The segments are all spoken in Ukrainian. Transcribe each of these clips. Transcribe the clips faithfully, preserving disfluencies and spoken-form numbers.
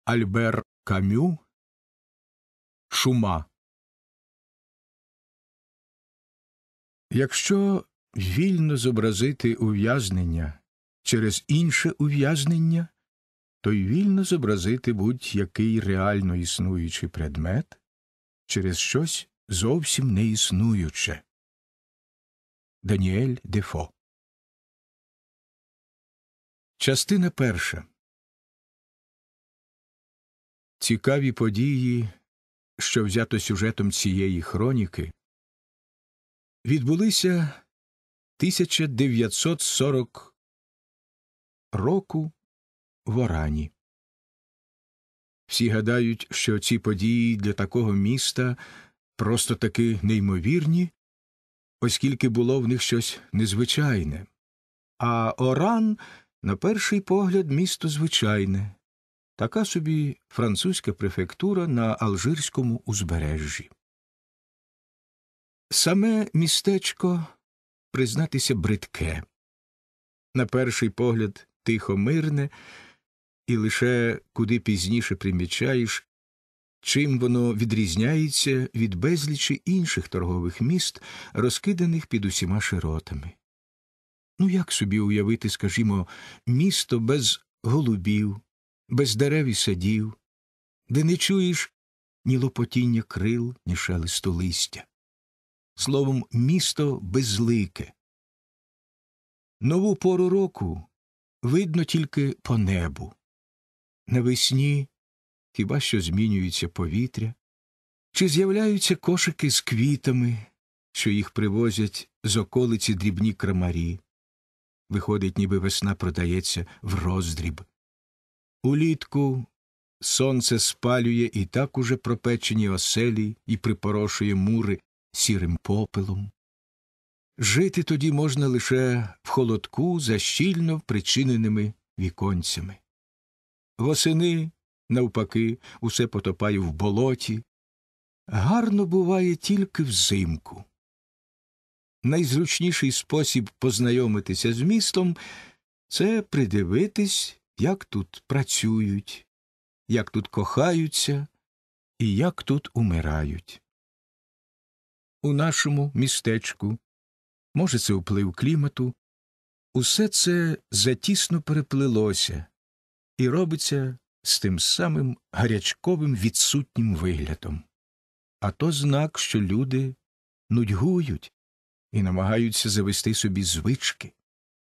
Альбер Камю «Шума». Якщо вільно зобразити ув'язнення через інше ув'язнення, то й вільно зобразити будь-який реально існуючий предмет через щось зовсім не існуюче. Даніель Дефо. Частина перша. Цікаві події, що взято сюжетом цієї хроніки, відбулися тисяча дев'ятсот сорок року в Орані. Всі гадають, що ці події для такого міста просто таки неймовірні, оскільки було в них щось незвичайне. А Оран, на перший погляд, місто звичайне. Така собі французька префектура на Алжирському узбережжі. Саме містечко, признатися, бридке. На перший погляд тихо-мирне, і лише куди пізніше примічаєш, чим воно відрізняється від безлічі інших торгових міст, розкиданих під усіма широтами. Ну як собі уявити, скажімо, місто без голубів, без дерев і садів, де не чуєш ні лопотіння крил, ні шелесту листя. Словом, місто безлике. Нову пору року видно тільки по небу. Навесні хіба що змінюється повітря, чи з'являються кошики з квітами, що їх привозять з околиці дрібні крамарі. Виходить, ніби весна продається в роздріб. Улітку сонце спалює і так уже пропечені оселі і припорошує мури сірим попелом. Жити тоді можна лише в холодку за щільно причиненими віконцями. Восени, навпаки, усе потопає в болоті. Гарно буває тільки взимку. Найзручніший спосіб познайомитися з містом – це придивитись, як тут працюють, як тут кохаються і як тут умирають. У нашому містечку, може це вплив клімату, усе це затісно переплилося і робиться з тим самим гарячковим відсутнім виглядом. А то знак, що люди нудьгують і намагаються завести собі звички.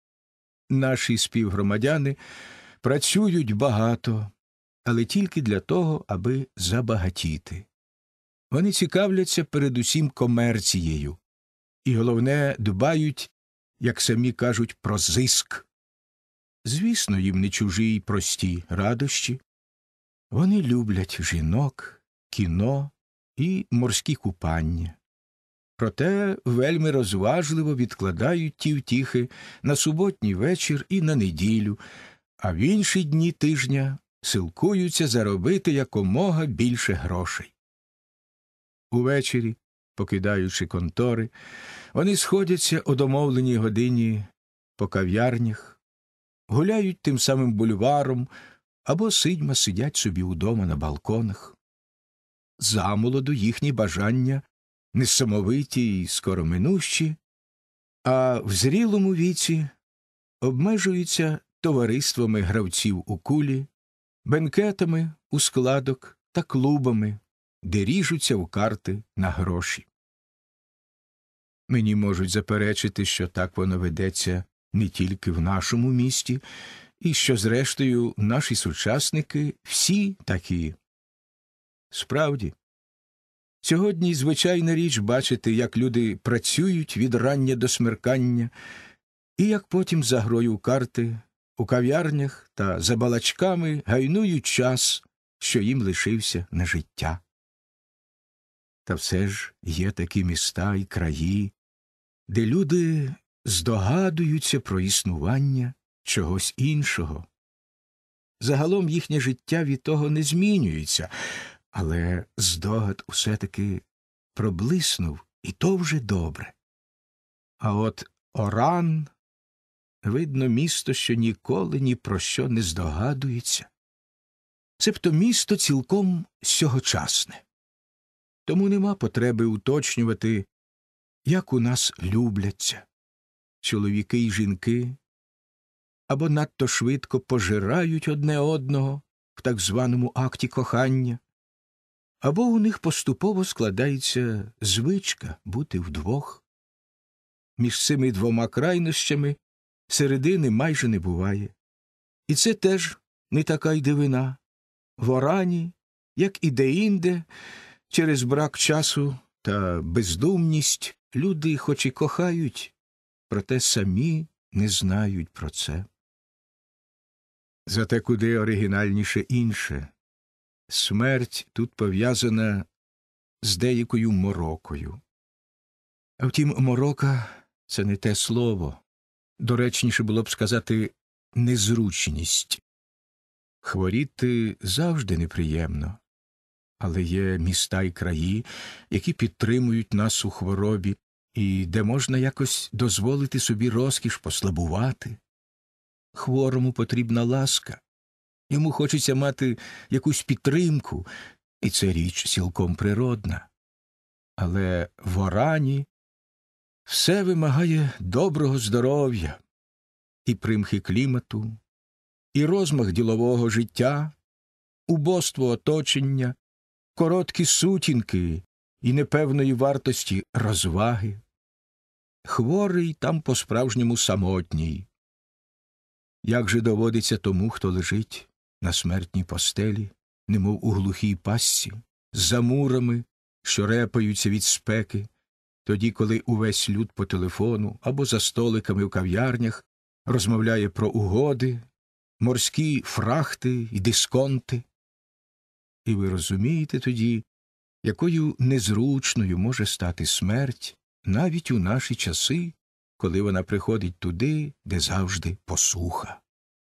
Наші співгромадяни працюють багато, але тільки для того, аби забагатіти. Вони цікавляться передусім комерцією і, головне, дбають, як самі кажуть, про зиск. Звісно, їм не чужі й прості радощі. Вони люблять жінок, кіно і морські купання. Проте вельми розважливо відкладають ті втіхи на суботній вечір і на неділю, а в інші дні тижня силкуються заробити якомога більше грошей. Увечері, покидаючи контори, вони сходяться о домовленій годині по кав'ярнях, гуляють тим самим бульваром або сидьма сидять собі удома на балконах. Замолоду їхні бажання несамовиті й скороминущі, а в зрілому віці обмежуються товариствами гравців у кулі, бенкетами у складок та клубами, де ріжуться в карти на гроші. Мені можуть заперечити, що так воно ведеться не тільки в нашому місті, і що, зрештою, наші сучасники всі такі. Справді, сьогодні звичайна річ бачити, як люди працюють від рання до смеркання, і як потім за грою в карти у кав'ярнях та за балачками гайнують час, що їм лишився на життя. Та все ж є такі міста і краї, де люди здогадуються про існування чогось іншого. Загалом їхнє життя від того не змінюється, але здогад усе-таки проблиснув, і то вже добре. А от Оран, видно, місто, що ніколи ні про що не здогадується. Себто місто цілком сьогочасне. Тому нема потреби уточнювати, як у нас любляться чоловіки й жінки, або надто швидко пожирають одне одного в так званому акті кохання, або у них поступово складається звичка бути вдвох. Між цими двома крайнощами середини майже не буває. І це теж не така й дивина. В Орані, як і де-інде, через брак часу та бездумність люди хоч і кохають, проте самі не знають про це. Зате куди оригінальніше інше. Смерть тут пов'язана з деякою морокою. А втім, морока – це не те слово. Доречніше було б сказати незручність. Хворіти завжди неприємно. Але є міста й краї, які підтримують нас у хворобі, і де можна якось дозволити собі розкіш послабувати. Хворому потрібна ласка. Йому хочеться мати якусь підтримку, і це річ цілком природна. Але в Орані все вимагає доброго здоров'я, і примхи клімату, і розмах ділового життя, убоство оточення, короткі сутінки і непевної вартості розваги. Хворий там по-справжньому самотній. Як же доводиться тому, хто лежить на смертній постелі, немов у глухій пастці, з мурами, що репаються від спеки, тоді, коли увесь люд по телефону або за столиками в кав'ярнях розмовляє про угоди, морські фрахти і дисконти. І ви розумієте тоді, якою незручною може стати смерть навіть у наші часи, коли вона приходить туди, де завжди посуха.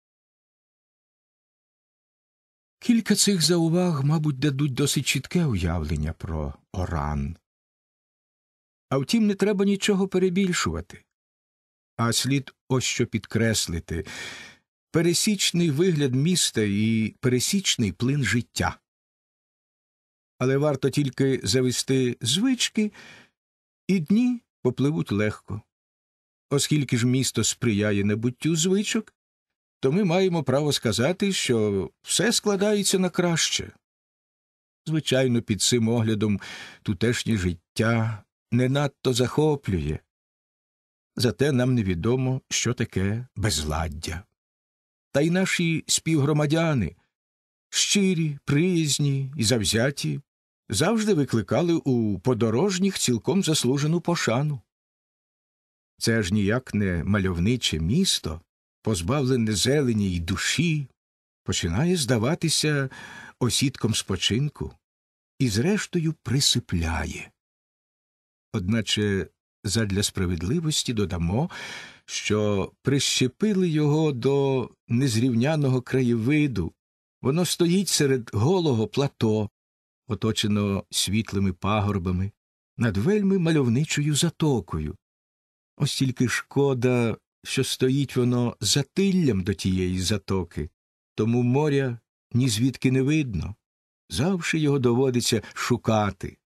Кілька цих зауваг, мабуть, дадуть досить чітке уявлення про Оран. А втім, не треба нічого перебільшувати. А слід ось що підкреслити – пересічний вигляд міста і пересічний плин життя. Але варто тільки завести звички, і дні попливуть легко. Оскільки ж місто сприяє набуттю звичок, то ми маємо право сказати, що все складається на краще. Звичайно, під цим оглядом тутешнє життя не надто захоплює. Зате нам невідомо, що таке безладдя. Та й наші співгромадяни, щирі, приязні і завзяті, завжди викликали у подорожніх цілком заслужену пошану. Це ж ніяк не мальовниче місто, позбавлене зелені й душі, починає здаватися осідком спочинку і зрештою присипляє. Одначе задля справедливості додамо, що прищепили його до незрівняного краєвиду. Воно стоїть серед голого плато, оточено світлими пагорбами, над вельми мальовничою затокою. Ось тільки шкода, що стоїть воно затиллям до тієї затоки, тому моря ні звідки не видно, завжди його доводиться шукати.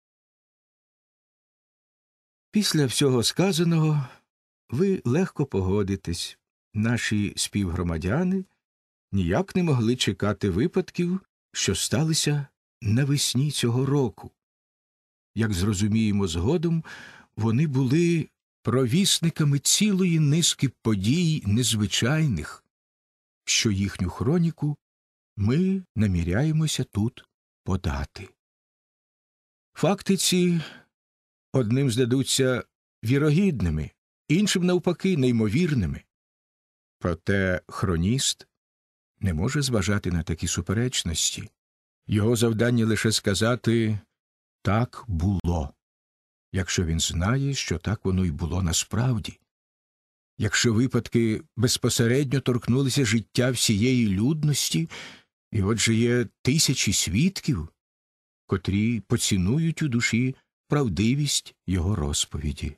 Після всього сказаного ви легко погодитесь, наші співгромадяни ніяк не могли чекати випадків, що сталися навесні цього року. Як зрозуміємо згодом, вони були провісниками цілої низки подій незвичайних, що їхню хроніку ми наміряємося тут подати. Факти ці одним здадуться вірогідними, іншим, навпаки, неймовірними. Проте хроніст не може зважати на такі суперечності. Його завдання лише сказати «так було», якщо він знає, що так воно й було насправді. Якщо випадки безпосередньо торкнулися життя всієї людності, і отже є тисячі свідків, котрі поцінують у душі правдивість його розповіді.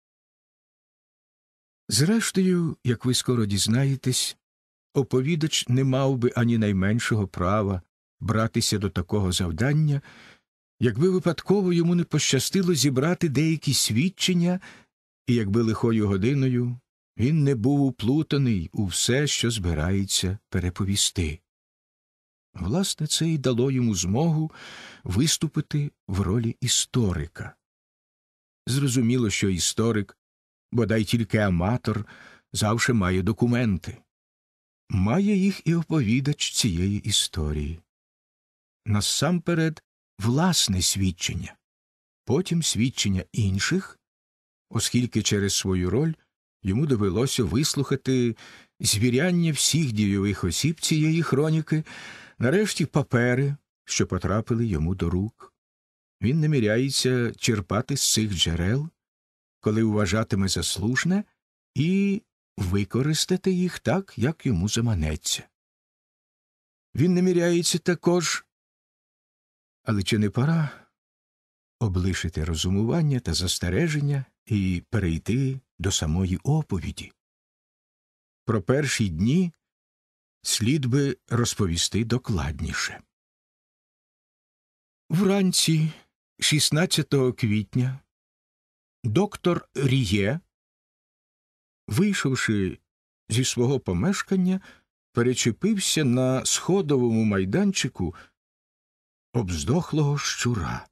Зрештою, як ви скоро дізнаєтесь, оповідач не мав би ані найменшого права братися до такого завдання, якби випадково йому не пощастило зібрати деякі свідчення, і якби лихою годиною він не був уплутаний у все, що збирається переповісти. Власне, це і дало йому змогу виступити в ролі історика. Зрозуміло, що історик, бодай тільки аматор, завше має документи. Має їх і оповідач цієї історії. Насамперед, власне свідчення, потім свідчення інших, оскільки через свою роль йому довелося вислухати звіряння всіх дійових осіб цієї хроніки, нарешті папери, що потрапили йому до рук. Він наміряється черпати з цих джерел, коли вважатиме за слушне, і використати їх так, як йому заманеться. Він наміряється також, але чи не пора облишити розумування та застереження і перейти до самої оповіді? Про перші дні слід би розповісти докладніше. Вранці шістнадцятого квітня доктор Ріє, вийшовши зі свого помешкання, перечепився на сходовому майданчику обздохлого щура.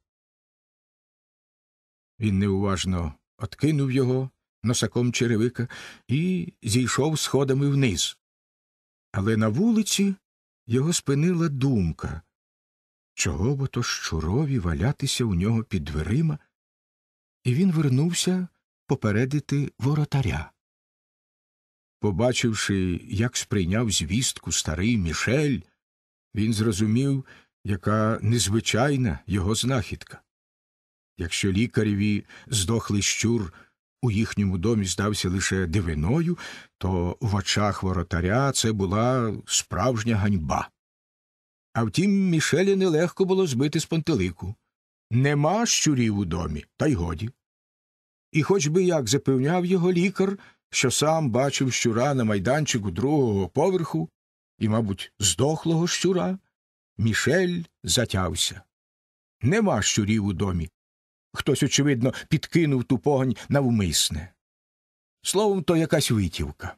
Він неуважно откинув його носаком черевика і зійшов сходами вниз. Але на вулиці його спинила думка, чого б то щурові валятися у нього під дверима, і він вернувся попередити воротаря. Побачивши, як сприйняв звістку старий Мішель, він зрозумів, яка незвичайна його знахідка. Якщо лікареві здохлий щур у їхньому домі здався лише дивиною, то в очах воротаря це була справжня ганьба. А втім, Мішеля нелегко було збити з пантелику. Нема щурів у домі, та й годі. І хоч би як запевняв його лікар, що сам бачив щура на майданчику другого поверху і, мабуть, здохлого щура, Мішель затявся. Нема щурів у домі. Хтось, очевидно, підкинув ту погань навмисне. Словом, то якась витівка.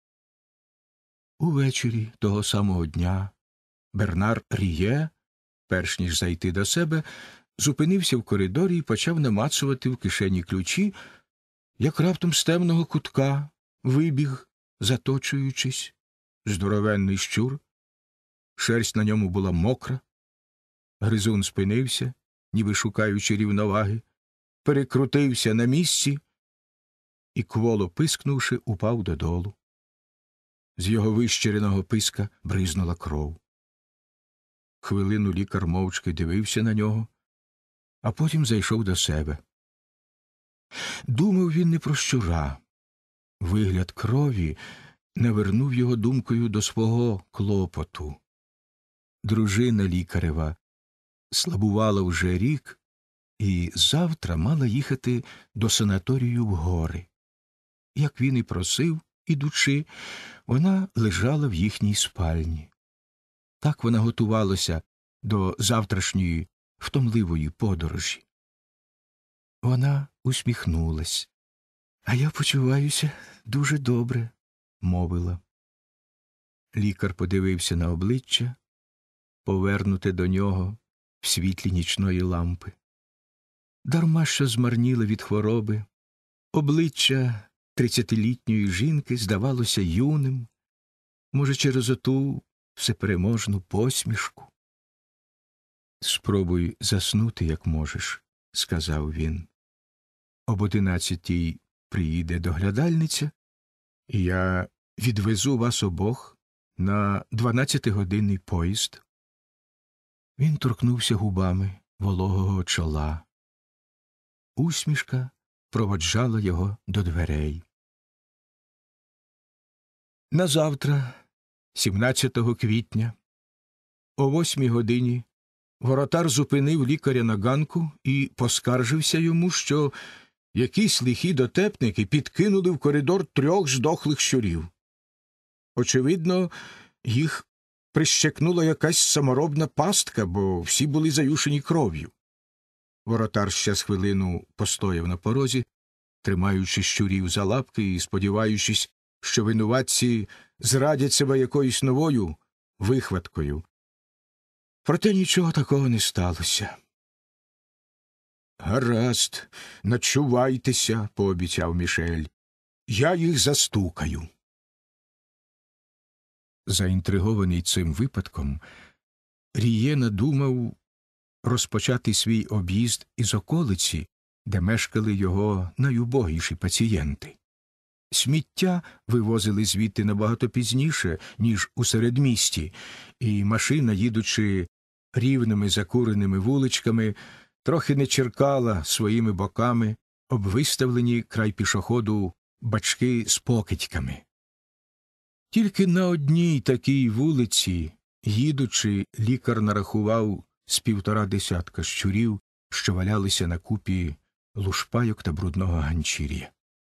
Увечері того самого дня Бернар Ріє, перш ніж зайти до себе, зупинився в коридорі і почав намацувати в кишені ключі, як раптом з темного кутка вибіг, заточуючись, здоровенний щур. Шерсть на ньому була мокра. Гризун спинився, ніби шукаючи рівноваги, перекрутився на місці і, кволо пискнувши, упав додолу. З його вищереного писка бризнула кров. Хвилину лікар мовчки дивився на нього, а потім зайшов до себе. Думав він не про щура. Вигляд крові навернув його думкою до свого клопоту. Дружина лікарева слабувала вже рік і завтра мала їхати до санаторію в гори. Як він і просив, ідучи, вона лежала в їхній спальні. Так вона готувалася до завтрашньої втомливої подорожі. Вона усміхнулась. «А я почуваюся дуже добре», – мовила. Лікар подивився на обличчя, повернуте до нього в світлі нічної лампи. Дарма що змарніле від хвороби, обличчя тридцятилітньої жінки здавалося юним, може, через оту всепереможну посмішку. «Спробуй заснути, як можеш», – сказав він. «Об одинадцятій приїде доглядальниця, і я відвезу вас обох на дванадцятигодинний поїзд». Він торкнувся губами вологого чола. Усмішка проводжала його до дверей. Назавтра, сімнадцятого квітня, о восьмій годині, воротар зупинив лікаря на ганку і поскаржився йому, що якісь лихі дотепники підкинули в коридор трьох здохлих щурів. Очевидно, їх прищекнула якась саморобна пастка, бо всі були заюшені кров'ю. Воротар ще з хвилину постояв на порозі, тримаючи щурів за лапки і сподіваючись, що винуватці зрадять себе якоюсь новою вихваткою. Проте нічого такого не сталося. «Гаразд, начувайтеся», – пообіцяв Мішель. «Я їх застукаю». Заінтригований цим випадком, Ріє надумав розпочати свій об'їзд із околиці, де мешкали його найубогіші пацієнти. Сміття вивозили звідти набагато пізніше, ніж у середмісті, і машина, їдучи рівними закуреними вуличками, трохи не черкала своїми боками об виставлені край пішоходу бачки з покидьками. Тільки на одній такій вулиці, їдучи, лікар нарахував з півтора десятка щурів, що валялися на купі лушпайок та брудного ганчір'я.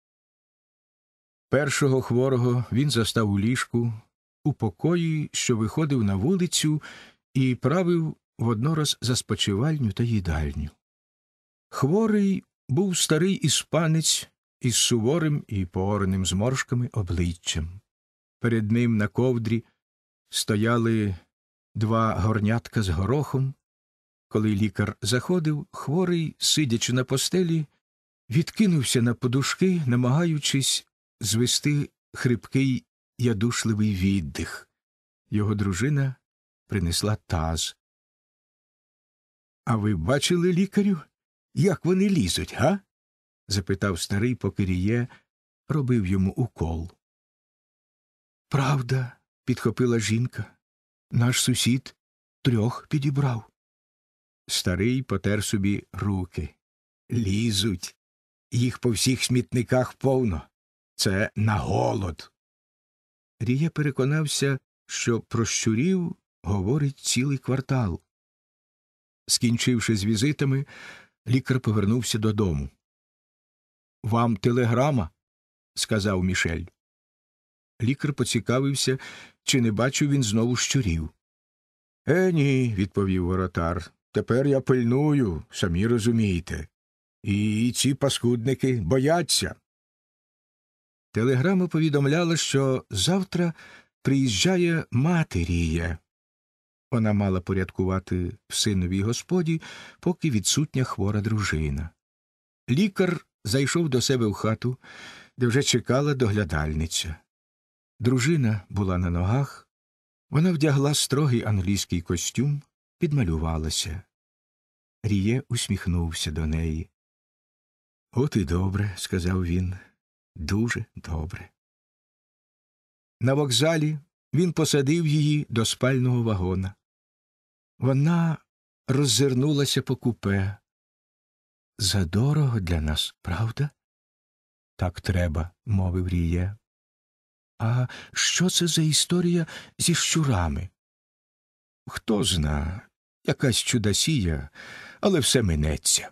Першого хворого він застав у ліжку, у покої, що виходив на вулицю, і правив воднораз за спочивальню та їдальню. Хворий був старий іспанець із суворим і поореним зморшками обличчям. Перед ним на ковдрі стояли два горнятка з горохом. Коли лікар заходив, хворий, сидячи на постелі, відкинувся на подушки, намагаючись звести хрипкий ядушливий віддих. Його дружина принесла таз. «А ви бачили, лікарю, як вони лізуть, га?» – запитав старий, поки Ріє робив йому укол. «Правда», – підхопила жінка, – «наш сусід трьох підібрав». Старий потер собі руки. «Лізуть. Їх по всіх смітниках повно. Це на голод». Ріє переконався, що про щурів говорить цілий квартал. Скінчивши з візитами, лікар повернувся додому. «Вам телеграма?» – сказав Мішель. Лікар поцікавився, чи не бачив він знову щурів. «Е, ні», – відповів воротар. «Тепер я пильную, самі розумієте. І ці паскудники бояться». Телеграма повідомляла, що завтра приїжджає мати Ріє. Вона мала порядкувати в синовій господі, поки відсутня хвора дружина. Лікар зайшов до себе в хату, де вже чекала доглядальниця. Дружина була на ногах, вона вдягла строгий англійський костюм, підмалювалася. Ріє усміхнувся до неї. «От і добре», – сказав він, – «дуже добре». На вокзалі він посадив її до спального вагона. Вона роззирнулася по купе. «Задорого для нас, правда?» «Так треба», – мовив Ріє. «А що це за історія зі щурами?» «Хто зна, якась чудосія, але все минеться».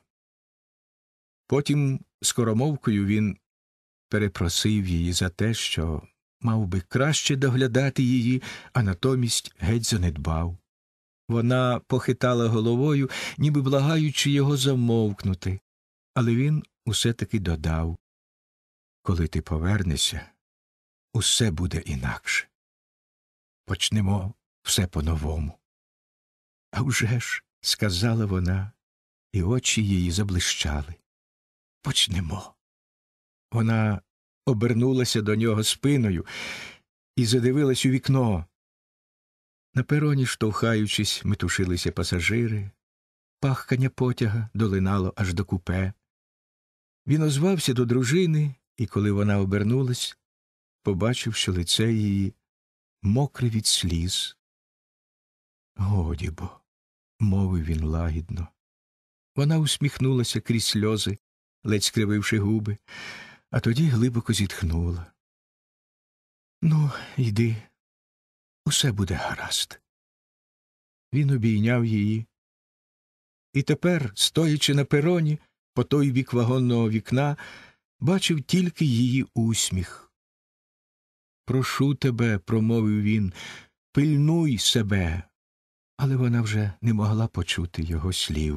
Потім скоромовкою він перепросив її за те, що мав би краще доглядати її, а натомість геть занедбав. Вона похитала головою, ніби благаючи його замовкнути, але він усе-таки додав: «Коли ти повернешся, усе буде інакше. Почнемо все по-новому». «А вже ж», – сказала вона, і очі її заблищали. «Почнемо». Вона обернулася до нього спиною і задивилась у вікно. На пероні, штовхаючись, метушилися пасажири. Пахкання потяга долинало аж до купе. Він озвався до дружини, і коли вона обернулась, побачив, що лице її мокре від сліз. «Годі бо», – мовив він лагідно. Вона усміхнулася крізь сльози, ледь скрививши губи, а тоді глибоко зітхнула. «Ну, йди, усе буде гаразд». Він обійняв її. І тепер, стоячи на пероні, по той бік вагонного вікна, бачив тільки її усміх. «Прошу тебе», – промовив він, пильнуй себе. Але вона вже не могла почути його слів.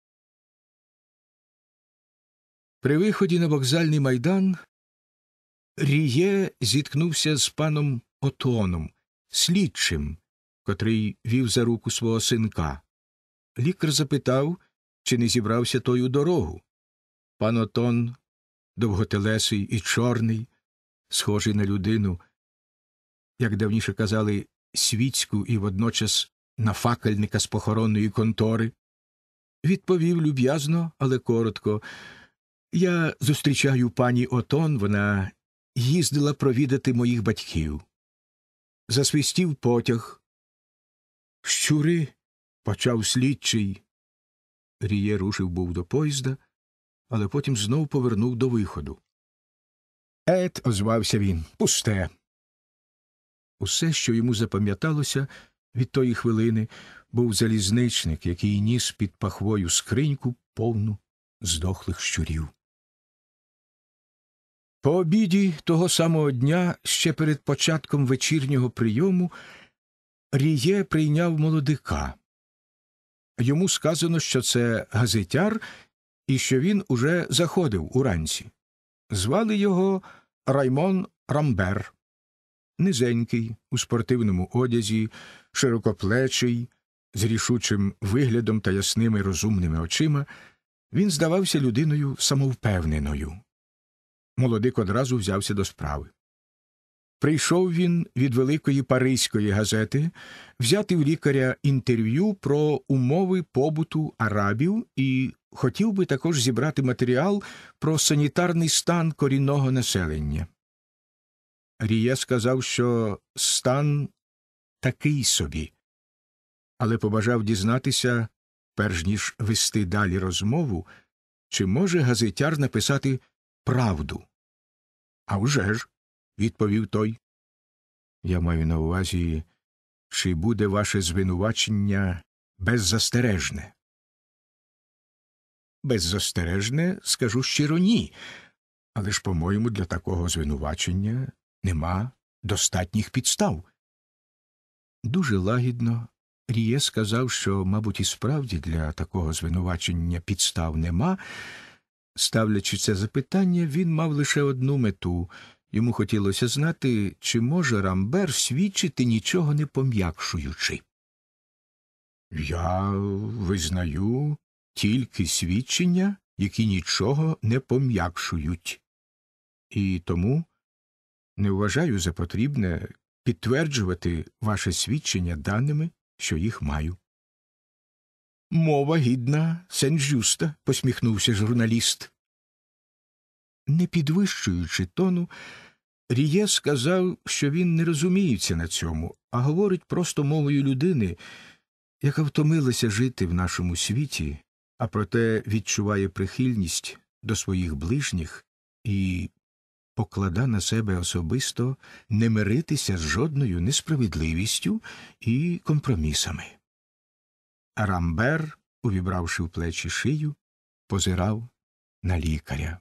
При виході на вокзальний майдан Ріє зіткнувся з паном Отоном, слідчим, котрий вів за руку свого синка. Лікар запитав, чи не зібрався той у дорогу. Пан Отон, довготелесий і чорний, схожий на людину, як давніше казали, світську і водночас на факельника з похоронної контори, відповів люб'язно, але коротко: «Я зустрічаю пані Отон, вона їздила провідати моїх батьків». Засвистів потяг. «Щури!» – почав слідчий. Ріє рушив був до поїзда, але потім знов повернув до виходу. «Ет», – озвався він, – «пусте». Усе, що йому запам'яталося від тої хвилини, був залізничник, який ніс під пахвою скриньку повну здохлих щурів. По обіді того самого дня, ще перед початком вечірнього прийому, Ріє прийняв молодика. Йому сказано, що це газетяр і що він уже заходив уранці. Звали його Раймон Рамбер. Низенький, у спортивному одязі, широкоплечий, з рішучим виглядом та ясними розумними очима, він здавався людиною самовпевненою. Молодик одразу взявся до справи. Прийшов він від великої паризької газети взяти в лікаря інтерв'ю про умови побуту арабів і хотів би також зібрати матеріал про санітарний стан корінного населення. Ріє сказав, що стан такий собі, але побажав дізнатися, перш ніж вести далі розмову, чи може газетяр написати правду. «А вже ж», – відповів той. «Я маю на увазі, чи буде ваше звинувачення беззастережне?» «Беззастережне, скажу щиро, ні. Але ж, по-моєму, для такого звинувачення нема достатніх підстав». Дуже лагідно Ріє сказав, що, мабуть, і справді для такого звинувачення підстав нема. Ставлячи це запитання, він мав лише одну мету. Йому хотілося знати, чи може Рамбер свідчити, нічого не пом'якшуючи. «Я визнаю тільки свідчення, які нічого не пом'якшують. І тому не вважаю за потрібне підтверджувати ваше свідчення даними, що їх маю». «Мова гідна Сен-Жюста», – посміхнувся журналіст. Не підвищуючи тону, Ріє сказав, що він не розуміється на цьому, а говорить просто мовою людини, яка втомилася жити в нашому світі, а проте відчуває прихильність до своїх ближніх і поклада на себе особисто не миритися з жодною несправедливістю і компромісами. А Рамбер, увібравши в плечі шию, позирав на лікаря.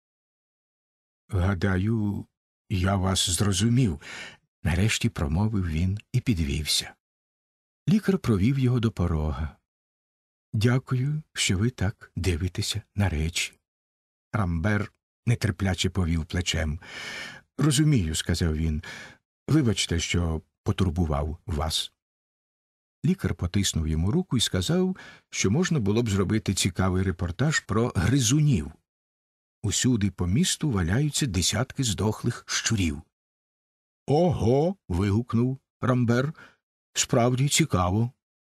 «Гадаю, я вас зрозумів», – нарешті промовив він і підвівся. Лікар провів його до порога. «Дякую, що ви так дивитеся на речі». Рамбер нетерпляче повів плечем. «Розумію», – сказав він. «Вибачте, що потурбував вас». Лікар потиснув йому руку і сказав, що можна було б зробити цікавий репортаж про гризунів. Усюди по місту валяються десятки здохлих щурів. «Ого!» – вигукнув Рамбер. «Справді цікаво».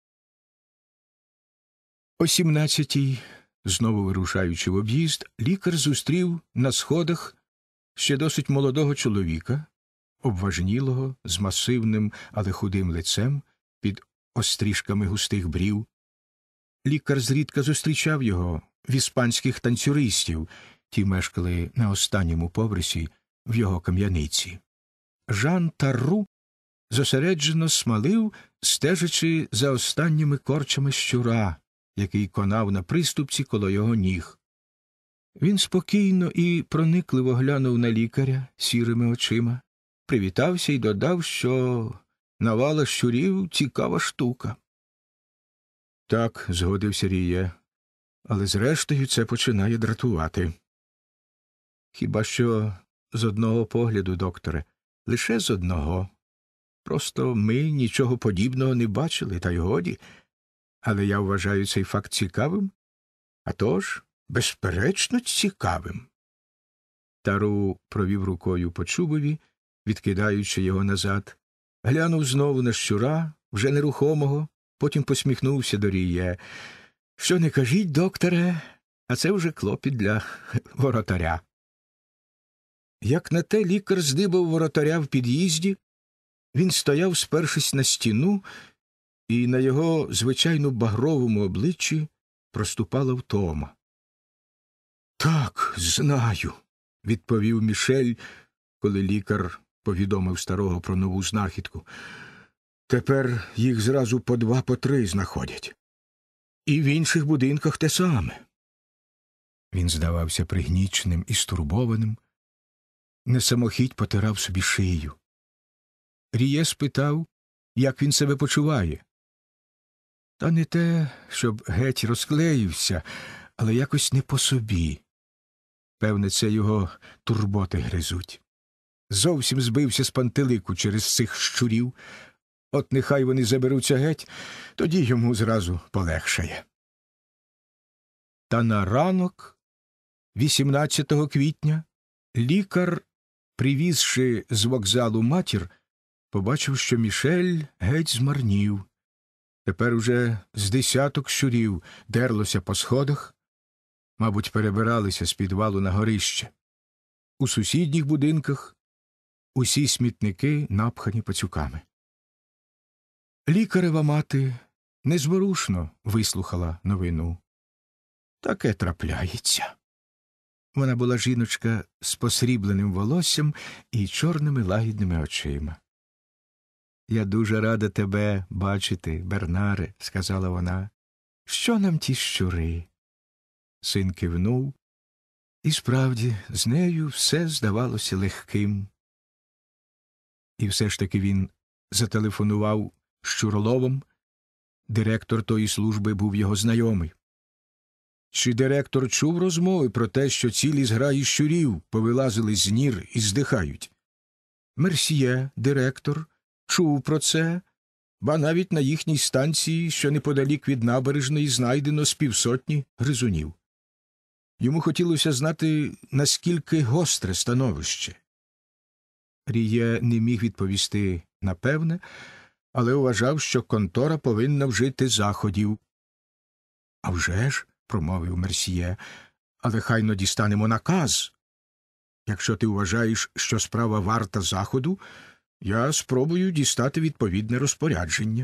О сімнадцятій, знову вирушаючи в об'їзд, лікар зустрів на сходах ще досить молодого чоловіка, обважнілого, з масивним, але худим лицем, під острішками густих брів. Лікар зрідка зустрічав його в іспанських танцюристів, ті мешкали на останньому поверсі в його кам'яниці. Жан Тарру зосереджено смалив, стежачи за останніми корчами щура, який конав на приступці коло його ніг. Він спокійно і проникливо глянув на лікаря сірими очима, привітався і додав, що Навала щурів – цікава штука. Так, згодився Ріє, але зрештою це починає дратувати. Хіба що з одного погляду, докторе, лише з одного. Просто ми нічого подібного не бачили, та й годі. Але я вважаю цей факт цікавим. А тож, безперечно, цікавим. Тару провів рукою по чубові, відкидаючи його назад. Глянув знову на щура, вже нерухомого, потім посміхнувся до Ріє. Що не кажіть, докторе, а це вже клопіт для воротаря. Як на те лікар здибав воротаря в під'їзді, він стояв, спершись на стіну, і на його звичайно багровому обличчі проступала втома. «Так, знаю», – відповів Мішель, коли лікар повідомив старого про нову знахідку. «Тепер їх зразу по два, по три знаходять. І в інших будинках те саме». Він здавався пригніченим і стурбованим, не самохідь потирав собі шию. Ріє спитав, як він себе почуває. Та не те, щоб геть розклеївся, але якось не по собі. Певне, це його турботи гризуть. Зовсім збився з пантелику через цих щурів. От нехай вони заберуться геть, тоді йому зразу полегшає. Та на ранок, вісімнадцятого квітня, лікар, привізши з вокзалу матір, побачив, що Мішель геть змарнів. Тепер уже з десяток щурів дерлося по сходах, мабуть, перебиралися з підвалу на горище. У сусідніх будинках усі смітники напхані пацюками. Лікарева мати незворушно вислухала новину. Таке трапляється. Вона була жіночка з посрібленим волоссям і чорними лагідними очима. «Я дуже рада тебе бачити, Бернаре», – сказала вона. «Що нам ті щури?» Син кивнув, і справді з нею все здавалося легким. І все ж таки він зателефонував Щуроловом. Директор тої служби був його знайомий. Чи директор чув розмови про те, що цілі зграї щурів повилазили з нір і здихають? Мерсьє, директор, чув про це, ба навіть на їхній станції, що неподалік від набережної, знайдено з півсотні гризунів. Йому хотілося знати, наскільки гостре становище. Ріє не міг відповісти напевне, але вважав, що контора повинна вжити заходів. «А вже ж», – промовив Мерсьє, – «але хайно дістанемо наказ. Якщо ти вважаєш, що справа варта заходу, я спробую дістати відповідне розпорядження».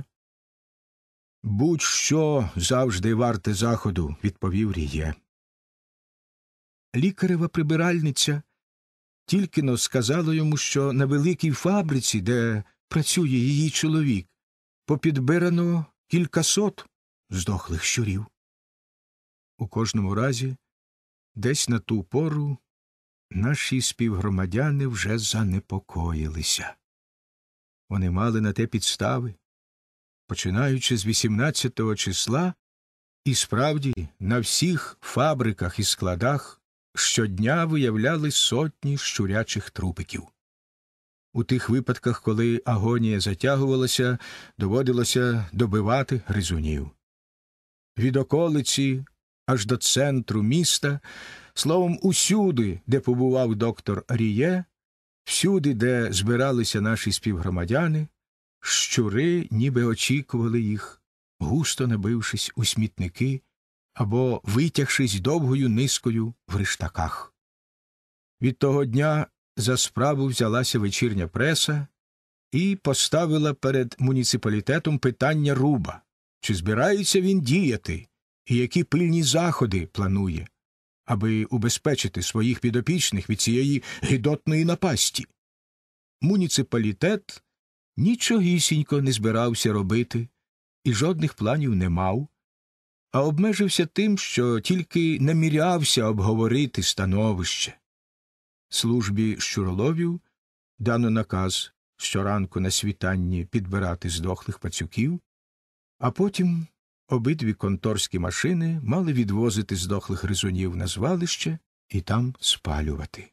«Будь-що завжди варте заходу», – відповів Ріє. Лікарева прибиральниця тільки-но сказала йому, що на великій фабриці, де працює її чоловік, попідбирано кількасот здохлих щурів. У кожному разі, десь на ту пору наші співгромадяни вже занепокоїлися. Вони мали на те підстави. Починаючи з вісімнадцятого числа, і справді на всіх фабриках і складах щодня виявляли сотні щурячих трупиків. У тих випадках, коли агонія затягувалася, доводилося добивати гризунів. Від околиці аж до центру міста, словом, усюди, де побував доктор Ріє, всюди, де збиралися наші співгромадяни, щури ніби очікували їх, густо набившись у смітники або витягшись довгою низкою в риштаках. Від того дня за справу взялася вечірня преса і поставила перед муніципалітетом питання Руба, чи збирається він діяти і які пильні заходи планує, аби убезпечити своїх підопічних від цієї гидотної напасті. Муніципалітет нічогісінько не збирався робити і жодних планів не мав, а обмежився тим, що тільки намірявся обговорити становище. Службі щуроловів дано наказ щоранку на світанні підбирати здохлих пацюків, а потім обидві конторські машини мали відвозити здохлих гризунів на звалище і там спалювати.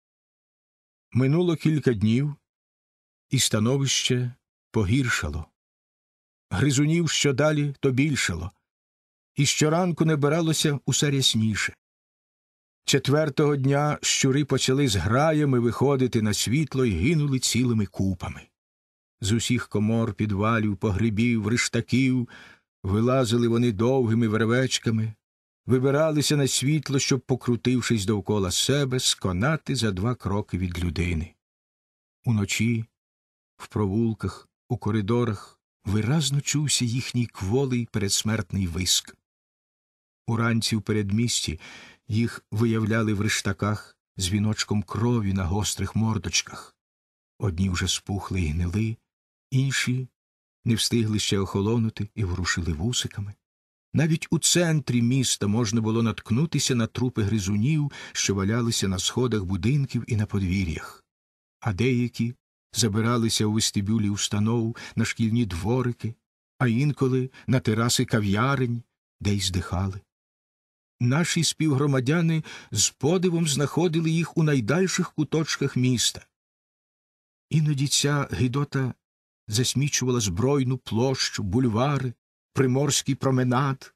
Минуло кілька днів, і становище погіршало. Гризунів що далі, то більшало, і щоранку набиралося усе рясніше. Четвертого дня щури почали з граями виходити на світло і гинули цілими купами. З усіх комор, підвалів, погребів, риштаків вилазили вони довгими вервечками, вибиралися на світло, щоб, покрутившись довкола себе, сконати за два кроки від людини. Уночі, в провулках, у коридорах виразно чувся їхній кволий передсмертний виск. Уранці в передмісті їх виявляли в риштаках з віночком крові на гострих мордочках. Одні вже спухли і гнили, інші не встигли ще охолонути і ворушили вусиками. Навіть у центрі міста можна було наткнутися на трупи гризунів, що валялися на сходах будинків і на подвір'ях. А деякі забиралися у вестибюлі установ, на шкільні дворики, а інколи на тераси кав'ярень, де й здихали. Наші співгромадяни з подивом знаходили їх у найдальших куточках міста. Іноді ця гидота засмічувала збройну площу, бульвари, приморський променад.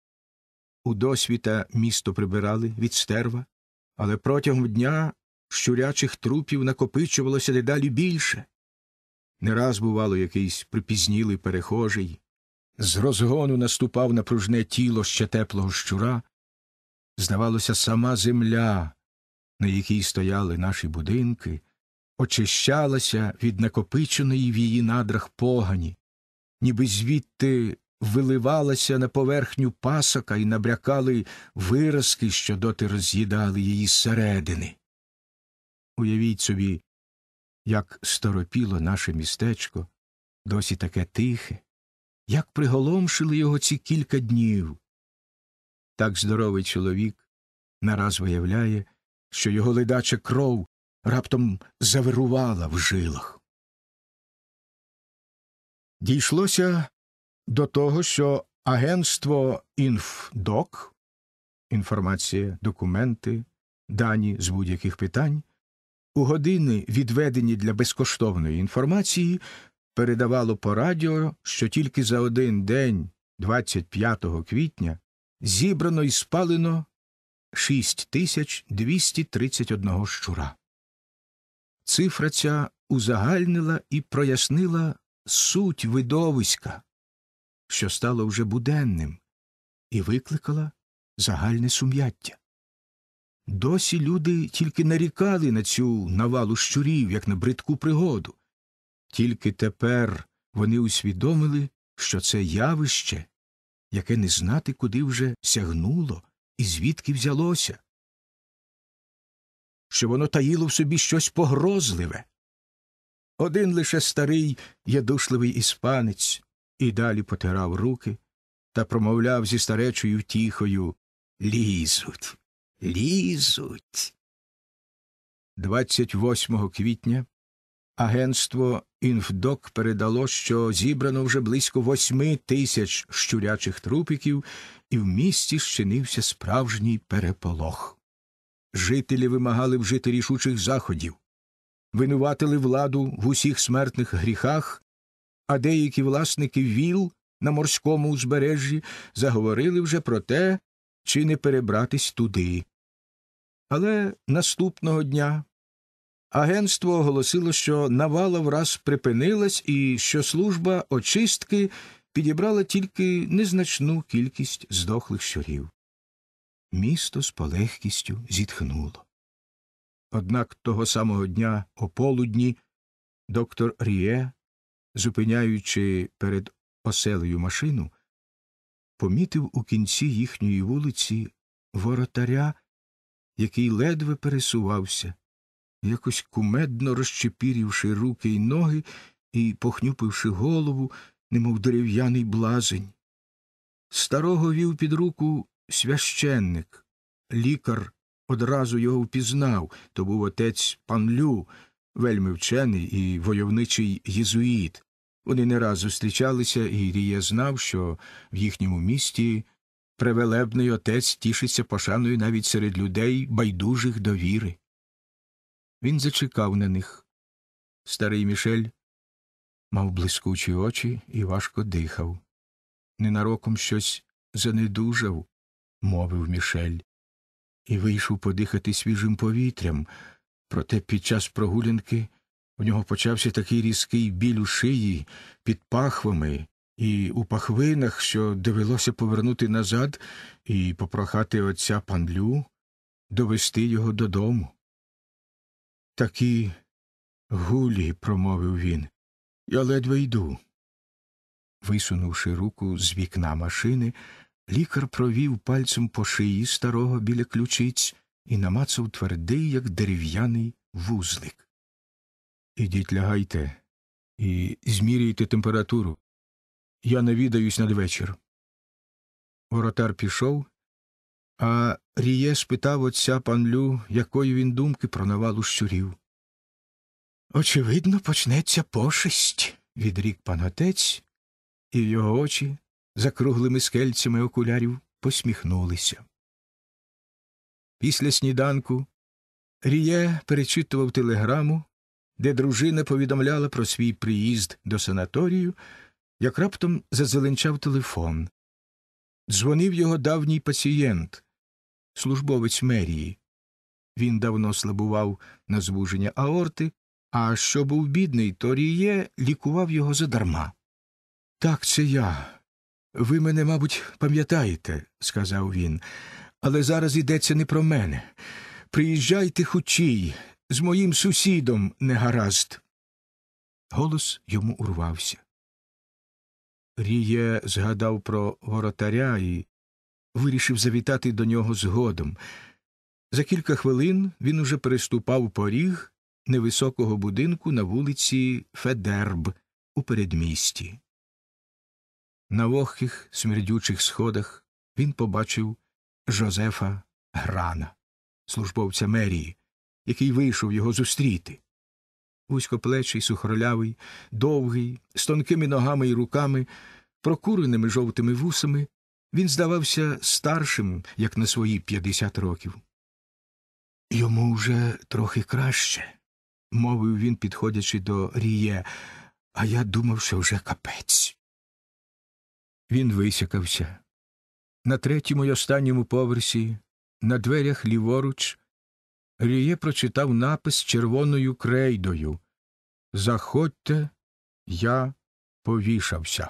Удосвіта місто прибирали від стерва, але протягом дня щурячих трупів накопичувалося дедалі більше. Не раз, бувало, якийсь припізнілий перехожий з розгону наступав на пружне тіло ще теплого щура. Здавалося, сама земля, на якій стояли наші будинки, очищалася від накопиченої в її надрах погані, ніби звідти виливалася на поверхню пасока і набрякали виразки, що доти роз'їдали її зсередини. Уявіть собі, як сторопіло наше містечко, досі таке тихе, як приголомшили його ці кілька днів. Так здоровий чоловік нараз виявляє, що його ледача кров раптом завирувала в жилах. Дійшлося до того, що агентство «Інфдок» – інформація, документи, дані з будь-яких питань – у години, відведені для безкоштовної інформації, передавало по радіо, що тільки за один день, двадцять п'ятого квітня, зібрано і спалено шість тисяч двісті тридцять один щура. Цифра ця узагальнила і прояснила суть видовиська, що стало вже буденним, і викликала загальне сум'яття. Досі люди тільки нарікали на цю навалу щурів, як на бридку пригоду. Тільки тепер вони усвідомили, що це явище, яке не знати, куди вже сягнуло і звідки взялося, що воно таїло в собі щось погрозливе. Один лише старий ядушливий іспанець і далі потирав руки та промовляв зі старечою втіхою: «Лізуть, лізуть». двадцять восьмого квітня агентство «Інфдок» передало, що зібрано вже близько восьми тисяч щурячих трупиків, і в місті щинився справжній переполох. Жителі вимагали вжити рішучих заходів, винуватили владу в усіх смертних гріхах, а деякі власники віл на морському узбережжі заговорили вже про те, чи не перебратись туди. Але наступного дня агентство оголосило, що навала враз припинилась і що служба очистки підібрала тільки незначну кількість здохлих щурів. Місто з полегкістю зітхнуло. Однак того самого дня ополудні доктор Ріє, зупиняючи перед оселею машину, помітив у кінці їхньої вулиці воротаря, який ледве пересувався, якось кумедно розчепірівши руки й ноги і похнюпивши голову, немов дерев'яний блазень. Старого вів під руку священник. Лікар одразу його впізнав, то був отець Панлю, вельми вчений і войовничий єзуїт. Вони не раз зустрічалися, і Ріє знав, що в їхньому місті превелебний отець тішиться пошаною навіть серед людей, байдужих до віри. Він зачекав на них. Старий Мішель мав блискучі очі і важко дихав. Ненароком щось занедужав, мовив Мішель, і вийшов подихати свіжим повітрям. Проте під час прогулянки у нього почався такий різкий біль у шиї, під пахвами і у пахвинах, що довелося повернути назад і попрохати отця Панлю довести його додому. «Такі гулі», – промовив він, – «я ледве йду». Висунувши руку з вікна машини, лікар провів пальцем по шиї старого біля ключиць і намацав твердий, як дерев'яний, вузлик. «Ідіть лягайте і зміряйте температуру. Я навідаюсь надвечір». Воротар пішов, а Ріє спитав отця Панлю, якої він думки про навалу щурів. «Очевидно, почнеться пошесть», – відрік пан отець, і його очі за круглими скельцями окулярів посміхнулися. Після сніданку Ріє перечитував телеграму, де дружина повідомляла про свій приїзд до санаторію, як раптом задзеленчав телефон. Дзвонив його давній пацієнт, службовець мерії. Він давно слабував на звуження аорти, а що був бідний, то Ріє лікував його задарма. «Так, це я. Ви мене, мабуть, пам'ятаєте», – сказав він, – «але зараз йдеться не про мене. Приїжджайте хутчій, з моїм сусідом не гаразд». Голос йому урвався. Ріє згадав про воротаря і вирішив завітати до нього згодом. За кілька хвилин він уже переступав поріг невисокого будинку на вулиці Федерб у передмісті. На вогких, смердючих сходах він побачив Жозефа Грана, службовця мерії, який вийшов його зустріти. Вузькоплечий, сухорлявий, довгий, з тонкими ногами і руками, прокуреними жовтими вусами, він здавався старшим, як на свої п'ятдесят років. «Йому вже трохи краще», – мовив він, підходячи до Ріє, – «а я думав, що вже капець». Він висякався. На третьому й останньому поверсі, на дверях ліворуч, Ріє прочитав напис червоною крейдою «Заходьте, я повішався».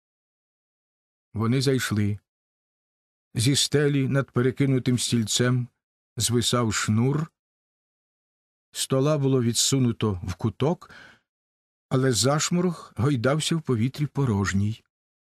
Вони зайшли. Зі стелі над перекинутим стільцем звисав шнур. Стола було відсунуто в куток, але зашморг гойдався в повітрі порожній.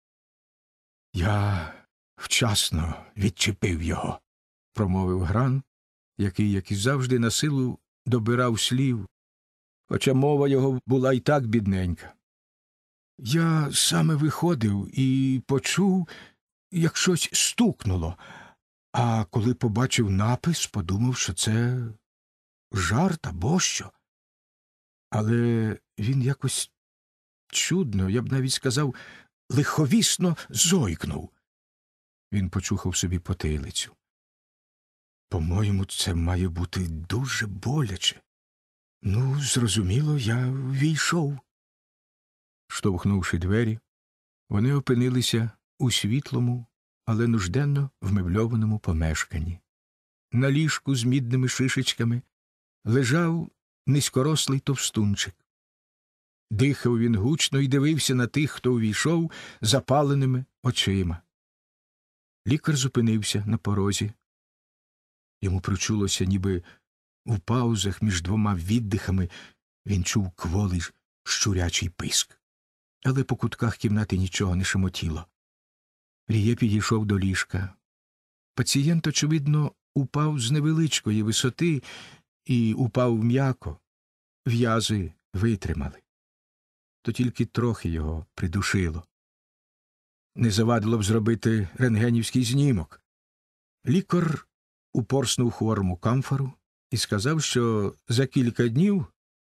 «Я вчасно відчепив його», – промовив Гран, який, як і завжди, на силу добирав слів, хоча мова його була й так бідненька. «Я саме виходив і почув, як щось стукнуло, а коли побачив напис, подумав, що це жарт або що. Але він якось чудно, я б навіть сказав, лиховісно зойкнув». Він почухав собі потилицю. «По-моєму, це має бути дуже боляче. Ну, зрозуміло, я ввійшов». Штовхнувши двері, вони опинилися у світлому, але нужденно вмебльованому помешканні. На ліжку з мідними шишечками лежав низькорослий товстунчик. Дихав він гучно і дивився на тих, хто увійшов, запаленими очима. Лікар зупинився на порозі. Йому причулося, ніби в паузах між двома віддихами він чув кволий щурячий писк. Але по кутках кімнати нічого не шемотіло. Ріє підійшов до ліжка. Пацієнт, очевидно, упав з невеличкої висоти і упав м'яко. В'язи витримали. То тільки трохи його придушило. Не завадило б зробити рентгенівський знімок. Лікар упорснув хворому камфору і сказав, що за кілька днів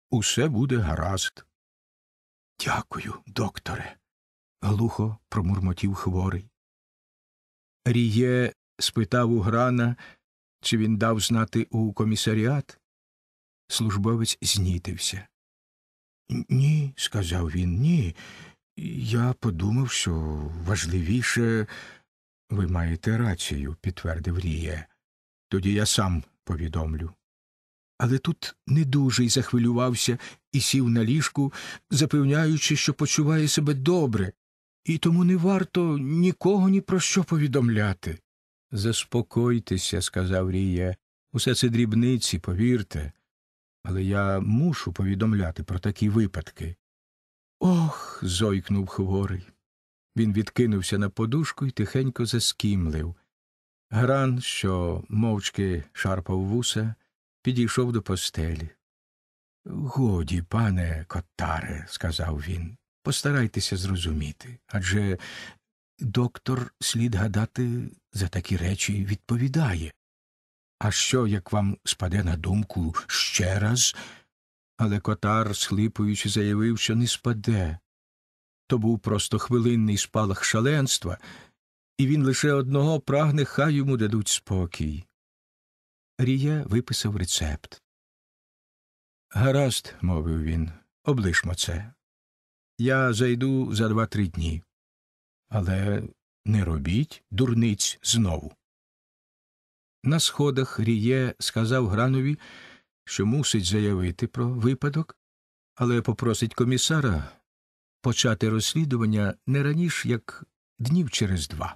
усе буде гаразд. Дякую, докторе, глухо промурмотів хворий. Ріє спитав у Грана, чи він дав знати у комісаріат. Службовець знітився. Ні, сказав він, ні. Я подумав, що важливіше... Ви маєте рацію, підтвердив Ріє. Тоді я сам повідомлю. Але тут недужий захвилювався і сів на ліжку, запевняючи, що почуває себе добре, і тому не варто нікого ні про що повідомляти. Заспокойтеся, сказав Ріє. Усе це дрібниці, повірте. Але я мушу повідомляти про такі випадки. Ох, зойкнув хворий. Він відкинувся на подушку і тихенько заскімлив. Гран, що мовчки шарпав вуса, підійшов до постелі. Годі, пане Коттаре, сказав він, постарайтеся зрозуміти, адже доктор, слід гадати, за такі речі відповідає. А що, як вам спаде на думку ще раз? Але Котар, схлипуючи, заявив, що не спаде. То був просто хвилинний спалах шаленства, і він лише одного прагне, хай йому дадуть спокій. Ріє виписав рецепт. Гаразд, мовив він, облишмо це. Я зайду за два-три дні. Але не робіть дурниць знову. На сходах Ріє сказав Гранові, що мусить заявити про випадок, але попросить комісара почати розслідування не раніше, як днів через два.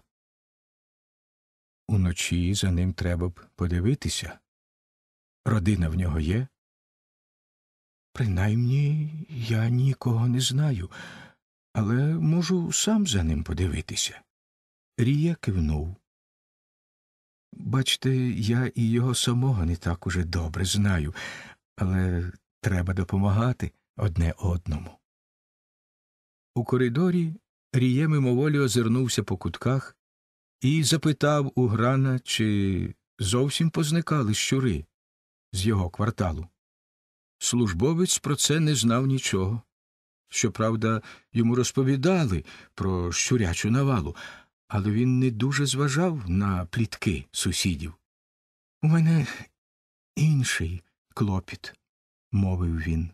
Уночі за ним треба б подивитися. Родина в нього є? Принаймні, я нікого не знаю, але можу сам за ним подивитися. Ріє кивнув. Бачте, я і його самого не так уже добре знаю, але треба допомагати одне одному. У коридорі Ріє мимоволі озирнувся по кутках і запитав у Грана, чи зовсім позникали щури з його кварталу. Службовець про це не знав нічого. Щоправда, йому розповідали про щурячу навалу, але він не дуже зважав на плітки сусідів. «У мене інший клопіт», – мовив він.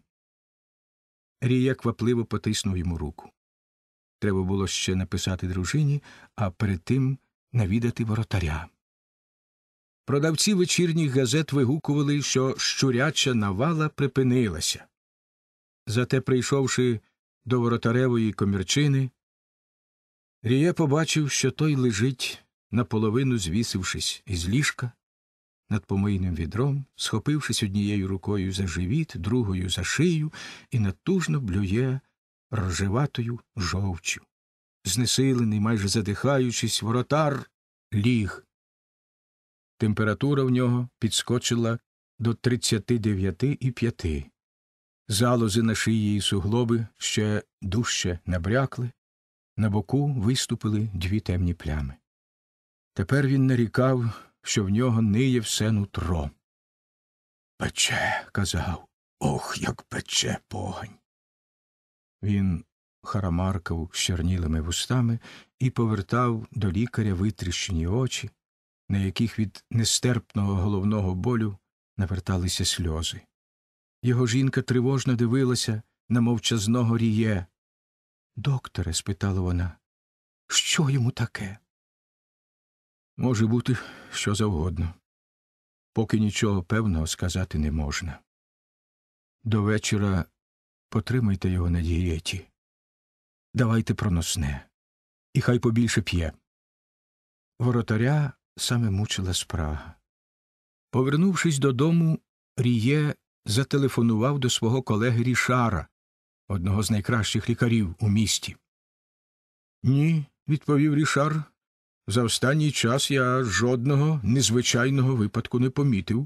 Рія квапливо потиснув йому руку. Треба було ще написати дружині, а перед тим навідати воротаря. Продавці вечірніх газет вигукували, що щуряча навала припинилася. Зате, прийшовши до воротаревої комірчини, Ріє побачив, що той лежить, наполовину звісившись із ліжка, над помийним відром, схопившись однією рукою за живіт, другою за шию, і натужно блює рожеватою жовчю. Знесилений, майже задихаючись, воротар ліг. Температура в нього підскочила до тридцяти дев'яти і п'яти. Залози на шиї і суглоби ще дужче набрякли, на боку виступили дві темні плями. Тепер він нарікав, що в нього ниє все нутро. «Пече», – казав, – «ох, як пече погань». Він харамаркав щернілими вустами і повертав до лікаря витріщені очі, на яких від нестерпного головного болю наверталися сльози. Його жінка тривожно дивилася на мовчазного Ріє. «Докторе», – спитала вона, – «що йому таке?» «Може бути, що завгодно. Поки нічого певного сказати не можна. До вечора потримайте його на дієті. Давайте проносне. І хай побільше п'є». Воротаря саме мучила спрага. Повернувшись додому, Ріє зателефонував до свого колеги Рішара, одного з найкращих лікарів у місті. «Ні», – відповів Рішар, – «за останній час я жодного незвичайного випадку не помітив».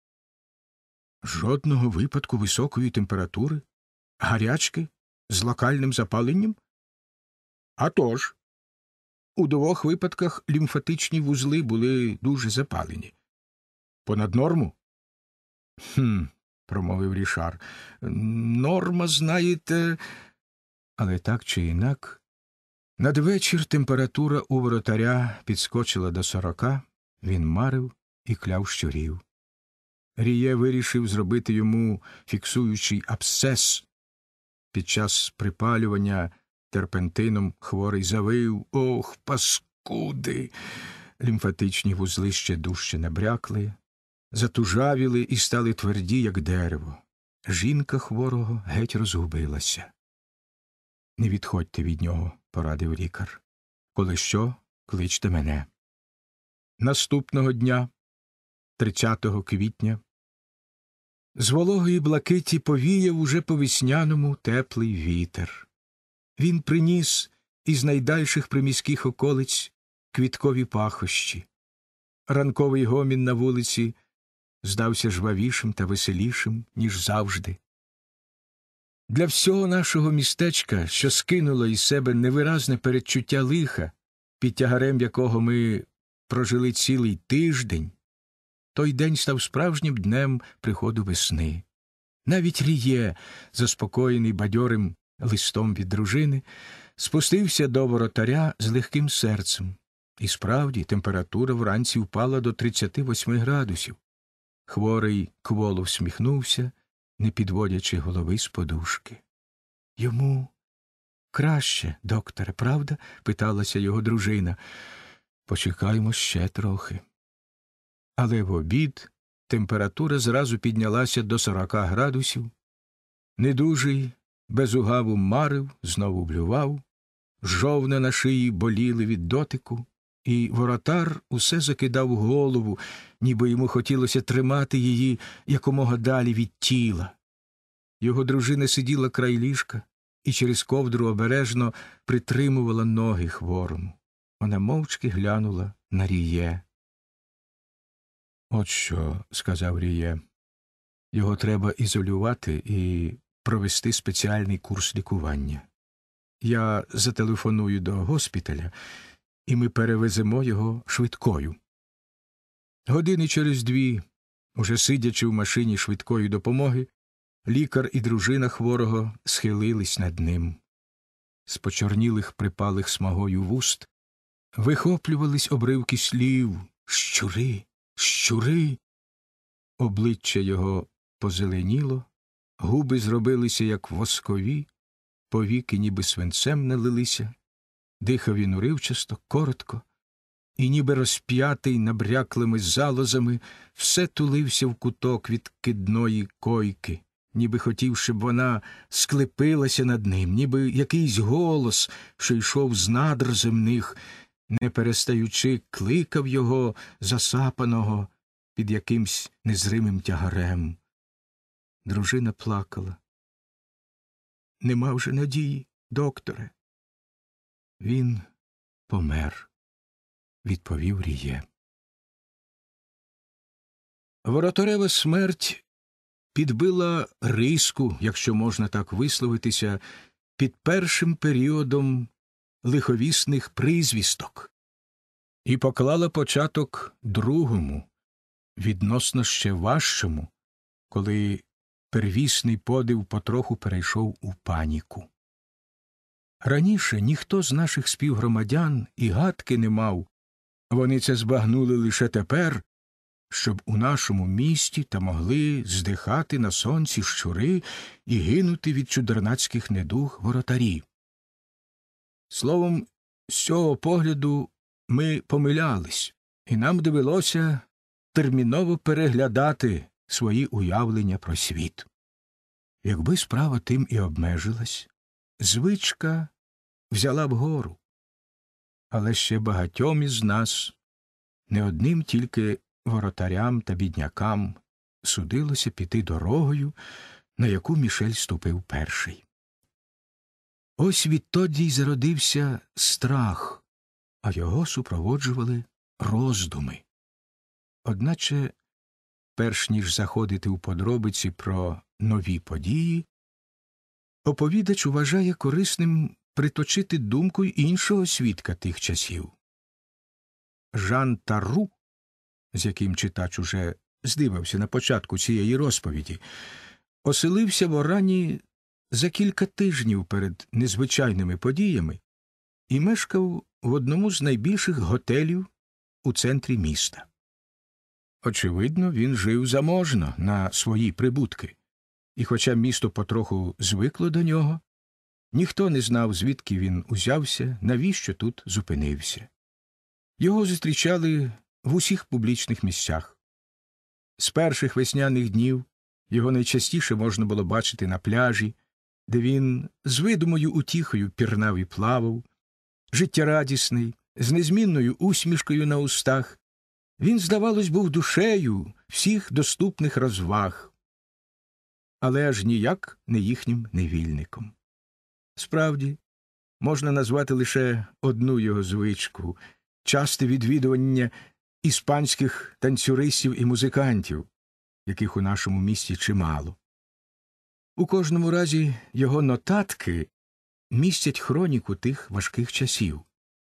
«Жодного випадку високої температури? Гарячки? З локальним запаленням?» «А тож. У двох випадках лімфатичні вузли були дуже запалені». «Понад норму?» «Хм, промовив Рішар. Норма, знаєте. Але так чи інак, надвечір температура у воротаря підскочила до сорока, він марив і кляв щурів. Ріє вирішив зробити йому фіксуючий абсцес. Під час припалювання терпентином хворий завив. Ох, паскуди! Лімфатичні вузли ще дужче набрякли, затужавіли і стали тверді, як дерево. Жінка хворого геть розгубилася. Не відходьте від нього, порадив лікар. Коли що, кличте мене. Наступного дня, тридцятого квітня, з вологої блакиті повіяв уже по-весняному теплий вітер. Він приніс із найдальших приміських околиць квіткові пахощі. Ранковий гомін на вулиці здався жвавішим та веселішим, ніж завжди. Для всього нашого містечка, що скинуло із себе невиразне передчуття лиха, під тягарем якого ми прожили цілий тиждень, той день став справжнім днем приходу весни. Навіть Ріє, заспокоєний бадьорим листом від дружини, спустився до воротаря з легким серцем. І справді, температура вранці впала до тридцяти восьми градусів. Хворий кволо всміхнувся, не підводячи голови з подушки. — Йому краще, докторе, правда? — питалася його дружина. — Почекаймо ще трохи. Але в обід температура зразу піднялася до сорока градусів. Недужий, без угаву марив, знову блював, жовна на шиї боліли від дотику, і воротар усе закидав голову, ніби йому хотілося тримати її якомога далі від тіла. Його дружина сиділа край ліжка і через ковдру обережно притримувала ноги хворому. Вона мовчки глянула на Ріє. — От що, — сказав Ріє, — його треба ізолювати і провести спеціальний курс лікування. Я зателефоную до госпіталя, і ми перевеземо його швидкою. Години через дві, уже сидячи в машині швидкої допомоги, лікар і дружина хворого схилились над ним. З почорнілих припалих смагою вуст вихоплювались обривки слів «щури, щури». Обличчя його позеленіло, губи зробилися, як воскові, повіки ніби свинцем налилися. Дихав він уривчасто, коротко, і ніби розп'ятий набряклими залозами все тулився в куток від кидної койки, ніби хотів, щоб вона склепилася над ним, ніби якийсь голос, що йшов з надр земних, не перестаючи, кликав його засапаного під якимсь незримим тягарем. Дружина плакала. — Нема вже надії, докторе. — Він помер, — відповів Ріє. Воротарева смерть підбила риску, якщо можна так висловитися, під першим періодом лиховісних призвісток і поклала початок другому, відносно ще важчому, коли первісний подив потроху перейшов у паніку. Раніше ніхто з наших співгромадян і гадки не мав, вони це збагнули лише тепер, щоб у нашому місті та могли здихати на сонці щури і гинути від чудернацьких недуг воротарі. Словом, з цього погляду ми помилялись, і нам довелося терміново переглядати свої уявлення про світ. Якби справа тим і обмежилась, звичка взяла вгору. Але ще багатьом із нас, не одним тільки воротарям та біднякам, судилося піти дорогою, на яку Мішель ступив перший. Ось відтоді й зародився страх, а його супроводжували роздуми. Одначе, перш ніж заходити у подробиці про нові події, оповідач вважає корисним приточити думку й іншого свідка тих часів. Жан Тарру, з яким читач уже здивався на початку цієї розповіді, оселився в Орані за кілька тижнів перед незвичайними подіями і мешкав в одному з найбільших готелів у центрі міста. Очевидно, він жив заможно на свої прибутки, і хоча місто потроху звикло до нього, ніхто не знав, звідки він узявся, навіщо тут зупинився. Його зустрічали в усіх публічних місцях. З перших весняних днів його найчастіше можна було бачити на пляжі, де він з видимою утіхою пірнав і плавав, життєрадісний, з незмінною усмішкою на устах. Він, здавалось, був душею всіх доступних розваг, але аж ніяк не їхнім невільником. Справді, можна назвати лише одну його звичку – часте відвідування іспанських танцюристів і музикантів, яких у нашому місті чимало. У кожному разі його нотатки містять хроніку тих важких часів.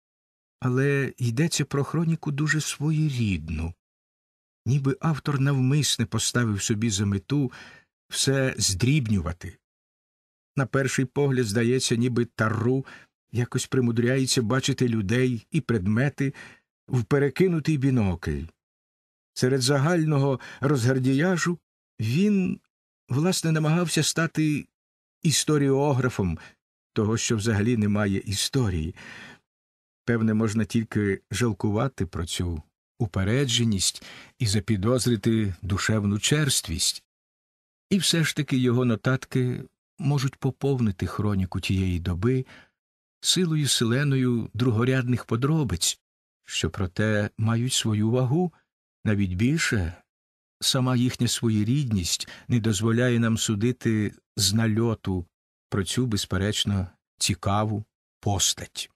Але йдеться про хроніку дуже своєрідну, ніби автор навмисне поставив собі за мету все здрібнювати. На перший погляд здається, ніби Тарру якось примудряється бачити людей і предмети в перекинутий бінокль. Серед загального розгардіяжу він, власне, намагався стати історіографом того, що взагалі немає історії. Певне, можна тільки жалкувати про цю упередженість і запідозрити душевну черствість. І все ж таки його нотатки можуть поповнити хроніку тієї доби силою селеною другорядних подробиць, що проте мають свою вагу, навіть більше. Сама їхня своєрідність не дозволяє нам судити з нальоту про цю, безперечно, цікаву постать.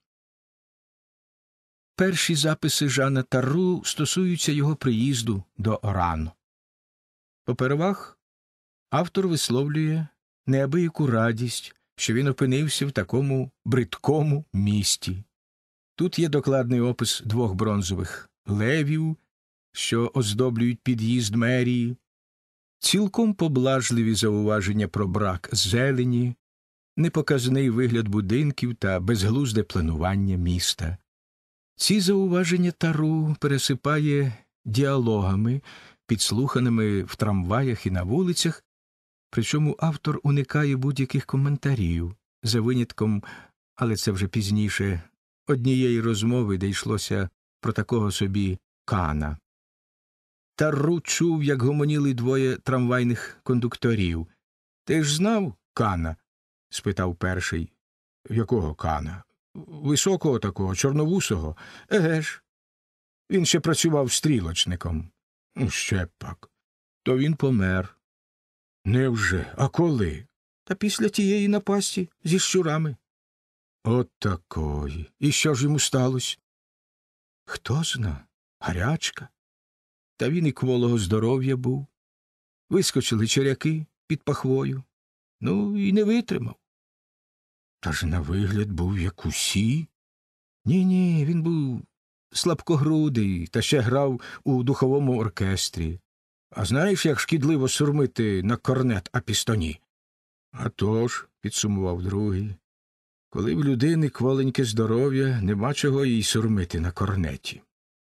Перші записи Жана Тарру стосуються його приїзду до Орану. Попервах автор висловлює неабияку радість, що він опинився в такому бридкому місті. Тут є докладний опис двох бронзових левів, що оздоблюють під'їзд мерії, цілком поблажливі зауваження про брак зелені, непоказний вигляд будинків та безглузде планування міста. Ці зауваження Тарру пересипає діалогами, підслуханими в трамваях і на вулицях, причому автор уникає будь-яких коментарів, за винятком, але це вже пізніше, однієї розмови, де йшлося про такого собі Кана. Тарру чув, як гомоніли двоє трамвайних кондукторів. «Ти ж знав Кана?» – спитав перший. «Якого Кана?» «Високого такого, чорновусого?» «Еге ж. Він ще працював стрілочником». «Ще пак. То він помер». «Невже? А коли?» «Та після тієї напасті зі щурами». «От такої. І що ж йому сталося?» «Хто зна? Гарячка. Та він і кволого здоров'я був. Вискочили черяки під пахвою. Ну, і не витримав». «Та ж на вигляд був як усі?» «Ні-ні, він був слабкогрудий та ще грав у духовому оркестрі. А знаєш, як шкідливо сурмити на корнет апістоні?» «А тож», – підсумував другий, – «коли в людини кволеньке здоров'я, нема чого їй сурмити на корнеті».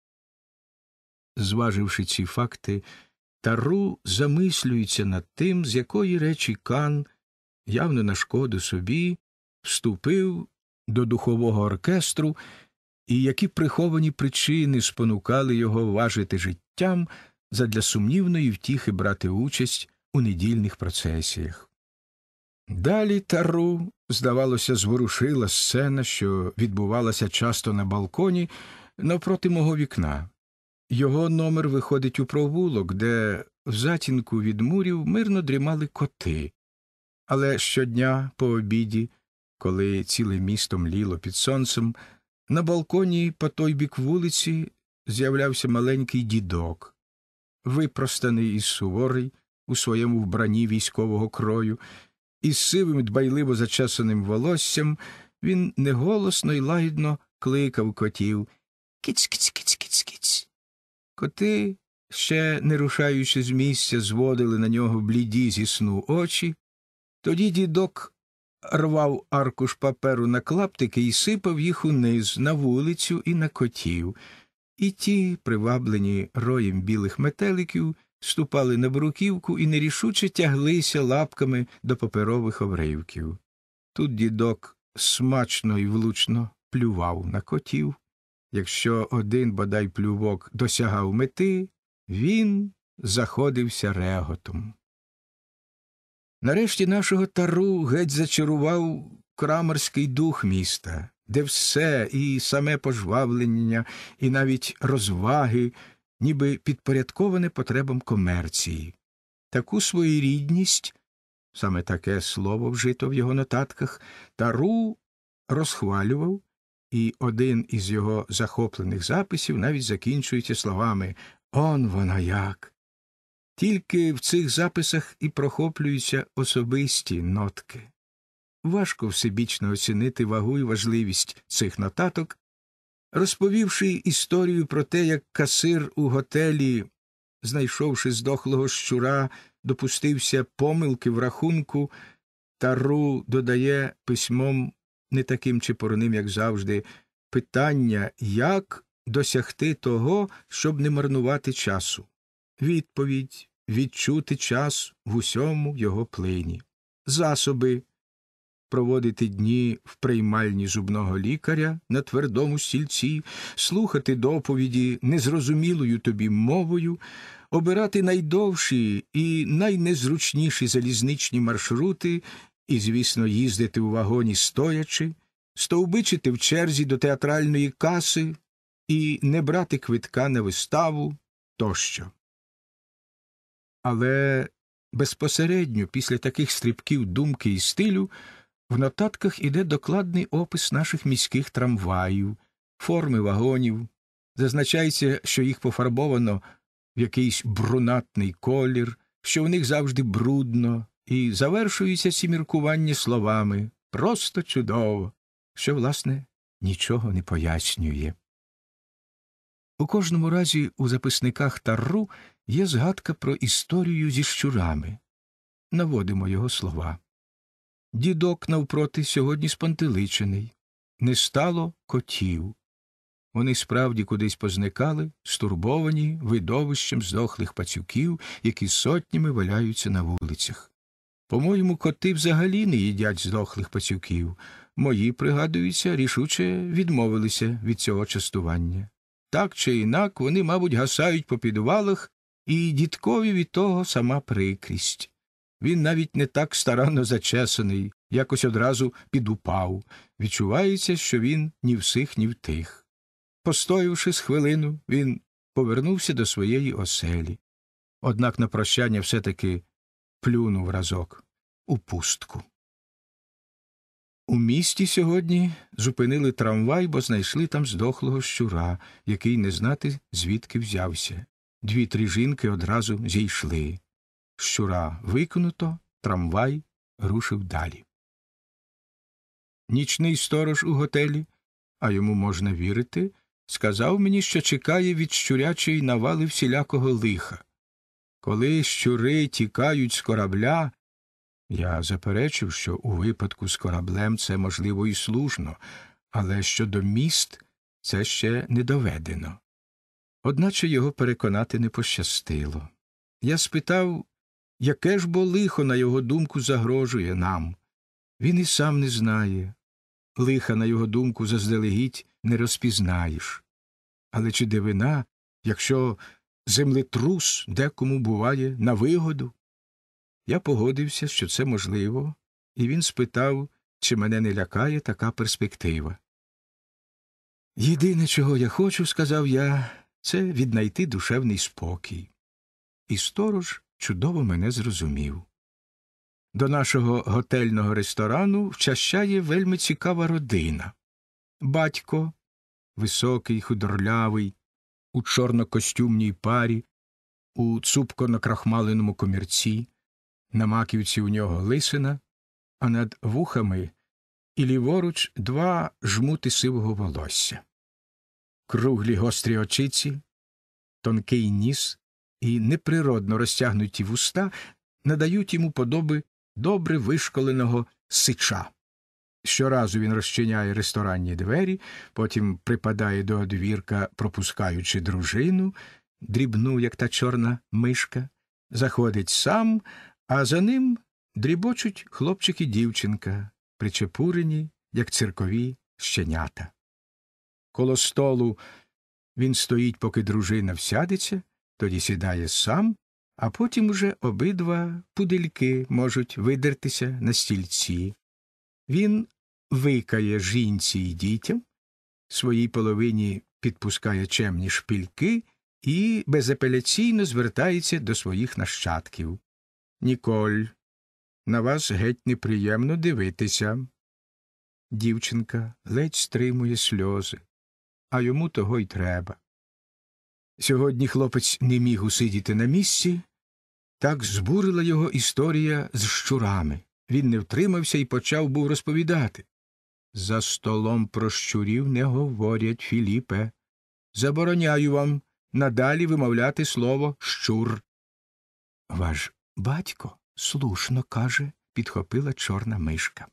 Зваживши ці факти, Тарру замислюється над тим, з якої речі Кан, явно на шкоду собі, вступив до духового оркестру і які приховані причини спонукали його важити життям задля сумнівної втіхи брати участь у недільних процесіях. Далі Тарру, здавалося, зворушила сцена, що відбувалася часто на балконі навпроти мого вікна. Його номер виходить у провулок, де в затінку від мурів мирно дрімали коти. Але щодня по обіді, коли ціле місто мліло під сонцем, на балконі по той бік вулиці з'являвся маленький дідок, випростаний і суворий у своєму вбранні військового крою, із сивим дбайливо зачесаним волоссям він неголосно й лагідно кликав котів «Киць-киць-киць-киць-киць». Коти ще не рушаючи з місця, зводили на нього бліді зі сну очі. Тоді дідок рвав аркуш паперу на клаптики і сипав їх униз, на вулицю і на котів. І ті, приваблені роєм білих метеликів, ступали на бруківку і нерішуче тяглися лапками до паперових обривків. Тут дідок смачно і влучно плював на котів. Якщо один бодай плювок досягав мети, він заходився реготом. Нарешті нашого Тару геть зачарував крамарський дух міста, де все, і саме пожвавлення, і навіть розваги, ніби підпорядковане потребам комерції. Таку своєрідність, саме таке слово вжито в його нотатках, Тару розхвалював, і один із його захоплених записів навіть закінчується словами «Он воно як!». Тільки в цих записах і прохоплюються особисті нотки. Важко всебічно оцінити вагу і важливість цих нотаток, розповівши історію про те, як касир у готелі, знайшовши здохлого щура, допустився помилки в рахунку, Тару додає письмом не таким чепурним, як завжди, питання, як досягти того, щоб не марнувати часу. Відповідь – відчути час в усьому його плині. Засоби – проводити дні в приймальні зубного лікаря на твердому стільці, слухати доповіді незрозумілою тобі мовою, обирати найдовші і найнезручніші залізничні маршрути і, звісно, їздити у вагоні стоячи, стовбичити в черзі до театральної каси і не брати квитка на виставу тощо. Але безпосередньо після таких стрибків думки і стилю в нотатках іде докладний опис наших міських трамваїв, форми вагонів, зазначається, що їх пофарбовано в якийсь брунатний колір, що в них завжди брудно, і завершуються ці міркування словами «просто чудово», що, власне, нічого не пояснює. У кожному разі у записниках Тарру є згадка про історію зі щурами. Наводимо його слова. Дідок, навпроти, сьогодні спантеличений. Не стало котів. Вони справді кудись позникали, стурбовані видовищем здохлих пацюків, які сотнями валяються на вулицях. По-моєму, коти взагалі не їдять здохлих пацюків. Мої, пригадується, рішуче відмовилися від цього частування. Так чи інак, вони, мабуть, гасають по підвалах, і дідкові від того сама прикрість. Він навіть не так старанно зачесаний, якось одразу підупав. Відчувається, що він ні в сих, ні в тих. Постоявши з хвилину, він повернувся до своєї оселі. Однак на прощання все-таки плюнув разок у пустку. У місті сьогодні зупинили трамвай, бо знайшли там здохлого щура, який не знати звідки взявся. Дві-три жінки одразу зійшли. Щура викинуто, трамвай рушив далі. Нічний сторож у готелі, а йому можна вірити, сказав мені, що чекає від щурячої навали всілякого лиха. Коли щури тікають з корабля, я заперечив, що у випадку з кораблем це можливо і слушно, але щодо міст це ще не доведено. Одначе його переконати не пощастило. Я спитав, яке ж бо лихо, на його думку, загрожує нам. Він і сам не знає. Лиха, на його думку, заздалегідь не розпізнаєш. Але чи дивина, якщо землетрус декому буває на вигоду? Я погодився, що це можливо, і він спитав, чи мене не лякає така перспектива. «Єдине, чого я хочу, — сказав я, — це віднайти душевний спокій». І сторож чудово мене зрозумів. До нашого готельного ресторану вчащає вельми цікава родина. Батько, високий, худорлявий, у чорнокостюмній парі, у цупко накрахмаленому комірці, на маківці у нього лисина, а над вухами і ліворуч два жмути сивого волосся. Круглі гострі очиці, тонкий ніс, і неприродно розтягнуті вуста надають йому подоби добре вишколеного сича. Щоразу він розчиняє ресторанні двері, потім припадає до одвірка, пропускаючи дружину, дрібну, як та чорна мишка, заходить сам, а за ним дрібочуть хлопчик і дівчинка, причепурені, як циркові щенята. Коло столу він стоїть, поки дружина всядеться, тоді сідає сам, а потім уже обидва пудельки можуть видертися на стільці. Він викає жінці й дітям, своїй половині підпускає чемні шпильки і безапеляційно звертається до своїх нащадків. «Ніколь, на вас геть неприємно дивитися». Дівчинка ледь стримує сльози, а йому того й треба. Сьогодні хлопець не міг усидіти на місці, так збурила його історія з щурами. Він не втримався і почав був розповідати. «За столом про щурів не говорять, Філіпе. Забороняю вам надалі вимовляти слово «щур». «Ваш батько слушно каже», – підхопила чорна мишка.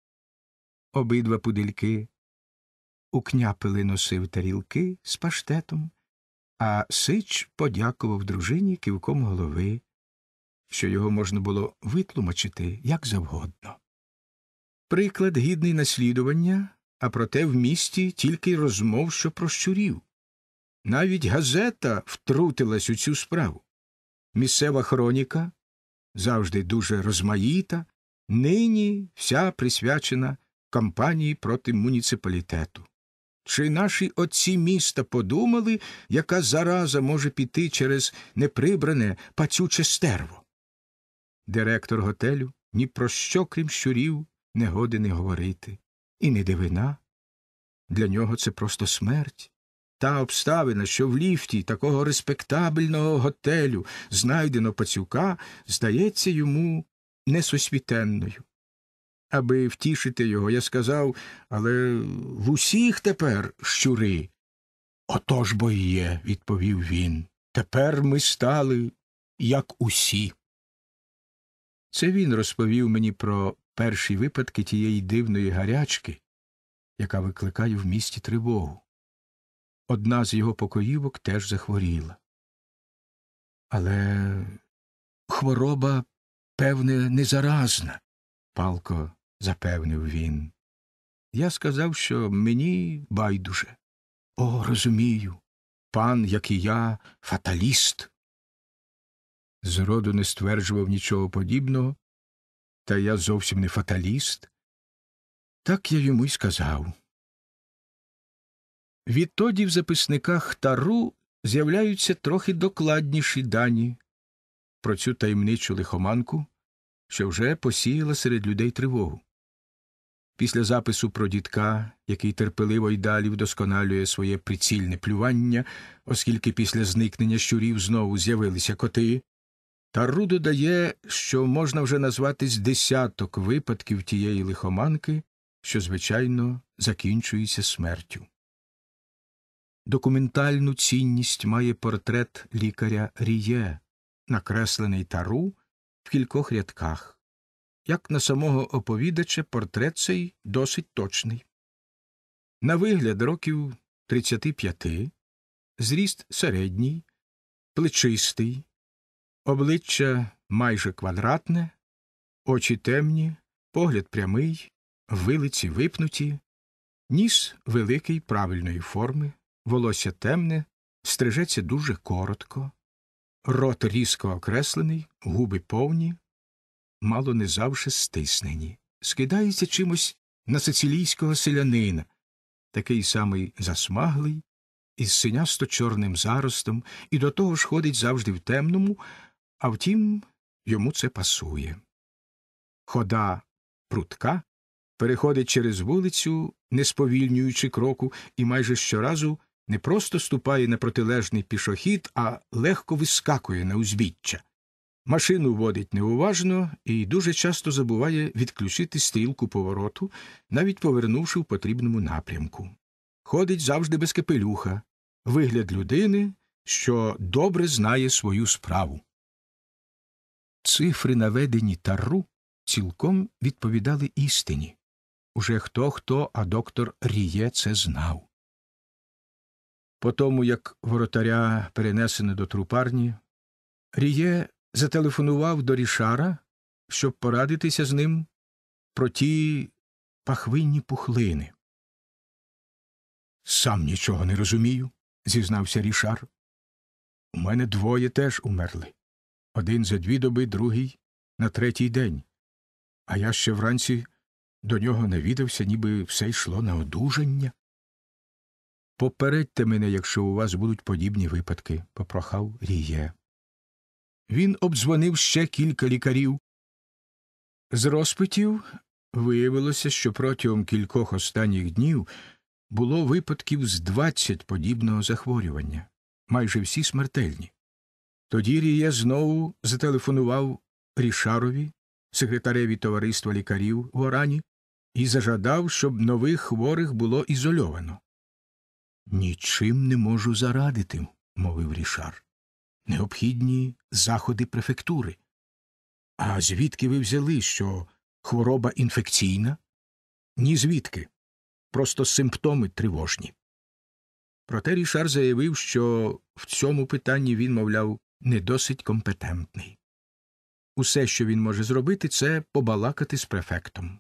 Обидва пудельки укняпили носи в тарілки з паштетом, а Сич подякував дружині кивком голови, що його можна було витлумачити як завгодно. Приклад гідний наслідування, а проте в місті тільки розмов, що про щурів. Навіть газета втрутилась у цю справу. Місцева хроніка, завжди дуже розмаїта, нині вся присвячена кампанії проти муніципалітету. Чи наші отці міста подумали, яка зараза може піти через неприбране пацюче стерво? Директор готелю ні про що, крім щурів, не годен і говорити. І не дивина. Для нього це просто смерть. Та обставина, що в ліфті такого респектабельного готелю знайдено пацюка, здається йому несосвітенною. Аби втішити його, я сказав, але в усіх тепер щури. «Отож бо і є», – відповів він. «Тепер ми стали, як усі». Це він розповів мені про перші випадки тієї дивної гарячки, яка викликає в місті тривогу. Одна з його покоївок теж захворіла. Але хвороба, певне, не заразна, палко запевнив він. Я сказав, що мені байдуже. О, розумію, пан, як і я, фаталіст. Зроду не стверджував нічого подібного, та я зовсім не фаталіст. Так я йому й сказав. Відтоді в записниках Тару з'являються трохи докладніші дані про цю таємничу лихоманку, що вже посіяла серед людей тривогу. Після запису про дідка, який терпеливо й далі вдосконалює своє прицільне плювання, оскільки після зникнення щурів знову з'явилися коти, Тару додає, що можна вже назвати з десяток випадків тієї лихоманки, що, звичайно, закінчується смертю. Документальну цінність має портрет лікаря Ріє, накреслений Тару в кількох рядках. Як на самого оповідача, портрет цей досить точний. На вигляд років тридцяти п'яти, зріст середній, плечистий, обличчя майже квадратне, очі темні, погляд прямий, вилиці випнуті, ніс великий правильної форми, волосся темне, стрижеться дуже коротко, рот різко окреслений, губи повні, мало не завше стиснені. Скидається чимось на сицилійського селянина, такий самий засмаглий, із синясто-чорним заростом, і до того ж ходить завжди в темному, а втім, йому це пасує. Хода прудка, переходить через вулицю, не сповільнюючи кроку, і майже щоразу не просто ступає на протилежний пішохід, а легко вискакує на узбіччя. Машину водить неуважно і дуже часто забуває відключити стрілку повороту, навіть повернувши в потрібному напрямку. Ходить завжди без капелюха, вигляд людини, що добре знає свою справу. Цифри, наведені Тарру, цілком відповідали істині. Уже хто-хто, а доктор Ріє це знав. По тому, як воротаря перенесено до трупарні, Ріє зателефонував до Рішара, щоб порадитися з ним про ті пахвинні пухлини. «Сам нічого не розумію», – зізнався Рішар. «У мене двоє теж умерли. Один за дві доби, другий на третій день. А я ще вранці до нього навідався, ніби все йшло на одужання». «Попередьте мене, якщо у вас будуть подібні випадки», – попрохав Ріє. Він обдзвонив ще кілька лікарів. З розпитів виявилося, що протягом кількох останніх днів було випадків з двадцять подібного захворювання, майже всі смертельні. Тоді Ріє знову зателефонував Рішарові, секретареві товариства лікарів в Орані, і зажадав, щоб нових хворих було ізольовано. «Нічим не можу зарадити», – мовив Рішар. «Необхідні заходи префектури». «А звідки ви взяли, що хвороба інфекційна?» «Ні звідки. Просто симптоми тривожні». Проте Рішар заявив, що в цьому питанні він, мовляв, не досить компетентний. Усе, що він може зробити, це побалакати з префектом.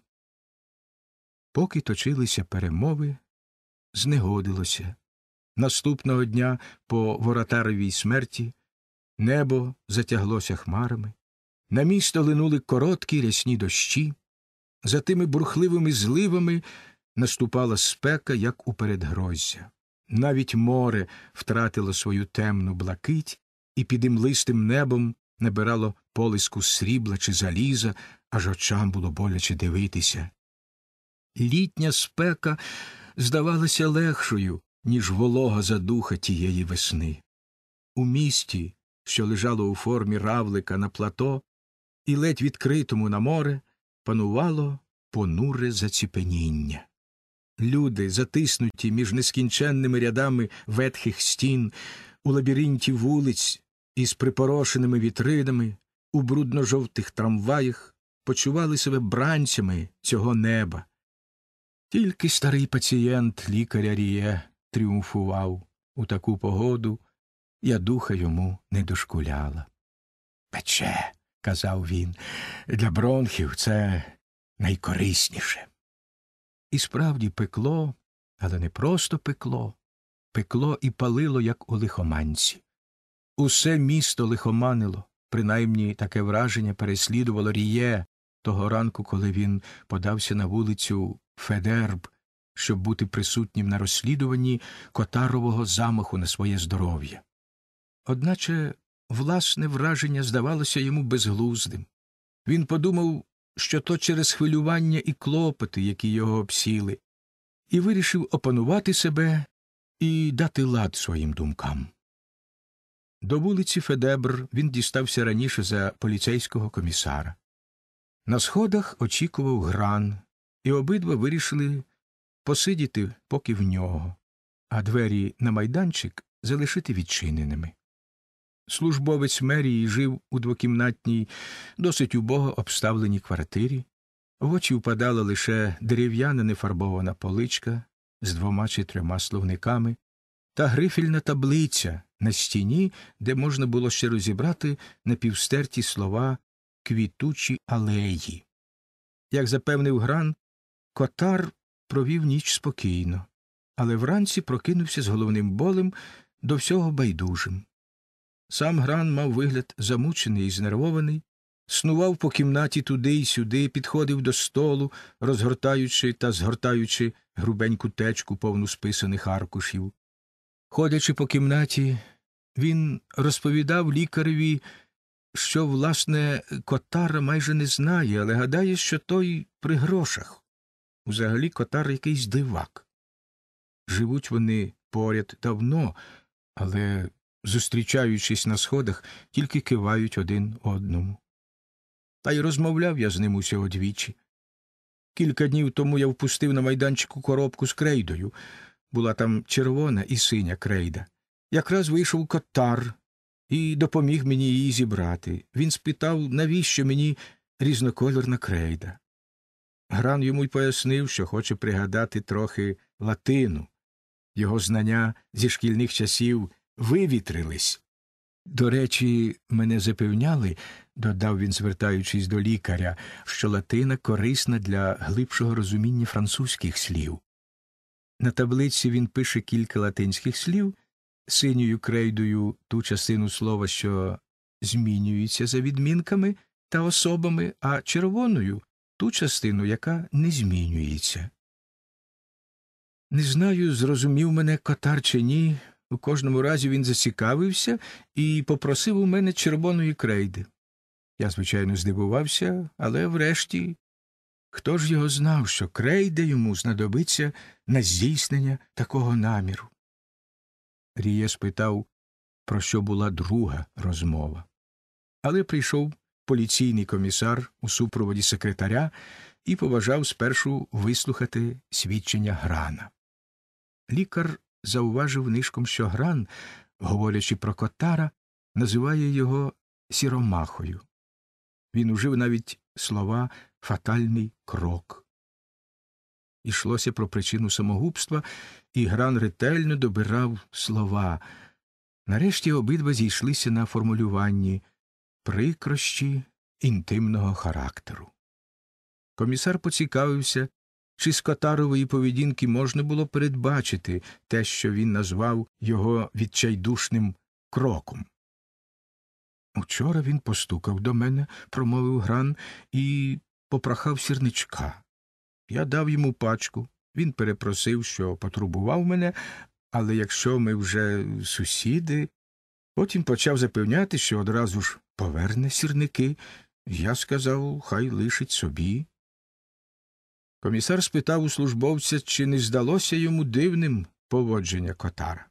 Поки точилися перемови, знегодилося. Наступного дня по воротаровій смерті небо затяглося хмарами, на місто линули короткі рясні дощі, за тими бурхливими зливами наступала спека, як у передгроздя. Навіть море втратило свою темну блакить і під імлистим небом набирало полиску срібла чи заліза, аж очам було боляче дивитися. Літня спека здавалася легшою, ніж волога задуха тієї весни. У місті, що лежало у формі равлика на плато, і ледь відкритому на море, панувало понуре заціпеніння. Люди, затиснуті між нескінченними рядами ветхих стін, у лабіринті вулиць із припорошеними вітринами, у брудно-жовтих трамваях, почували себе бранцями цього неба. Тільки старий пацієнт лікаря Ріє тріумфував. У таку погоду я духа йому не дошкуляла. «Пече», – казав він, – «для бронхів це найкорисніше». І справді пекло, але не просто пекло. Пекло і палило, як у лихоманці. Усе місто лихоманило, принаймні таке враження переслідувало Ріє того ранку, коли він подався на вулицю Федерб, щоб бути присутнім на розслідуванні Котарового замаху на своє здоров'я. Одначе власне враження здавалося йому безглуздим. Він подумав, що то через хвилювання і клопоти, які його обсіли, і вирішив опанувати себе і дати лад своїм думкам. До вулиці Федебр він дістався раніше за поліцейського комісара. На сходах очікував Гран, і обидва вирішили посидіти поки в нього, а двері на майданчик залишити відчиненими. Службовець мерії жив у двокімнатній, досить убого обставленій квартирі. В очі впадала лише дерев'яна нефарбована поличка з двома чи трьома словниками та грифельна таблиця на стіні, де можна було ще розібрати напівстерті слова «квітучі алеї». Як запевнив Гран, Котар провів ніч спокійно, але вранці прокинувся з головним болем, до всього байдужим. Сам Гран мав вигляд замучений і знервований, снував по кімнаті туди й сюди, підходив до столу, розгортаючи та згортаючи грубеньку течку, повну списаних аркушів. Ходячи по кімнаті, він розповідав лікареві, що, власне, Котара майже не знає, але гадає, що той при грошах. Взагалі Котар якийсь дивак. Живуть вони поряд давно, але, зустрічаючись на сходах, тільки кивають один одному. Та й розмовляв я з ним усього двічі. Кілька днів тому я впустив на майданчику коробку з крейдою. Була там червона і синя крейда. Якраз вийшов Котар і допоміг мені її зібрати. Він спитав, навіщо мені різнокольорна крейда. Гран йому й пояснив, що хоче пригадати трохи латину. Його знання зі шкільних часів вивітрились. До речі, мене запевняли, додав він, звертаючись до лікаря, що латина корисна для глибшого розуміння французьких слів. На таблиці він пише кілька латинських слів, синьою крейдою ту частину слова, що змінюється за відмінками та особами, а червоною ту частину, яка не змінюється. Не знаю, зрозумів мене Котар чи ні. У кожному разі він зацікавився і попросив у мене червоної крейди. Я, звичайно, здивувався, але врешті хто ж його знав, що крейда йому знадобиться на здійснення такого наміру? Ріє спитав, про що була друга розмова. Але прийшов поліційний комісар у супроводі секретаря і побажав спершу вислухати свідчення Грана. Лікар зауважив нишком, що Гран, говорячи про Котара, називає його сіромахою. Він ужив навіть слова «фатальний крок». Ішлося про причину самогубства, і Гран ретельно добирав слова. Нарешті обидва зійшлися на формулюванні «прикрощі інтимного характеру». Комісар поцікавився, чи з Котарової поведінки можна було передбачити те, що він назвав його відчайдушним кроком. «Учора він постукав до мене», – промовив Гран, – «і попрохав сірничка. Я дав йому пачку. Він перепросив, що потурбував мене, але якщо ми вже сусіди...» Потім почав запевняти, що одразу ж поверне сірники. Я сказав, хай лишить собі. Комісар спитав у службовця, чи не здалося йому дивним поводження Котара.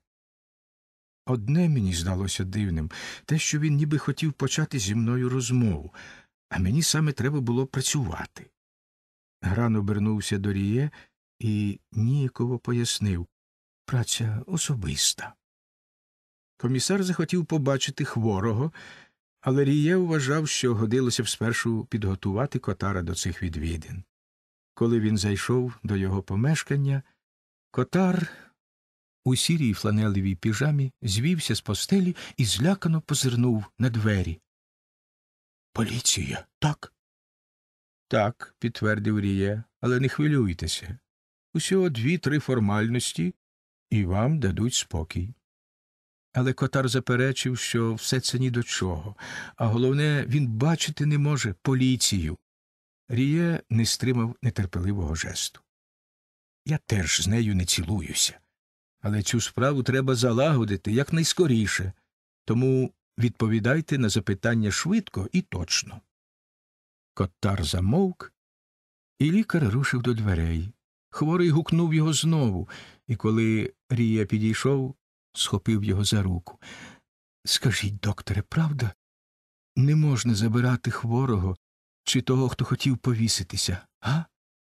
Одне мені здалося дивним – те, що він ніби хотів почати зі мною розмову, а мені саме треба було працювати. Гран обернувся до Ріє і ніяково пояснив – праця особиста. Комісар захотів побачити хворого, але Ріє вважав, що годилося б спершу підготувати Котара до цих відвідин. Коли він зайшов до його помешкання, Котар у сірій фланелевій піжамі звівся з постелі і злякано позирнув на двері. «Поліція, так?» «Так», – підтвердив Ріє, – «але не хвилюйтеся. Усього дві-три формальності, і вам дадуть спокій». Але Котар заперечив, що все це ні до чого, а головне, він бачити не може поліцію. Ріє не стримав нетерпеливого жесту. «Я теж з нею не цілуюся, але цю справу треба залагодити якнайскоріше, тому відповідайте на запитання швидко і точно». Котар замовк, і лікар рушив до дверей. Хворий гукнув його знову, і коли Ріє підійшов, схопив його за руку. «Скажіть, докторе, правда? Не можна забирати хворого чи того, хто хотів повіситися, а?»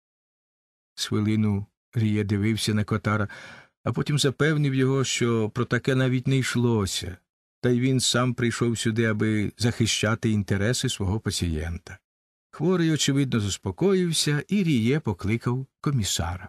З хвилину Ріє дивився на Котара, а потім запевнив його, що про таке навіть не йшлося, та й він сам прийшов сюди, аби захищати інтереси свого пацієнта. Хворий, очевидно, заспокоївся, і Ріє покликав комісара.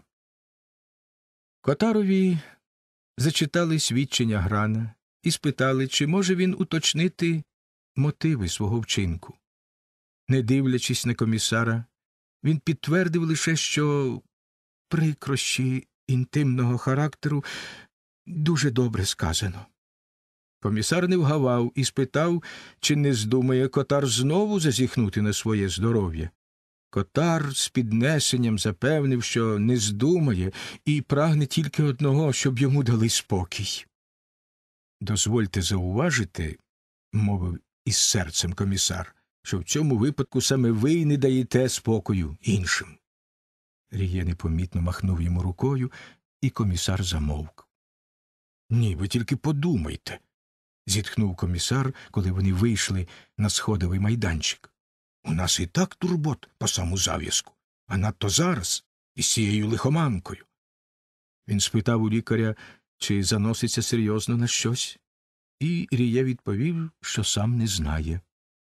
Котарові зачитали свідчення Грана і спитали, чи може він уточнити мотиви свого вчинку. Не дивлячись на комісара, він підтвердив лише, що прикрощі інтимного характеру дуже добре сказано. Комісар не вгавав і спитав, чи не здумає Котар знову зазіхнути на своє здоров'я. Котар з піднесенням запевнив, що не здумає і прагне тільки одного, щоб йому дали спокій. «Дозвольте зауважити, – мовив із серцем комісар, – що в цьому випадку саме ви не даєте спокою іншим». Ріє непомітно махнув йому рукою, і комісар замовк. «Ні, ви тільки подумайте», – зітхнув комісар, коли вони вийшли на сходовий майданчик. «У нас і так турбот по саму зав'язку, а надто зараз із цією лихоманкою». Він спитав у лікаря, чи заноситься серйозно на щось, і Ріє відповів, що сам не знає.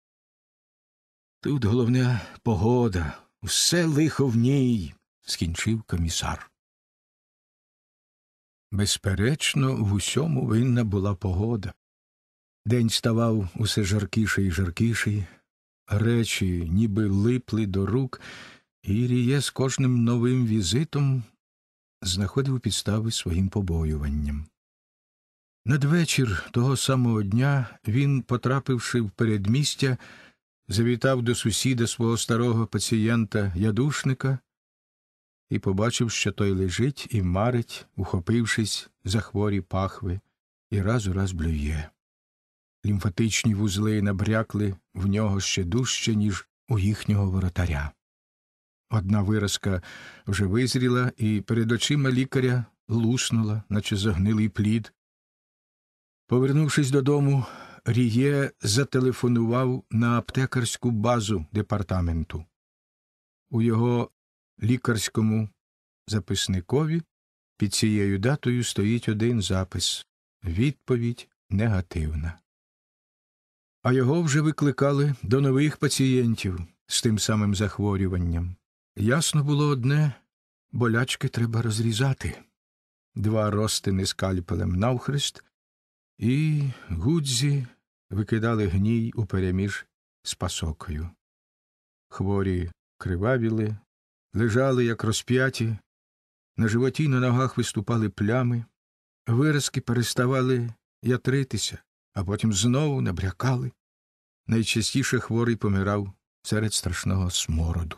«Тут головне погода, все лихо в ній», – скінчив комісар. Безперечно, в усьому винна була погода. День ставав усе жаркіший і жаркіший, речі ніби липли до рук, і Ріє з кожним новим візитом знаходив підстави своїм побоюванням. Надвечір того самого дня він, потрапивши в передмістя, завітав до сусіда свого старого пацієнта-ядушника і побачив, що той лежить і марить, ухопившись за хворі пахви, і раз у раз блює. Лімфатичні вузли набрякли в нього ще дужче, ніж у їхнього воротаря. Одна виразка вже визріла, і перед очима лікаря луснула, наче загнилий плід. Повернувшись додому, Ріє зателефонував на аптекарську базу департаменту. У його лікарському записникові під цією датою стоїть один запис – відповідь негативна. А його вже викликали до нових пацієнтів з тим самим захворюванням. Ясно було одне – болячки треба розрізати. Два розтини скальпелем навхрест, і Гудзі викидали гній упереміж з пасокою. Хворі кривавіли, лежали, як розп'яті, на животі й на ногах виступали плями, виразки переставали ятритися, а потім знову набрякали. Найчастіше хворий помирав серед страшного смороду.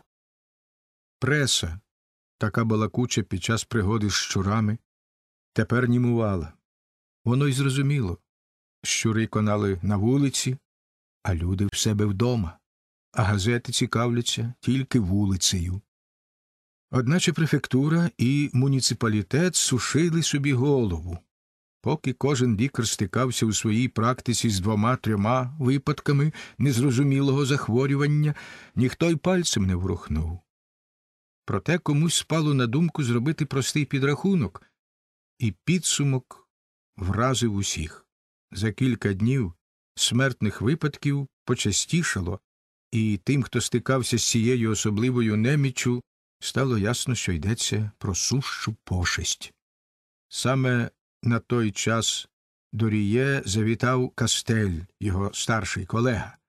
Преса, така балакуча під час пригоди з щурами, тепер німувала. Воно й зрозуміло. Щури конали на вулиці, а люди в себе вдома, а газети цікавляться тільки вулицею. Одначе префектура і муніципалітет сушили собі голову. Поки кожен лікар стикався у своїй практиці з двома-трьома випадками незрозумілого захворювання, ніхто й пальцем не врухнув. Проте комусь спало на думку зробити простий підрахунок, і підсумок вразив усіх. За кілька днів смертних випадків почастішало, і тим, хто стикався з цією особливою неміччю, стало ясно, що йдеться про сущу пошесть. Саме на той час до Ріє завітав Кастель, його старший колега.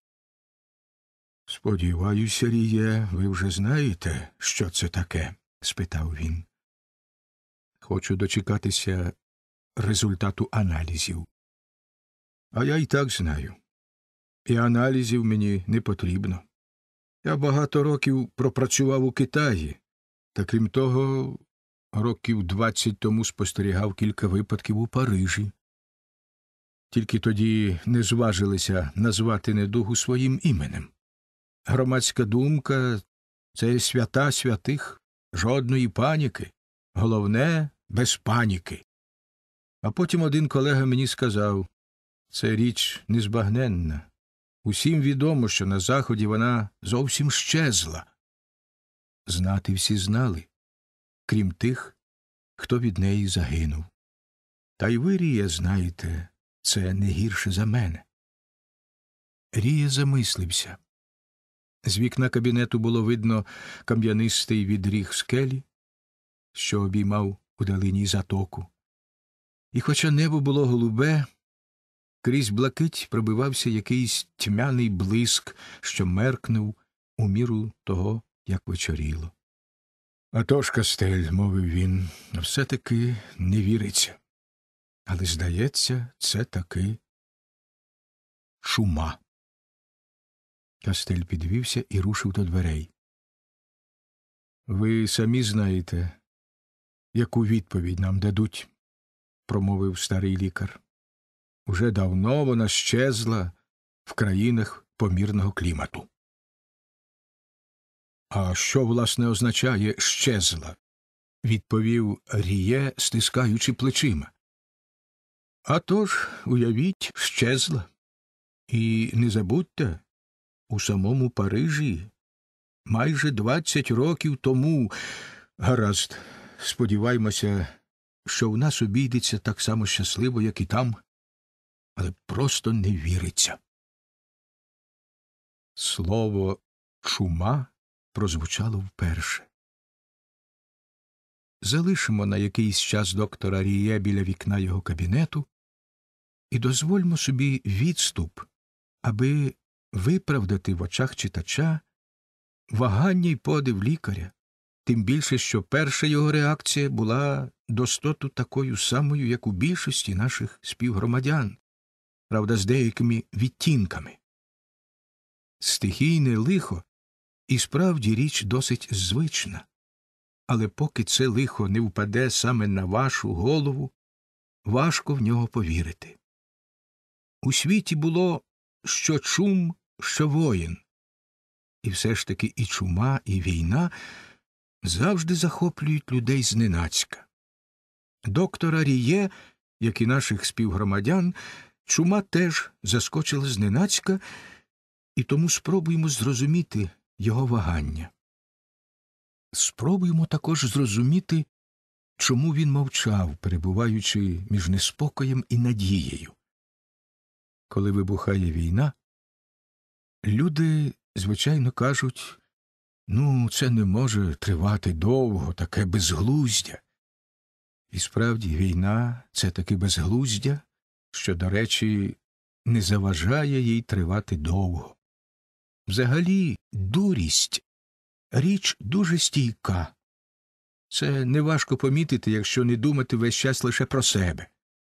«Сподіваюся, Ріє, ви вже знаєте, що це таке?» – спитав він. «Хочу дочекатися результату аналізів». «А я й так знаю. І аналізів мені не потрібно. Я багато років пропрацював у Китаї, та крім того, років двадцять тому спостерігав кілька випадків у Парижі. Тільки тоді не зважилися назвати недугу своїм іменем. Громадська думка – це свята святих, жодної паніки, головне – без паніки». А потім один колега мені сказав, це річ незбагненна. Усім відомо, що на Заході вона зовсім щезла. Знати всі знали, крім тих, хто від неї загинув. Та й ви, Ріє, знаєте, це не гірше за мене. Ріє замислився. З вікна кабінету було видно кам'янистий відріг скелі, що обіймав удалині затоку. І хоча небо було голубе, крізь блакить пробивався якийсь тьмяний блиск, що меркнув у міру того, як вечоріло. «А то ж, Кастель, – мовив він, – все-таки не віриться. Але, здається, це таки чума». Кастель підвівся і рушив до дверей. «Ви самі знаєте, яку відповідь нам дадуть», – промовив старий лікар. «Уже давно вона щезла в країнах помірного клімату». «А що, власне, означає «щезла»?» – відповів Ріє, стискаючи плечима. «А тож, уявіть, щезла. І не забудьте, у самому Парижі майже двадцять років тому, гаразд, сподіваймося, що в нас обійдеться так само щасливо, як і там, але просто не віриться. Слово «чума» прозвучало вперше. Залишимо на якийсь час доктора Ріє біля вікна його кабінету і дозвольмо собі відступ, аби виправдати в очах читача вагання й подив лікаря, тим більше, що перша його реакція була достоту такою самою, як у більшості наших співгромадян, правда, з деякими відтінками. Стихійне лихо і справді річ досить звична, але поки це лихо не впаде саме на вашу голову, важко в нього повірити. У світі було що чум, що воїн. І все ж таки і чума, і війна завжди захоплюють людей зненацька. Доктора Ріє, як і наших співгромадян, чума теж заскочила зненацька, і тому спробуємо зрозуміти його вагання. Спробуємо також зрозуміти, чому він мовчав, перебуваючи між неспокоєм і надією. Коли вибухає війна, люди, звичайно, кажуть, ну, це не може тривати довго, таке безглуздя. І справді, війна – це таке безглуздя, що, до речі, не заважає їй тривати довго. Взагалі, дурість – річ дуже стійка. Це неважко помітити, якщо не думати весь час лише про себе.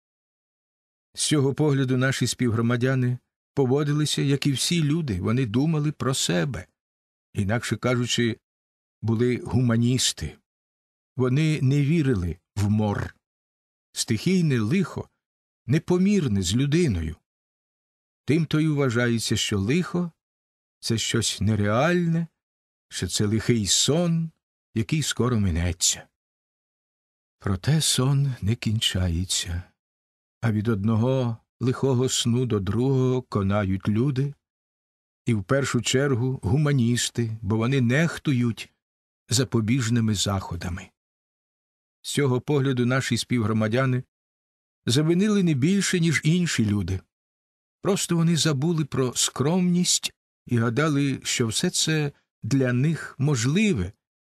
З цього погляду наші співгромадяни поводилися, як і всі люди, вони думали про себе. Інакше кажучи, були гуманісти. Вони не вірили в мор. Стихійне лихо непомірне з людиною. Тим-то й вважається, що лихо – це щось нереальне, що це лихий сон, який скоро минеться. Проте сон не кінчається, а від одного лихого сну до другого конають люди, і в першу чергу гуманісти, бо вони нехтують запобіжними заходами. З цього погляду наші співгромадяни завинили не більше, ніж інші люди. Просто вони забули про скромність і гадали, що все це для них можливе,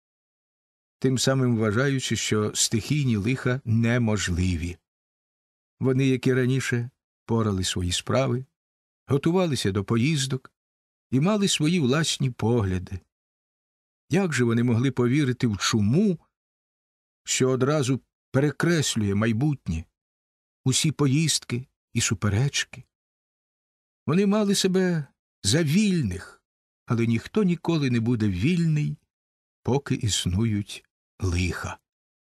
тим самим вважаючи, що стихійні лиха неможливі. Вони, як і раніше, порали свої справи, готувалися до поїздок і мали свої власні погляди. Як же вони могли повірити в чуму, що одразу перекреслює майбутнє, усі поїздки і суперечки? Вони мали себе за вільних, але ніхто ніколи не буде вільний, поки існують лиха.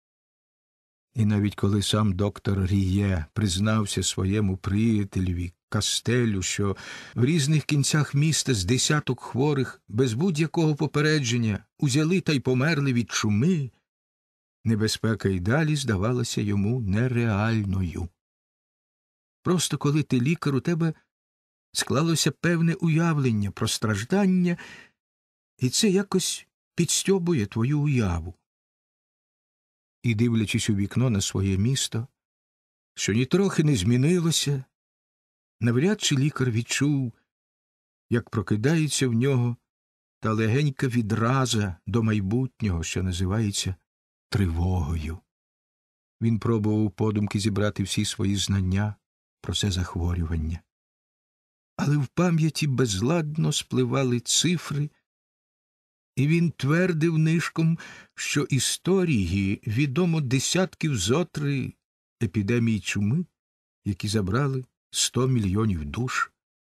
І навіть коли сам доктор Ріє признався своєму приятелеві Кастелю, що в різних кінцях міста з десяток хворих без будь-якого попередження узяли та й померли від чуми, небезпека й далі здавалася йому нереальною. Просто коли ти лікар, у тебе склалося певне уявлення про страждання, і це якось підстьобує твою уяву. І, дивлячись у вікно на своє місто, що нітрохи не змінилося, навряд чи лікар відчув, як прокидається в нього та легенька відраза до майбутнього, що називається тривогою. Він пробував подумки зібрати всі свої знання про це захворювання. Але в пам'яті безладно спливали цифри, і він твердив нишком, що історії відомо десятків зотри епідемій чуми, які забрали сто мільйонів душ.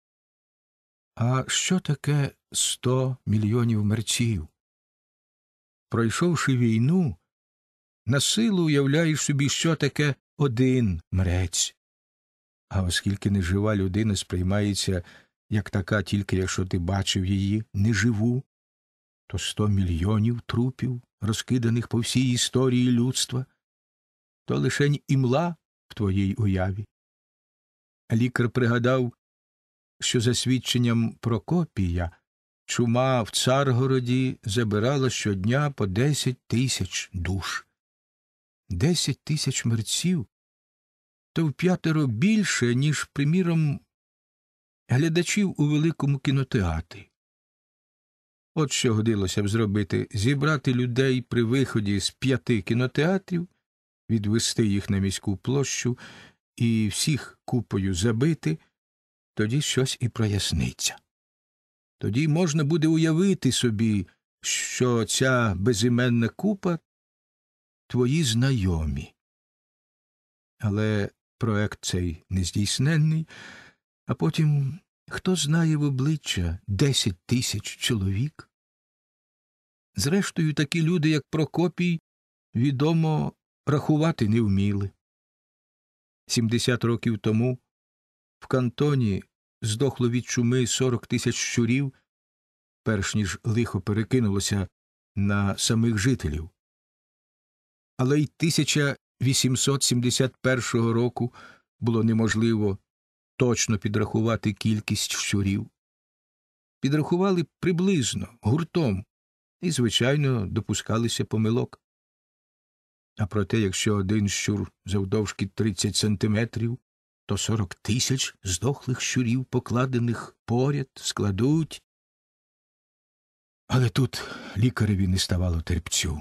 А що таке сто мільйонів мерців? Пройшовши війну, на силу уявляєш собі, що таке один мрець. А оскільки нежива людина сприймається як така тільки якщо ти бачив її неживу, то сто мільйонів трупів, розкиданих по всій історії людства, то лишень імла в твоїй уяві. Лікар пригадав, що за свідченням Прокопія чума в Царгороді забирала щодня по десять тисяч душ. Десять тисяч мерців — то вп'ятеро більше, ніж, приміром, глядачів у великому кінотеатрі. От що годилося б зробити — зібрати людей при виході з п'яти кінотеатрів, відвести їх на міську площу і всіх купою забити, тоді щось і проясниться. Тоді можна буде уявити собі, що ця безіменна купа — твої знайомі. Але проект цей нездійсненний, а потім хто знає в обличчя десять тисяч чоловік? Зрештою, такі люди, як Прокопій, відомо, рахувати не вміли. Сімдесят років тому в Кантоні здохло від чуми сорок тисяч щурів, перш ніж лихо перекинулося на самих жителів. Але й тисяча вісімсот сімдесят першого року було неможливо точно підрахувати кількість щурів. Підрахували приблизно, гуртом, і, звичайно, допускалися помилок. А проте, якщо один щур завдовжки тридцять сантиметрів, то сорок тисяч здохлих щурів, покладених поряд, складуть. Але тут лікареві не ставало терпцю.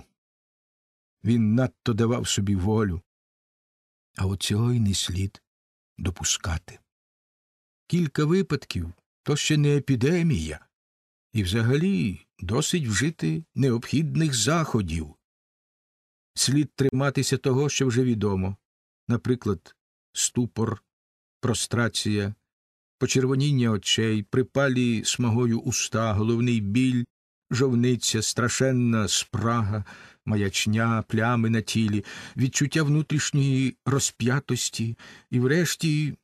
Він надто давав собі волю. А от цього й не слід допускати. Кілька випадків — то ще не епідемія. І взагалі досить вжити необхідних заходів. Слід триматися того, що вже відомо. Наприклад, ступор, прострація, почервоніння очей, припалі смагою уста, головний біль, жовниця, страшенна спрага, маячня, плями на тілі, відчуття внутрішньої розп'ятості і врешті...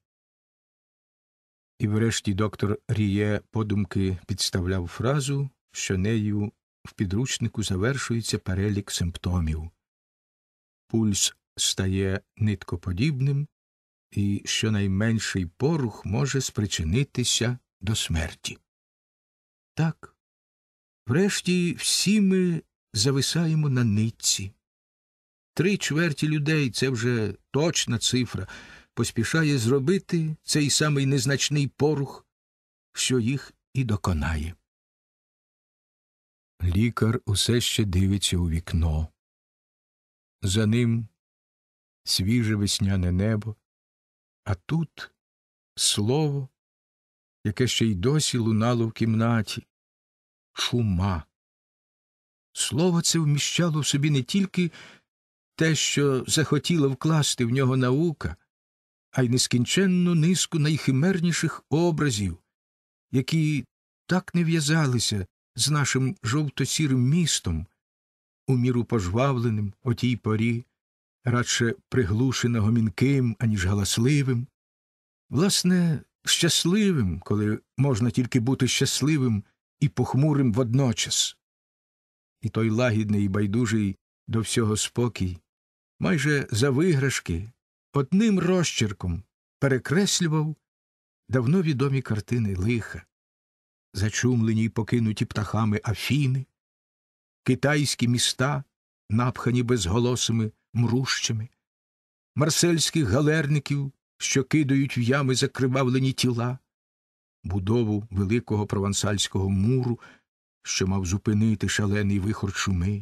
І врешті доктор Ріє подумки підставляв фразу, що нею в підручнику завершується перелік симптомів. Пульс стає ниткоподібним, і щонайменший порух може спричинитися до смерті. Так, врешті всі ми зависаємо на нитці. Три чверті людей — це вже точна цифра — поспішає зробити цей самий незначний порух, що їх і доконає. Лікар усе ще дивиться у вікно. За ним свіже весняне небо, а тут слово, яке ще й досі лунало в кімнаті — чума. Слово це вміщало в собі не тільки те, що захотіла вкласти в нього наука, а й нескінченну низку найхимерніших образів, які так не в'язалися з нашим жовто-сірим містом, у міру пожвавленим о тій порі, радше приглушеного мінким, аніж галасливим, власне, щасливим, коли можна тільки бути щасливим і похмурим водночас. І той лагідний і байдужий до всього спокій, майже за виграшки, одним розчерком перекреслював давно відомі картини лиха, зачумлені й покинуті птахами Афіни, китайські міста, напхані безголосими мрущами, марсельських галерників, що кидають в ями закривавлені тіла, будову великого провансальського муру, що мав зупинити шалений вихор чуми,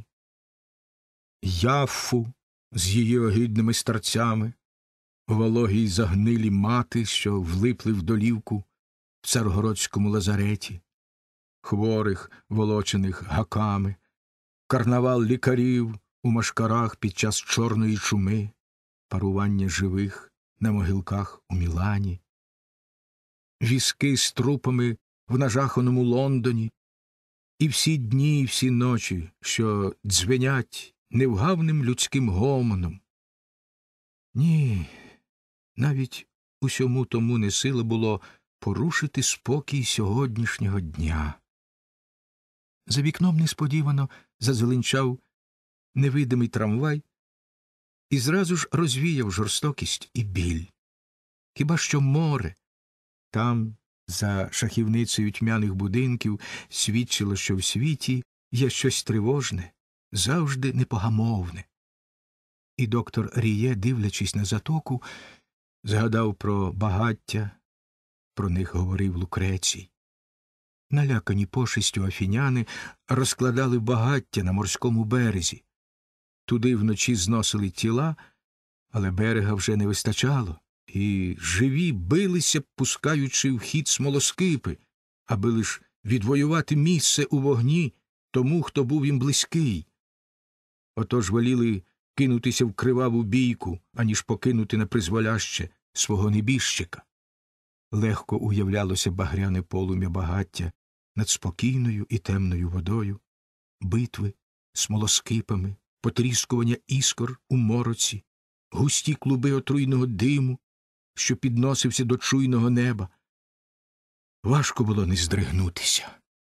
Яффу з її огидними старцями, вологі й загнилі мати, що влипли в долівку в царгородському лазареті, хворих, волочених гаками, карнавал лікарів у машкарах під час чорної чуми, парування живих на могилках у Мілані, візки з трупами в нажаханому Лондоні, і всі дні, і всі ночі, що дзвенять невгавним людським гомоном. Ні, навіть усьому тому не сила було порушити спокій сьогоднішнього дня. За вікном несподівано зазеленчав невидимий трамвай і зразу ж розвіяв жорстокість і біль. Хіба що море, там, за шахівницею тьмяних будинків, свідчило, що в світі є щось тривожне, завжди непогамовне. І доктор Ріє, дивлячись на затоку, згадав про багаття, про них говорив Лукрецій. Налякані пошестю афіняни розкладали багаття на морському березі. Туди вночі зносили тіла, але берега вже не вистачало, і живі билися, пускаючи в хід смолоскипи, аби лиш відвоювати місце у вогні тому, хто був їм близький. Отож воліли кинутися в криваву бійку, аніж покинути на призволяще свого небіжчика. Легко уявлялося багряне полум'я багаття над спокійною і темною водою, битви смолоскипами, потріскування іскор у мороці, густі клуби отруйного диму, що підносився до чуйного неба. Важко було не здригнутися.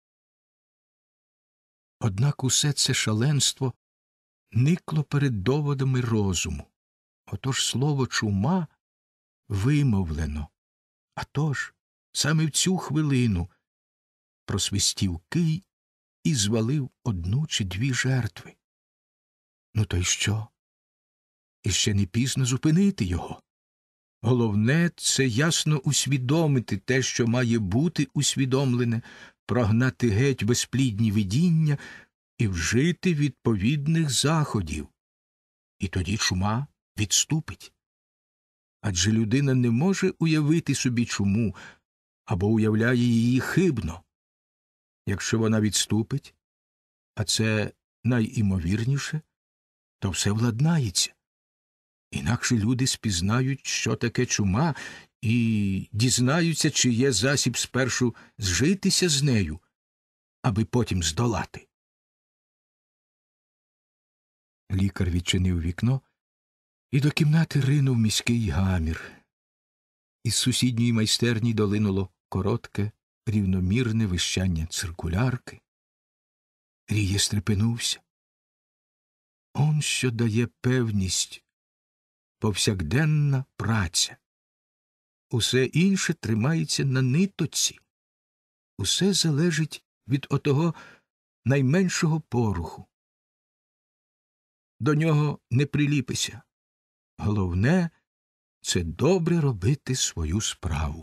Однак усе це шаленство никло перед доводами розуму. Отож слово «чума» вимовлено. А тож, саме в цю хвилину просвистів кий і звалив одну чи дві жертви. Ну то й що? І ще не пізно зупинити його. Головне – це ясно усвідомити те, що має бути усвідомлене, прогнати геть безплідні видіння і вжити відповідних заходів. І тоді чума відступить. Адже людина не може уявити собі чуму, або уявляє її хибно. Якщо вона відступить, а це найімовірніше, то все владнається. Інакше люди спізнають, що таке чума, і дізнаються, чи є засіб спершу зжитися з нею, аби потім здолати. Лікар відчинив вікно, і до кімнати ринув міський гамір. Із сусідньої майстерні долинуло коротке, рівномірне вищання циркулярки. Ріє стрепенувся. Он що дає певність — повсякденна праця. Усе інше тримається на ниточці. Усе залежить від отого найменшого поруху. До нього не приліпися. Головне – це добре робити свою справу.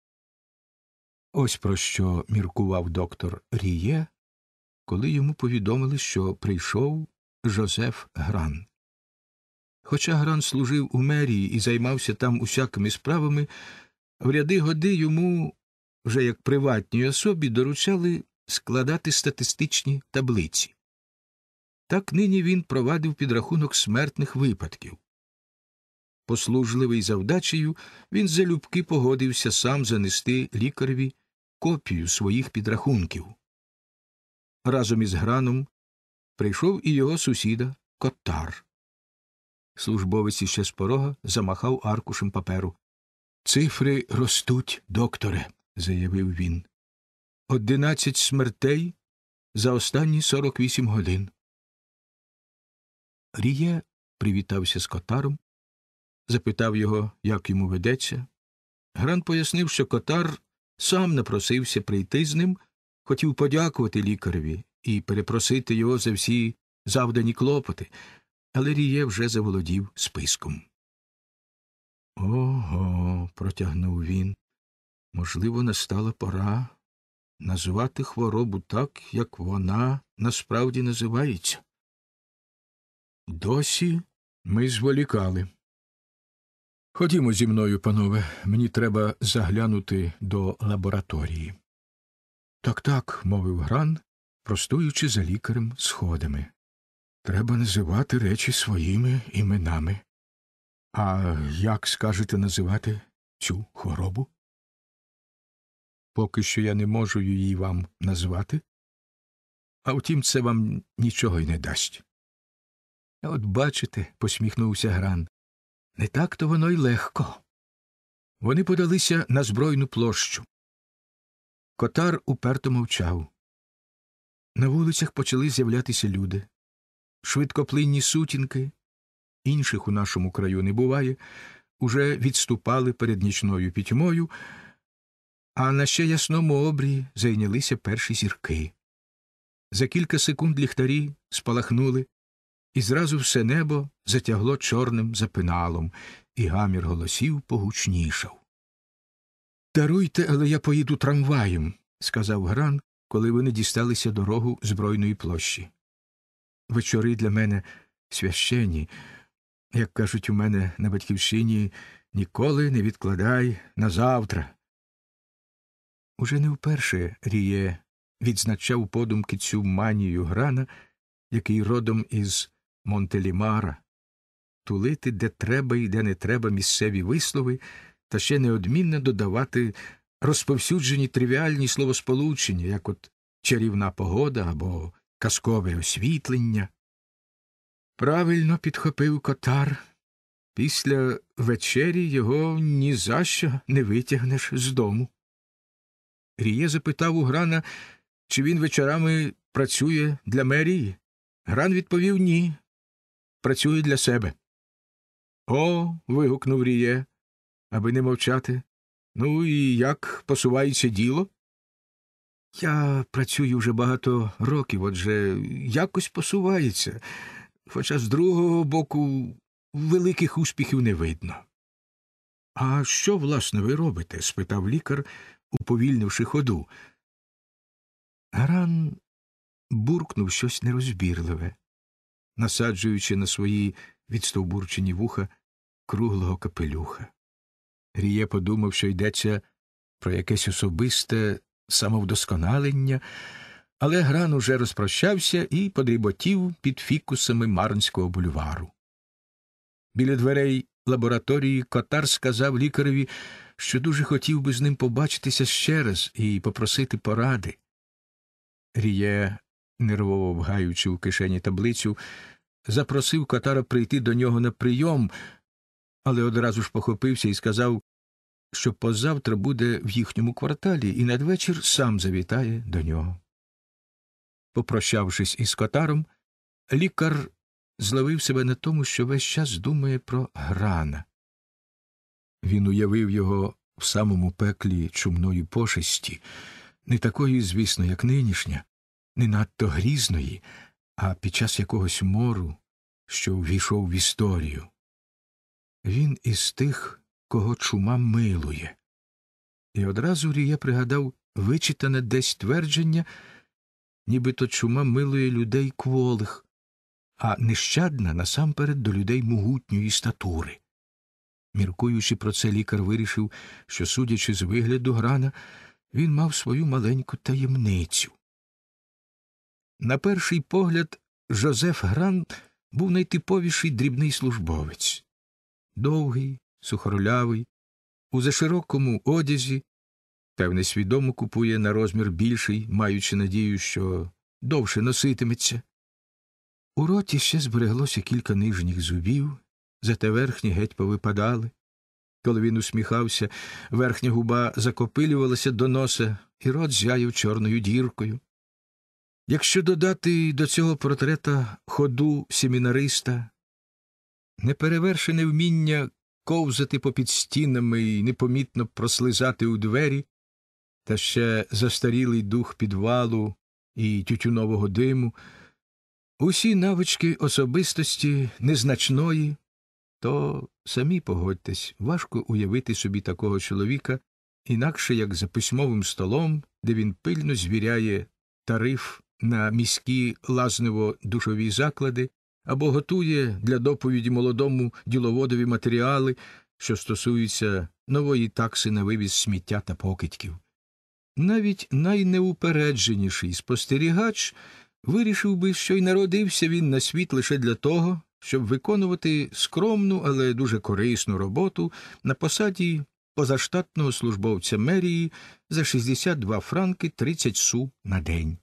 Ось про що міркував доктор Ріє, коли йому повідомили, що прийшов Жозеф Гран. Хоча Гран служив у мерії і займався там усякими справами, в ряди годи йому, вже як приватній особі, доручали складати статистичні таблиці. Так нині він провадив підрахунок смертних випадків. Послужливий завдачею, він залюбки погодився сам занести лікареві копію своїх підрахунків. Разом із Граном прийшов і його сусіда Котар. Службовець іще з порога замахав аркушем паперу. «Цифри ростуть, докторе», – заявив він. «Одинадцять смертей за останні сорок вісім годин». Ріє привітався з Котаром, запитав його, як йому ведеться. Гран пояснив, що Котар сам напросився прийти з ним, хотів подякувати лікареві і перепросити його за всі завдані клопоти, але Ріє вже заволодів списком. «Ого», – протягнув він, – «можливо, настала пора назвати хворобу так, як вона насправді називається. Досі ми зволікали. Ходімо зі мною, панове, мені треба заглянути до лабораторії». «Так-так», – мовив Гран, простуючи за лікарем сходами. «Треба називати речі своїми іменами. А як скажете називати цю хворобу?» «Поки що я не можу її вам назвати. А втім, це вам нічого й не дасть». «От бачите», – посміхнувся Гран, – «не так-то воно й легко». Вони подалися на збройну площу. Котар уперто мовчав. На вулицях почали з'являтися люди. Швидкоплинні сутінки, інших у нашому краю не буває, уже відступали перед нічною пітьмою, а на ще ясному обрії зайнялися перші зірки. За кілька секунд ліхтарі спалахнули, і зразу все небо затягло чорним запиналом, і гамір голосів погучнішав. «Даруйте, але я поїду трамваєм», – сказав Гран, коли вони дісталися дорогу Збройної площі. «Вечори для мене священні. Як кажуть у мене на батьківщині, ніколи не відкладай на завтра». Уже не вперше Ріє відзначав подумки цю манію Грана, який родом із Монтелімара, тулити де треба і де не треба місцеві вислови, та ще неодмінно додавати розповсюджені тривіальні словосполучення, як от чарівна погода або казкове освітлення. Правильно підхопив Котар. Після вечері його ні за що не витягнеш з дому. Ріє запитав у Грана, чи він вечорами працює для мерії. Гран відповів ні, працює для себе. «О!» – вигукнув Ріє, аби не мовчати. «Ну і як посувається діло?» «Я працюю вже багато років, отже, якось посувається, хоча з другого боку великих успіхів не видно». «А що, власне, ви робите?» – спитав лікар, уповільнивши ходу. Гран буркнув щось нерозбірливе, насаджуючи на свої відстовбурчені вуха круглого капелюха. Ріє подумав, що йдеться про якесь особисте самовдосконалення, але Гран уже розпрощався і подріботів під фікусами Марнського бульвару. Біля дверей лабораторії Котар сказав лікареві, що дуже хотів би з ним побачитися ще раз і попросити поради. Ріє, нервово вгаючи у кишені таблицю, запросив Котара прийти до нього на прийом, але одразу ж похопився і сказав, що позавтра буде в їхньому кварталі і надвечір сам завітає до нього. Попрощавшись із Котаром, лікар зловив себе на тому, що весь час думає про Грана. Він уявив його в самому пеклі чумної пошесті, не такої, звісно, як нинішня, не надто грізної, а під час якогось мору, що ввійшов в історію. Він із тих, кого чума милує. І одразу Ріє пригадав вичитане десь твердження, нібито чума милує людей кволих, а нещадна насамперед до людей могутньої статури. Міркуючи про це, лікар вирішив, що, судячи з вигляду Грана, він мав свою маленьку таємницю. На перший погляд, Жозеф Гран був найтиповіший дрібний службовець. Довгий, сухорлявий, у заширокому одязі, певне, свідомо купує на розмір більший, маючи надію, що довше носитиметься. У роті ще збереглося кілька нижніх зубів, зате верхні геть повипадали. Коли він усміхався, верхня губа закопилювалася до носа, і рот зяяв чорною діркою. Якщо додати до цього портрета ходу семінариста, неперевершене вміння ковзати попід стінами і непомітно прослизати у двері, та ще застарілий дух підвалу і тютюнового диму, усі навички особистості незначної, то, самі погодьтесь, важко уявити собі такого чоловіка, інакше як за письмовим столом, де він пильно звіряє тариф на міські лазнево-душові заклади або готує для доповіді молодому діловодові матеріали, що стосуються нової такси на вивіз сміття та покидьків. Навіть найнеупередженіший спостерігач вирішив би, що й народився він на світ лише для того, щоб виконувати скромну, але дуже корисну роботу на посаді позаштатного службовця мерії за шістдесят два франки тридцять су на день.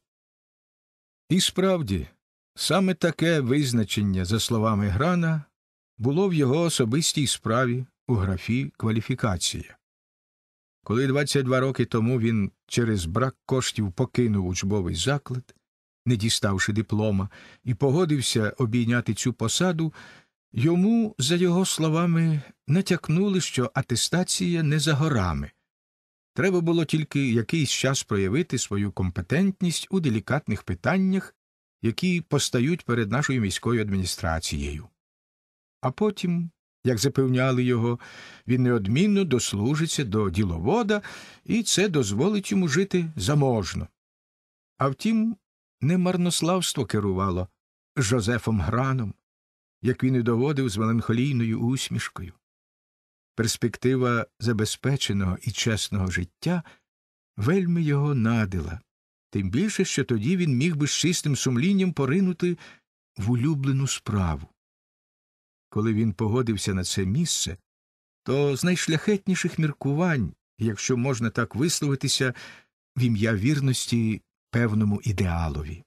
І справді, саме таке визначення, за словами Грана, було в його особистій справі у графі «Кваліфікація». Коли двадцять два роки тому він через брак коштів покинув учбовий заклад, не діставши диплома, і погодився обійняти цю посаду, йому, за його словами, натякнули, що атестація не за горами. Треба було тільки якийсь час проявити свою компетентність у делікатних питаннях які постають перед нашою міською адміністрацією. А потім, як запевняли його, він неодмінно дослужиться до діловода, і це дозволить йому жити заможно. А втім, не марнославство керувало Жозефом Граном, як він і доводив з меланхолійною усмішкою. Перспектива забезпеченого і чесного життя вельми його надила, тим більше, що тоді він міг би з чистим сумлінням поринути в улюблену справу. Коли він погодився на це місце, то з найшляхетніших міркувань, якщо можна так висловитися, в ім'я вірності певному ідеалові.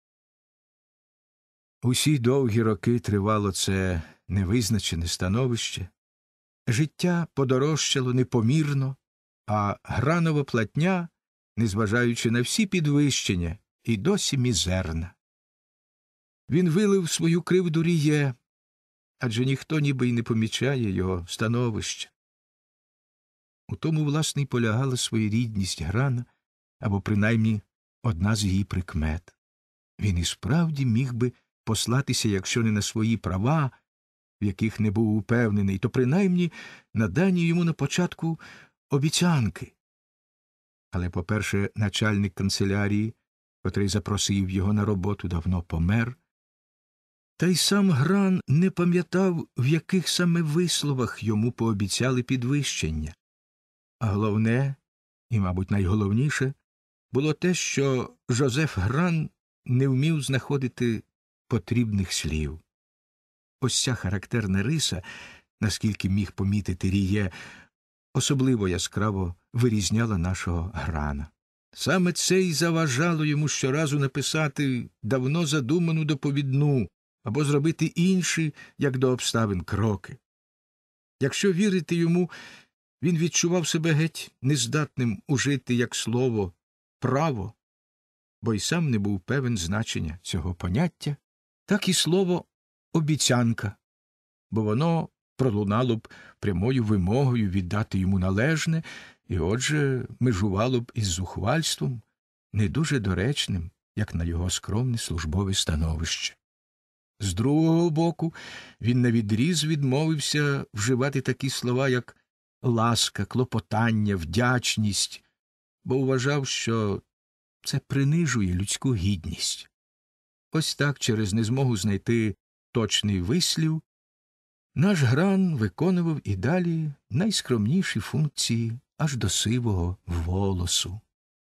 Усі довгі роки тривало це невизначене становище. Життя подорожчало непомірно, а Гранова платня, незважаючи на всі підвищення, і досі мізерна. Він вилив свою кривду Ріє, адже ніхто ніби й не помічає його становища. У тому, власне, й полягала своєрідність Грана, або принаймні одна з її прикмет. Він і справді міг би послатися, якщо не на свої права, в яких не був упевнений, то принаймні на дані йому на початку обіцянки. Але, по-перше, начальник канцелярії, котрий запросив його на роботу, давно помер, та й сам Гран не пам'ятав, в яких саме висловах йому пообіцяли підвищення. А головне, і, мабуть, найголовніше, було те, що Жозеф Гран не вмів знаходити потрібних слів. Ось ця характерна риса, наскільки міг помітити Ріє, особливо яскраво вирізняла нашого Грана. Саме це й заважало йому щоразу написати давно задуману доповідну або зробити інші, як до обставин, кроки. Якщо вірити йому, він відчував себе геть нездатним ужити як слово «право», бо й сам не був певен значення цього поняття, так і слово «обіцянка», бо воно пролунало б прямою вимогою віддати йому належне і, отже, межувало б із зухвальством, не дуже доречним, як на його скромне службове становище. З другого боку, він навідріз відмовився вживати такі слова, як ласка, клопотання, вдячність, бо вважав, що це принижує людську гідність. Ось так, через незмогу знайти точний вислів, наш Гран виконував і далі найскромніші функції аж до сивого волосу.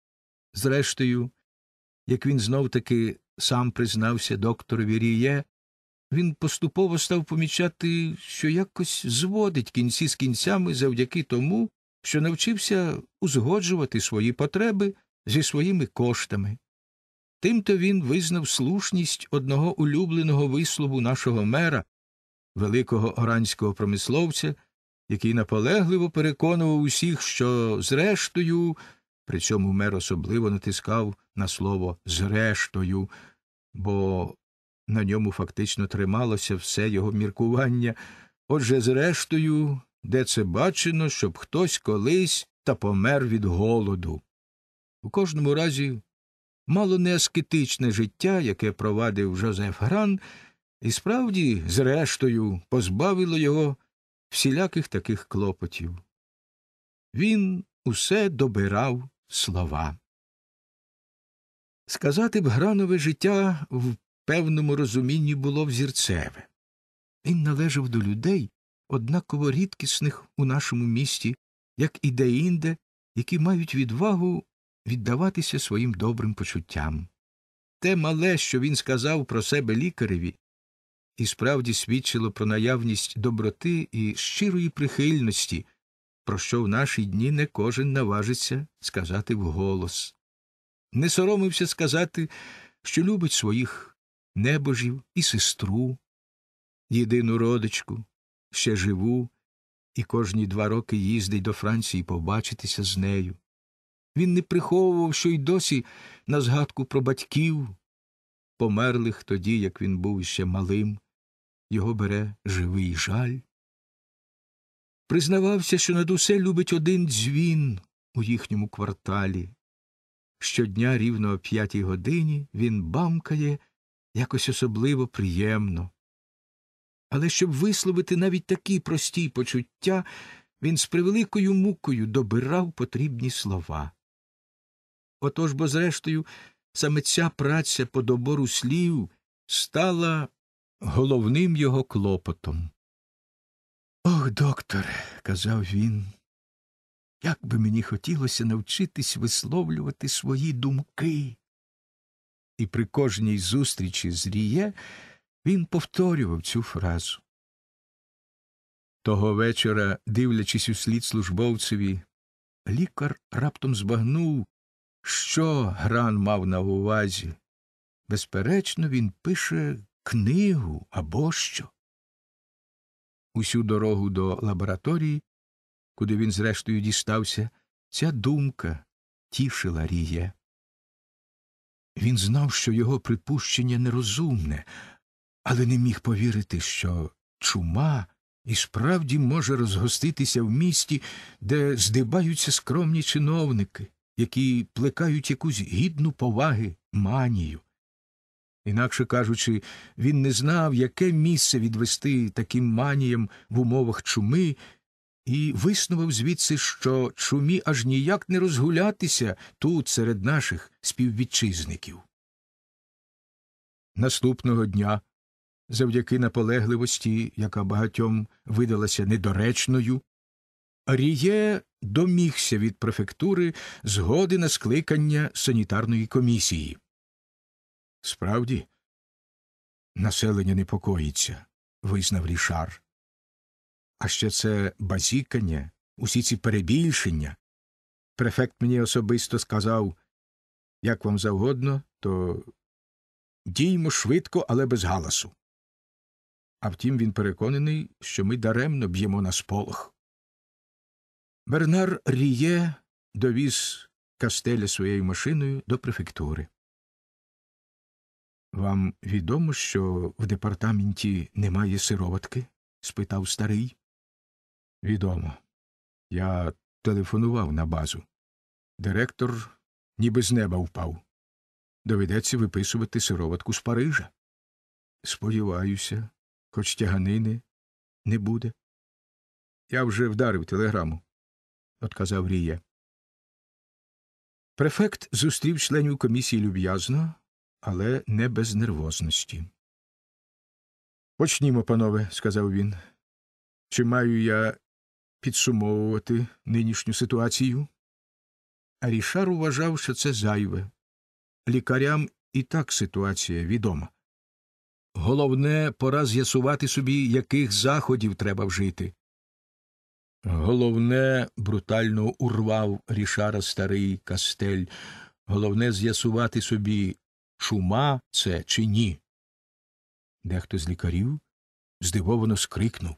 Зрештою, як він знов-таки сам признався докторові Ріє, він поступово став помічати, що якось зводить кінці з кінцями завдяки тому, що навчився узгоджувати свої потреби зі своїми коштами. Тимто він визнав слушність одного улюбленого вислову нашого мера, великого оранського промисловця, який наполегливо переконував усіх, що зрештою, при цьому мер особливо натискав на слово «зрештою», бо на ньому фактично трималося все його міркування. Отже, зрештою, де це бачено, щоб хтось колись та помер від голоду. У кожному разі, мало не аскетичне життя, яке провадив Жозеф Гран, і справді, зрештою, позбавило його всіляких таких клопотів. Він усе добирав слова. Сказати б, Гранове життя в певному розумінні було взірцеве. Він належав до людей, однаково рідкісних у нашому місті, як і деінде, які мають відвагу віддаватися своїм добрим почуттям. Те мале, що він сказав про себе лікареві, і справді свідчило про наявність доброти і щирої прихильності, про що в наші дні не кожен наважиться сказати вголос. Не соромився сказати, що любить своїх небожів і сестру, єдину родичку, ще живу, і кожні два роки їздить до Франції побачитися з нею. Він не приховував, що й досі на згадку про батьків, померлих тоді, як він був ще малим, його бере живий жаль. Признавався, що над усе любить один дзвін у їхньому кварталі. Щодня рівно о п'ятій годині він бамкає якось особливо приємно. Але щоб висловити навіть такі прості почуття, він з превеликою мукою добирав потрібні слова. Отож бо, зрештою, саме ця праця по добору слів стала головним його клопотом. «Ох, докторе», – казав він, – «як би мені хотілося навчитись висловлювати свої думки». І при кожній зустрічі з Ріє він повторював цю фразу. Того вечора, дивлячись услід службовцеві, лікар раптом збагнув, що Гран мав на увазі. Безперечно, він пише книгу або що. Усю дорогу до лабораторії, куди він зрештою дістався, ця думка тішила Ріє. Він знав, що його припущення нерозумне, але не міг повірити, що чума і справді може розгоститися в місті, де здибаються скромні чиновники, які плекають якусь гідну поваги манію. Інакше кажучи, він не знав, яке місце відвести таким маніям в умовах чуми, і виснував звідси, що чумі аж ніяк не розгулятися тут серед наших співвітчизників. Наступного дня, завдяки наполегливості, яка багатьом видалася недоречною, Ріє домігся від префектури згоди на скликання санітарної комісії. Справді, населення непокоїться, визнав Рішар. А ще це базікання, усі ці перебільшення. Префект мені особисто сказав, як вам завгодно, то діймо швидко, але без галасу. А втім, він переконаний, що ми даремно б'ємо на сполох. Бернар Ріє довіз Кастеля своєю машиною до префектури. «Вам відомо, що в департаменті немає сироватки?» – спитав старий. «Відомо. Я телефонував на базу. Директор ніби з неба впав. Доведеться виписувати сироватку з Парижа. Сподіваюся, хоч тяганини не буде». «Я вже вдарив телеграму», – отказав Ріє. Префект зустрів членів комісії люб'язно, але не без нервозності. «Почнімо, панове», – сказав він. «Чи маю я підсумовувати нинішню ситуацію?» А Рішар вважав, що це зайве. Лікарям і так ситуація відома. Головне, пора з'ясувати собі, яких заходів треба вжити. Головне, брутально урвав Рішара старий Кастель, головне з'ясувати собі, чума це чи ні. Дехто з лікарів здивовано скрикнув.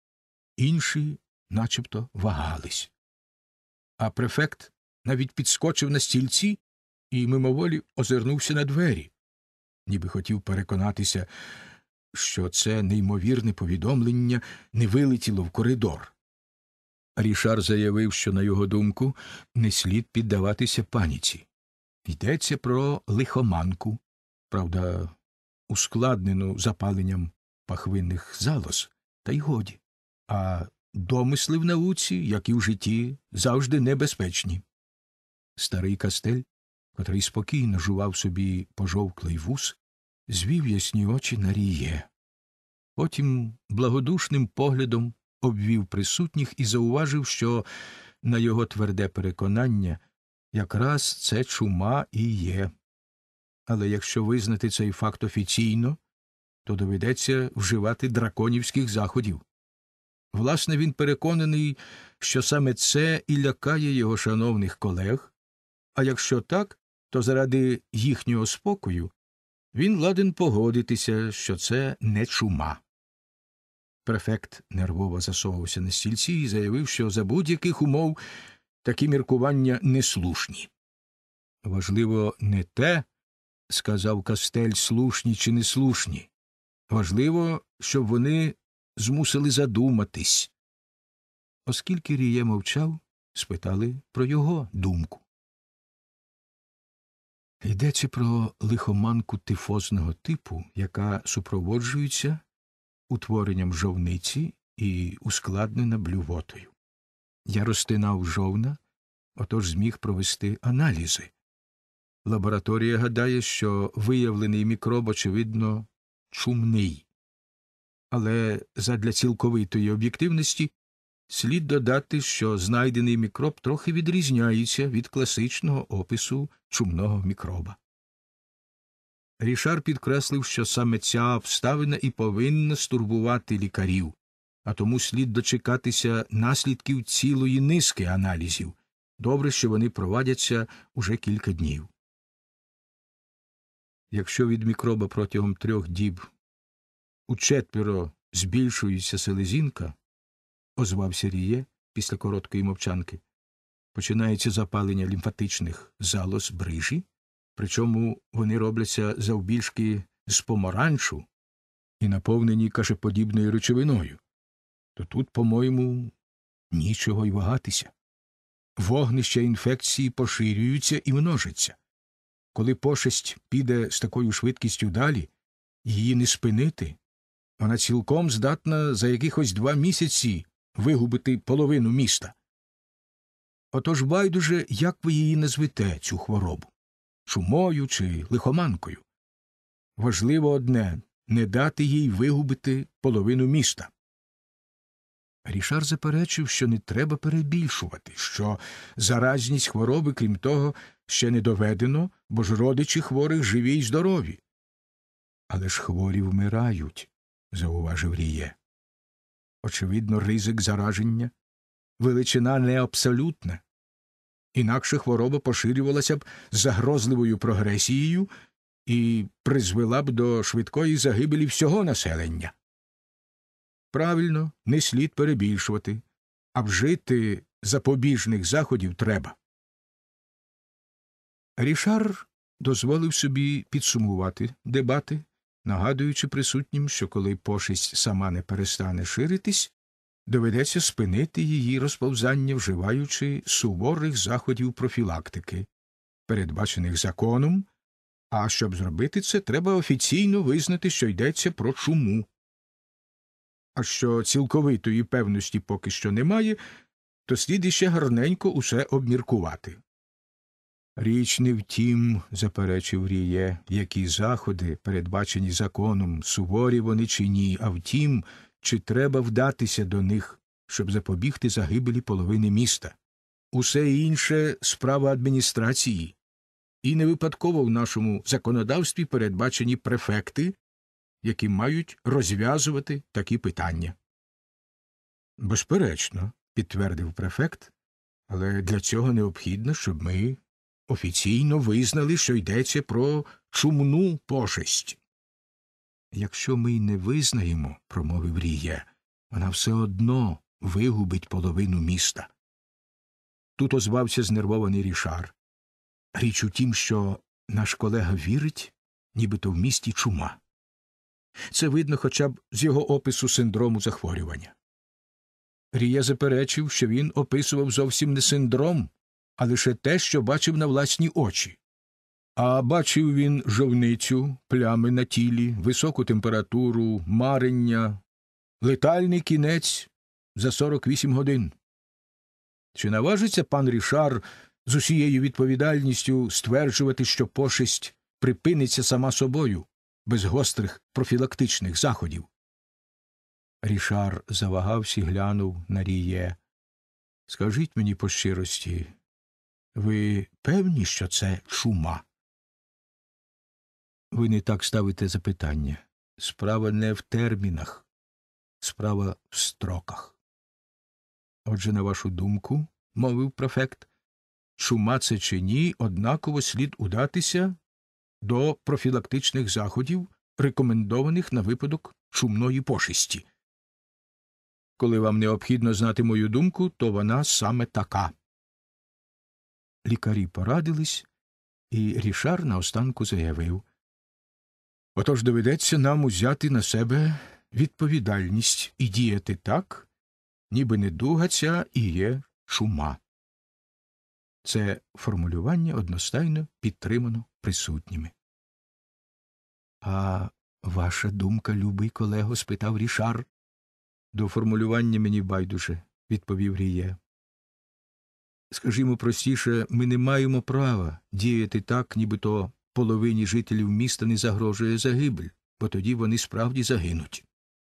Інші начебто вагались. А префект навіть підскочив на стільці і мимоволі озирнувся на двері, ніби хотів переконатися, що це неймовірне повідомлення не вилетіло в коридор. Рішар заявив, що, на його думку, не слід піддаватися паніці. Йдеться про лихоманку, правда, ускладнену запаленням пахвинних залоз, та й годі. А домисли в науці, як і в житті, завжди небезпечні. Старий Кастель, котрий спокійно жував собі пожовклий вус, звів ясні очі на Ріє. Потім благодушним поглядом обвів присутніх і зауважив, що, на його тверде переконання, якраз це чума і є. Але якщо визнати цей факт офіційно, то доведеться вживати драконівських заходів. Власне, він переконаний, що саме це і лякає його шановних колег, а якщо так, то заради їхнього спокою він ладен погодитися, що це не чума. Префект нервово засовувався на стільці і заявив, що за будь-яких умов такі міркування неслушні. «Важливо не те, – сказав Кастель, – слушні чи неслушні. Важливо, щоб вони змусили задуматись». Оскільки Ріє мовчав, спитали про його думку. Йдеться про лихоманку тифозного типу, яка супроводжується утворенням жовниці і ускладнена блювотою. Я розтинав жовна, отож зміг провести аналізи. Лабораторія гадає, що виявлений мікроб, очевидно, чумний. Але задля цілковитої об'єктивності слід додати, що знайдений мікроб трохи відрізняється від класичного опису чумного мікроба. Рішар підкреслив, що саме ця обставина і повинна стурбувати лікарів, а тому слід дочекатися наслідків цілої низки аналізів. Добре, що вони провадяться уже кілька днів. Якщо від мікроба протягом трьох діб учетверо збільшується селезінка, озвався Ріє після короткої мовчанки, починається запалення лімфатичних залоз брижі, причому вони робляться завбільшки з помаранчу і наповнені кашеподібною речовиною, то тут, по-моєму, нічого й вагатися. Вогнища інфекції поширюються і множаться. Коли пошесть піде з такою швидкістю далі, її не спинити, вона цілком здатна за якихось два місяці вигубити половину міста. Отож байдуже, як ви її назвете, цю хворобу – чумою чи лихоманкою. Важливо одне – не дати їй вигубити половину міста. Рішар заперечив, що не треба перебільшувати, що заразність хвороби, крім того, ще не доведено, бо ж родичі хворих живі й здорові. Але ж хворі вмирають, зауважив Ріє. Очевидно, ризик зараження – величина не абсолютна. Інакше хвороба поширювалася б з загрозливою прогресією і призвела б до швидкої загибелі всього населення. Правильно, не слід перебільшувати, а вжити запобіжних заходів треба. Рішар дозволив собі підсумувати дебати, нагадуючи присутнім, що коли пошесть сама не перестане ширитись, доведеться спинити її розповзання, вживаючи суворих заходів профілактики, передбачених законом, а щоб зробити це, треба офіційно визнати, що йдеться про чуму. А що цілковитої певності поки що немає, то слід іще гарненько усе обміркувати. Річ не в тім, заперечив Ріє, які заходи, передбачені законом, суворі вони чи ні, а в тім, чи треба вдатися до них, щоб запобігти загибелі половини міста. Усе інше – справа адміністрації. І не випадково в нашому законодавстві передбачені префекти, які мають розв'язувати такі питання. Безперечно, підтвердив префект, але для цього необхідно, щоб ми офіційно визнали, що йдеться про чумну пошесть. Якщо ми й не визнаємо, промовив Ріє, вона все одно вигубить половину міста. Тут озвався знервований Рішар. Річ у тім, що наш колега вірить, нібито в місті чума. Це видно хоча б з його опису синдрому захворювання. Ріє заперечив, що він описував зовсім не синдром, а лише те, що бачив на власні очі. А бачив він жовницю, плями на тілі, високу температуру, марення, летальний кінець за сорок вісім годин. Чи наважиться пан Рішар з усією відповідальністю стверджувати, що пошесть припиниться сама собою, без гострих профілактичних заходів? Рішар завагався і глянув на Ріє. Скажіть мені по щирості, ви певні, що це чума? Ви не так ставите запитання. Справа не в термінах, справа в строках. Отже, на вашу думку, мовив префект, чума це чи ні, однаково слід удатися до профілактичних заходів, рекомендованих на випадок чумної пошесті. Коли вам необхідно знати мою думку, то вона саме така. Лікарі порадились, і Рішар наостанку заявив: отож доведеться нам узяти на себе відповідальність і діяти так, ніби недуга ця і є чума. Це формулювання одностайно підтримано присутніми. «А ваша думка, любий колего?» – спитав Рішар. «До формулювання мені байдуже», – відповів Ріє. «Скажімо простіше, ми не маємо права діяти так, нібито половині жителів міста не загрожує загибель, бо тоді вони справді загинуть».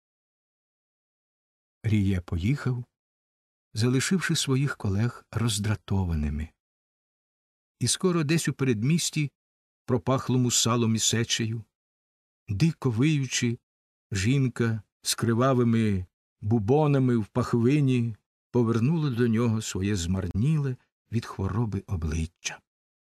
Ріє поїхав, залишивши своїх колег роздратованими. І скоро десь у передмісті, пропахлому салом і сечею, дико виючи, жінка з кривавими бубонами в пахвині повернула до нього своє змарніле від хвороби обличчя.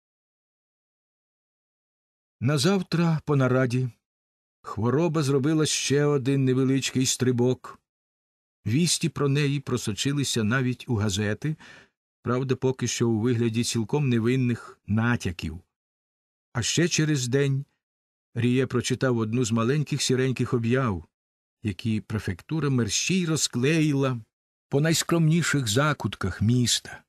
Назавтра по нараді хвороба зробила ще один невеличкий стрибок. Вісті про неї просочилися навіть у газети, правда, поки що у вигляді цілком невинних натяків. А ще через день Ріє прочитав одну з маленьких сіреньких об'яв, які префектура мерщій розклеїла по найскромніших закутках міста.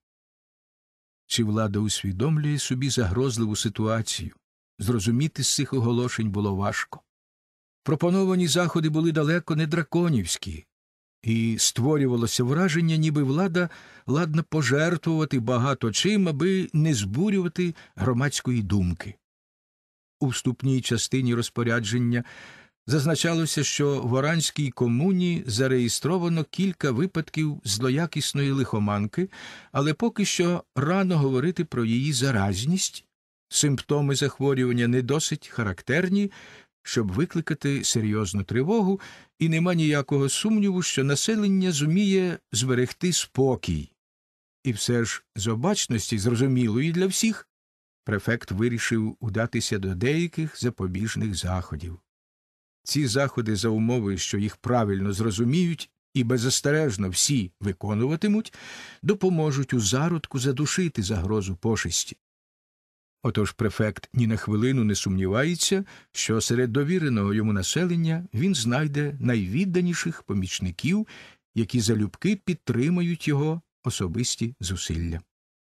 Чи влада усвідомлює собі загрозливу ситуацію? Зрозуміти з цих оголошень було важко. Пропоновані заходи були далеко не драконівські, і створювалося враження, ніби влада ладна пожертвувати багато чим, аби не збурювати громадської думки. У вступній частині розпорядження зазначалося, що в Оранській комуні зареєстровано кілька випадків злоякісної лихоманки, але поки що рано говорити про її заразність. Симптоми захворювання не досить характерні, щоб викликати серйозну тривогу, і нема ніякого сумніву, що населення зуміє зберегти спокій. І все ж з обачності, зрозумілої для всіх, префект вирішив удатися до деяких запобіжних заходів. Ці заходи, за умови, що їх правильно зрозуміють і беззастережно всі виконуватимуть, допоможуть у зародку задушити загрозу пошесті. Отож префект ні на хвилину не сумнівається, що серед довіреного йому населення він знайде найвідданіших помічників, які залюбки підтримають його особисті зусилля.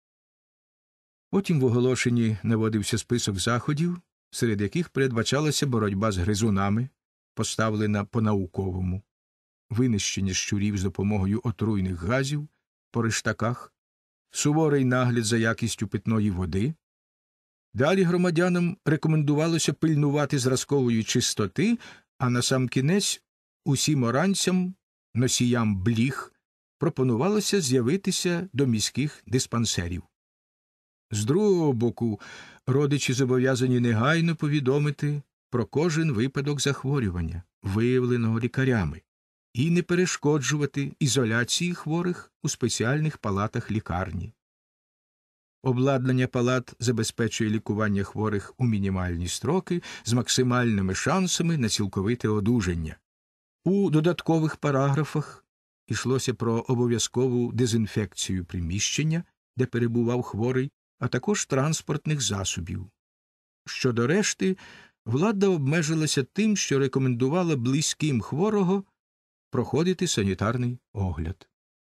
Потім в оголошенні наводився список заходів, серед яких передбачалася боротьба з гризунами, поставлена по-науковому, винищення щурів з допомогою отруйних газів по рештаках, суворий нагляд за якістю питної води. Далі громадянам рекомендувалося пильнувати зразкової чистоти, а насамкінець усім оранцям, носіям бліг, пропонувалося з'явитися до міських диспансерів. З другого боку, родичі зобов'язані негайно повідомити про кожен випадок захворювання, виявленого лікарями, і не перешкоджувати ізоляції хворих у спеціальних палатах лікарні. Обладнання палат забезпечує лікування хворих у мінімальні строки з максимальними шансами на цілковите одужання. У додаткових параграфах йшлося про обов'язкову дезінфекцію приміщення, де перебував хворий, а також транспортних засобів. Щодо решти, влада обмежилася тим, що рекомендувала близьким хворого проходити санітарний огляд.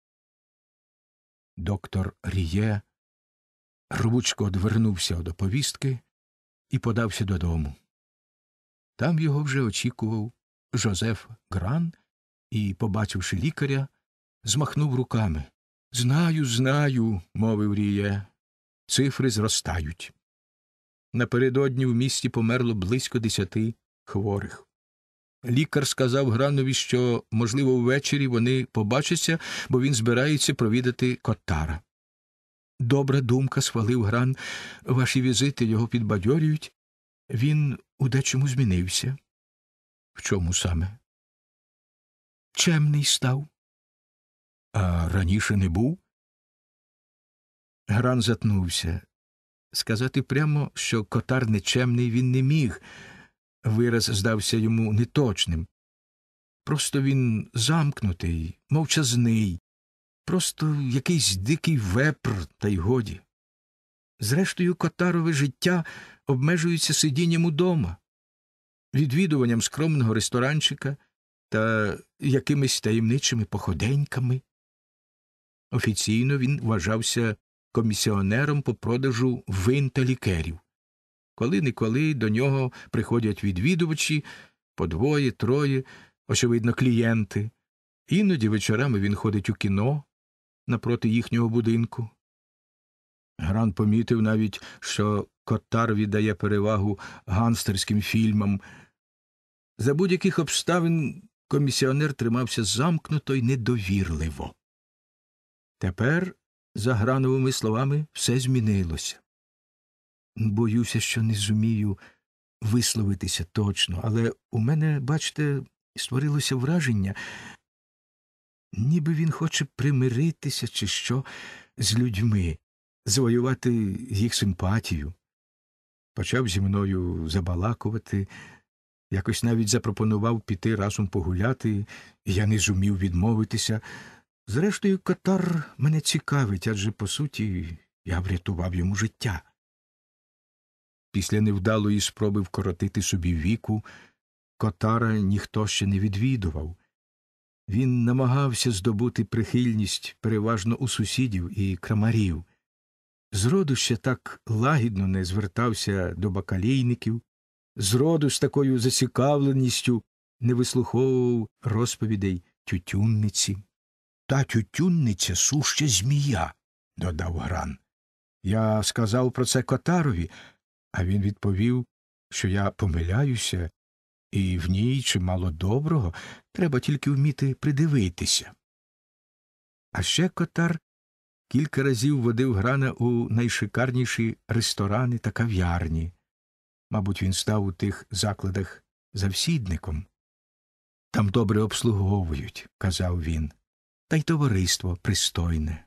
Доктор Ріє рвучко одвернувся від оповістки і подався додому. Там його вже очікував Жозеф Гран і, побачивши лікаря, змахнув руками. «Знаю, знаю», – мовив Ріє, – «цифри зростають». Напередодні в місті померло близько десяти хворих. Лікар сказав Гранові, що, можливо, ввечері вони побачаться, бо він збирається провідати Коттара. «Добра думка», – схвалив Гран, – «ваші візити його підбадьорюють. Він у дечому змінився». «В чому саме?» «Чемний став». «А раніше не був?» Гран затнувся. Сказати прямо, що Коттар нечемний, він не міг. Вираз здався йому неточним. Просто він замкнутий, мовчазний, просто якийсь дикий вепр, та й годі. Зрештою, Коттарове життя обмежується сидінням удома, відвідуванням скромного ресторанчика та якимись таємничими походеньками. Офіційно він вважався комісіонером по продажу вин та лікерів. Коли-николи до нього приходять відвідувачі, по двоє, троє, очевидно, клієнти. Іноді вечорами він ходить у кіно напроти їхнього будинку. Гран помітив навіть, що Котар віддає перевагу гангстерським фільмам. За будь-яких обставин комісіонер тримався замкнуто й недовірливо. Тепер, за Грановими словами, все змінилося. Боюся, що не зумію висловитися точно, але у мене, бачите, створилося враження, ніби він хоче примиритися чи що з людьми, завоювати їх симпатію. Почав зі мною забалакувати, якось навіть запропонував піти разом погуляти, і я не зумів відмовитися. Зрештою, Котар мене цікавить, адже, по суті, я врятував йому життя. Після невдалої спроби вкоротити собі віку, Котара ніхто ще не відвідував. Він намагався здобути прихильність переважно у сусідів і крамарів. Зроду ще так лагідно не звертався до бакалійників, зроду з такою зацікавленістю не вислуховував розповідей тютюнниці. «Та тютюнниця суща змія», – додав Гран. Я сказав про це Котарові, а він відповів, що я помиляюся, і в ній чимало доброго, треба тільки вміти придивитися. А ще Котар кілька разів водив Грана у найшикарніші ресторани та кав'ярні. Мабуть, він став у тих закладах завсідником. «Там добре обслуговують», – казав він, – «та й товариство пристойне».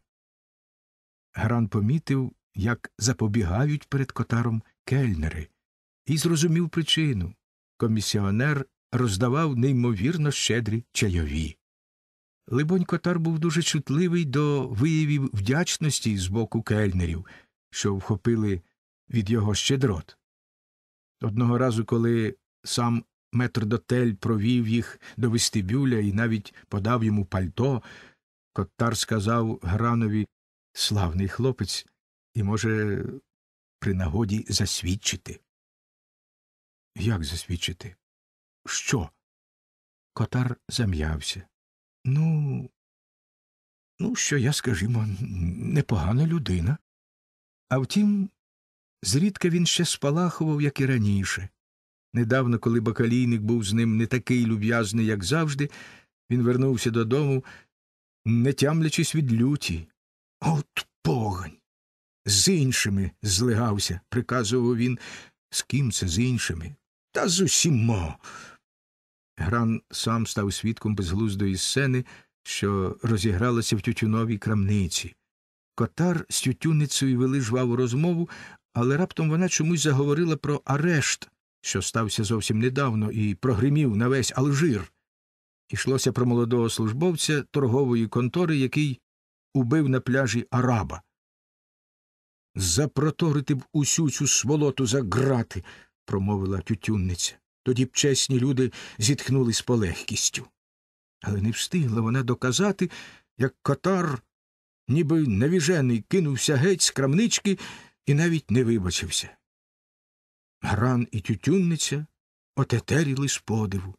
Гран помітив, як запобігають перед Котаром кельнери, і зрозумів причину. Комісіонер роздавав неймовірно щедрі чайові. Либонь, Котар був дуже чутливий до виявів вдячності з боку кельнерів, що вхопили від його щедрот. Одного разу, коли сам метрдотель провів їх до вестибюля і навіть подав йому пальто, Котар сказав Гранові: «Славний хлопець і може при нагоді засвідчити». «Як засвідчити? Що?» Котар зам'явся. «Ну, ну, що я, скажімо, непогана людина». А втім, зрідка він ще спалахував, як і раніше. Недавно, коли бакалійник був з ним не такий люб'язний, як завжди, він вернувся додому, не тямлячись від люті. «От погань! З іншими злигався», — приказував він. «З ким це з іншими?» «Та з усіма». Гран сам став свідком безглуздої сцени, що розігралася в тютюновій крамниці. Котар з тютюнницею вели жваву розмову, але раптом вона чомусь заговорила про арешт, що стався зовсім недавно і прогримів на весь Алжир. Ішлося про молодого службовця торгової контори, який убив на пляжі араба. «Запроторити б усю цю сволоту за грати», – промовила тютюнниця. Тоді б чесні люди зітхнули з полегкістю. Але не встигла вона доказати, як Котар, ніби навіжений, кинувся геть з крамнички і навіть не вибачився. Гран і тютюнниця отетеріли з подиву.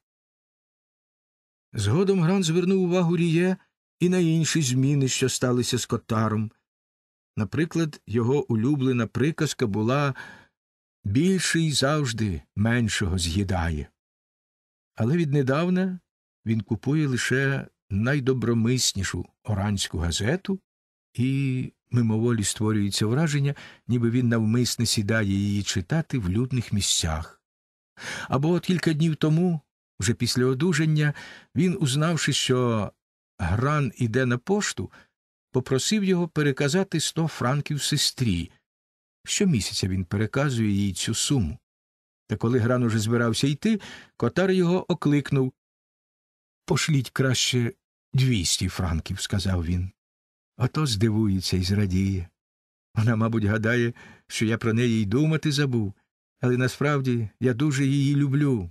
Згодом Гран звернув увагу Ріє і на інші зміни, що сталися з Котаром. Наприклад, його улюблена приказка була «більший завжди меншого з'їдає». Але віднедавна він купує лише найдобромиснішу оранську газету, і мимоволі створюється враження, ніби він навмисне сідає її читати в людних місцях. Або от кілька днів тому, вже після одужання, він, узнавши, що Гран іде на пошту, попросив його переказати сто франків сестрі. Щомісяця він переказує їй цю суму. Та коли Гран уже збирався йти, Котар його окликнув. «Пошліть краще двісті франків», – сказав він. Ото здивується і зрадіє. Вона, мабуть, гадає, що я про неї й думати забув, але насправді я дуже її люблю.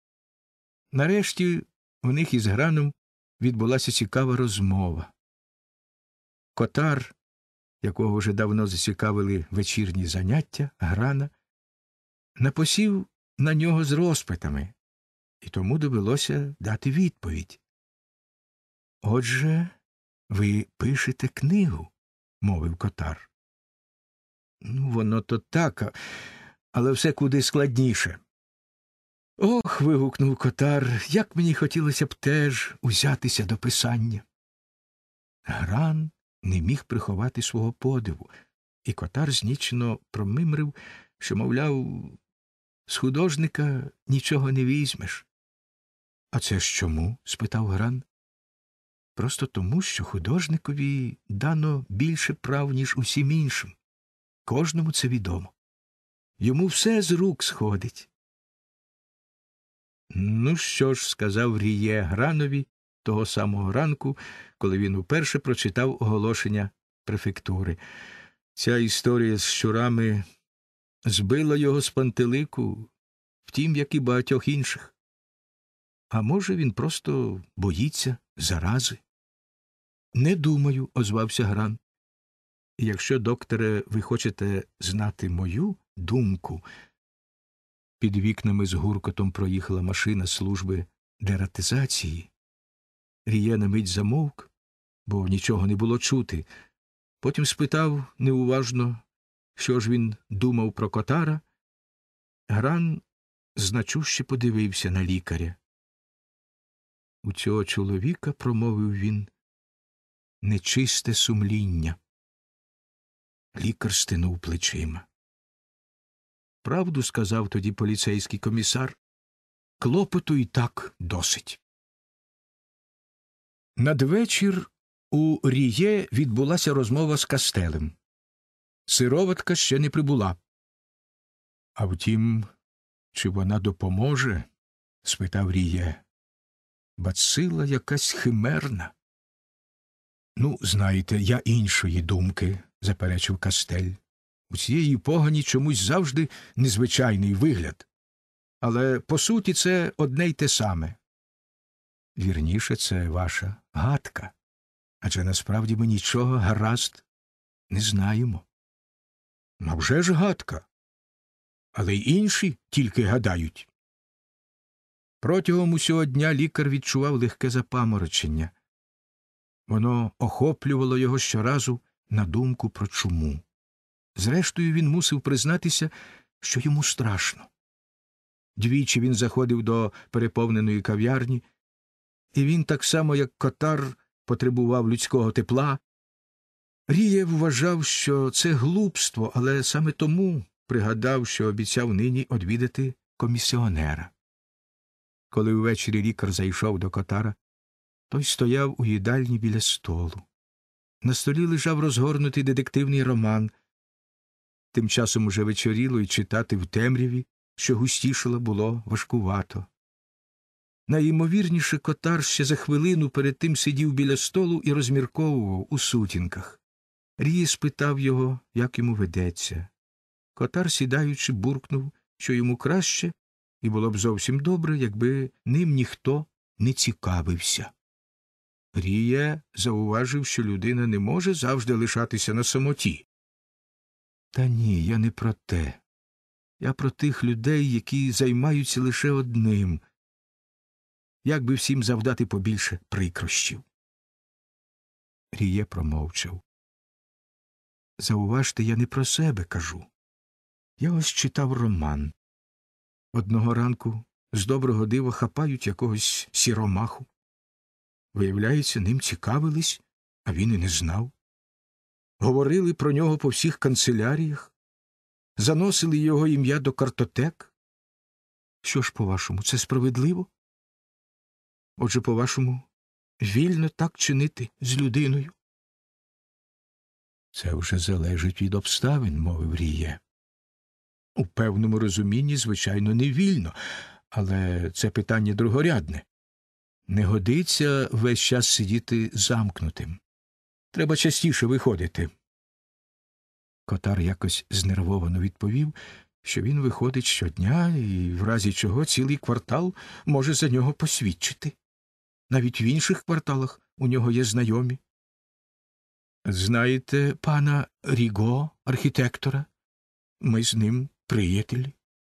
Нарешті у них із Граном відбулася цікава розмова. Котар, якого вже давно зацікавили вечірні заняття, грана, напосів на нього з розпитами, і тому довелося дати відповідь. «Отже, ви пишете книгу?» – мовив Котар. «Ну, воно то так, але все куди складніше». «Ох!» – вигукнув Котар, – «як мені хотілося б теж узятися до писання». Гран не міг приховати свого подиву, і Котар знічено промимрив, що, мовляв, з художника нічого не візьмеш. «А це ж чому?» – спитав Гран. «Просто тому, що художникові дано більше прав, ніж усім іншим. Кожному це відомо. Йому все з рук сходить». «Ну що ж», – сказав Ріє Гранові того самого ранку, коли він уперше прочитав оголошення префектури. Ця історія з щурами збила його з пантелику, втім, як і багатьох інших. А може, він просто боїться зарази? «Не думаю», – озвався Гран. «І якщо, докторе, ви хочете знати мою думку...» Під вікнами з гуркотом проїхала машина служби дератизації. Ріє на мить замовк, бо нічого не було чути. Потім спитав неуважно, що ж він думав про Котара. Гран значуще подивився на лікаря. «У цього чоловіка, – промовив він, – нечисте сумління». Лікар стинув плечима. «Правду сказав тоді поліцейський комісар. Клопоту і так досить». Надвечір у Ріє відбулася розмова з Кастелем. Сироватка ще не прибула. «А втім, чи вона допоможе?» – спитав Ріє. «Бацила якась химерна». «Ну, знаєте, я іншої думки», – заперечив Кастель. «У цієї погані чомусь завжди незвичайний вигляд. Але, по суті, це одне й те саме». «Вірніше, це ваша гадка. Адже насправді ми нічого гаразд не знаємо». «А вже ж гадка. Але й інші тільки гадають». Протягом усього дня лікар відчував легке запаморочення. Воно охоплювало його щоразу на думку про чуму. Зрештою, він мусив признатися, що йому страшно. Двічі він заходив до переповненої кав'ярні, і він, так само як Котар, потребував людського тепла. Ріє вважав, що це глупство, але саме тому пригадав, що обіцяв нині одвідати комісіонера. Коли ввечері лікар зайшов до Котара, той стояв у їдальні біля столу. На столі лежав розгорнутий детективний роман. Тим часом уже вечоріло, і читати в темряві, що густішало, було важкувато. Найімовірніше, Котар ще за хвилину перед тим сидів біля столу і розмірковував у сутінках. Ріє спитав його, як йому ведеться. Котар, сідаючи, буркнув, що йому краще, і було б зовсім добре, якби ним ніхто не цікавився. Ріє зауважив, що людина не може завжди лишатися на самоті. «Та ні, я не про те. Я про тих людей, які займаються лише одним. Як би всім завдати побільше прикрощів». Ріє промовчав. «Зауважте, я не про себе кажу. Я ось читав роман. Одного ранку з доброго дива хапають якогось сіромаху. Виявляється, ним цікавились, а він і не знав. Говорили про нього по всіх канцеляріях, заносили його ім'я до картотек. Що ж, по-вашому, це справедливо? Отже, по-вашому, вільно так чинити з людиною?» «Це вже залежить від обставин», – мовив Ріє. «У певному розумінні, звичайно, не вільно, але це питання другорядне. Не годиться весь час сидіти замкнутим. Треба частіше виходити». Котар якось знервовано відповів, що він виходить щодня і, в разі чого, цілий квартал може за нього посвідчити. Навіть в інших кварталах у нього є знайомі. Знаєте пана Ріго, архітектора? Ми з ним приятелі.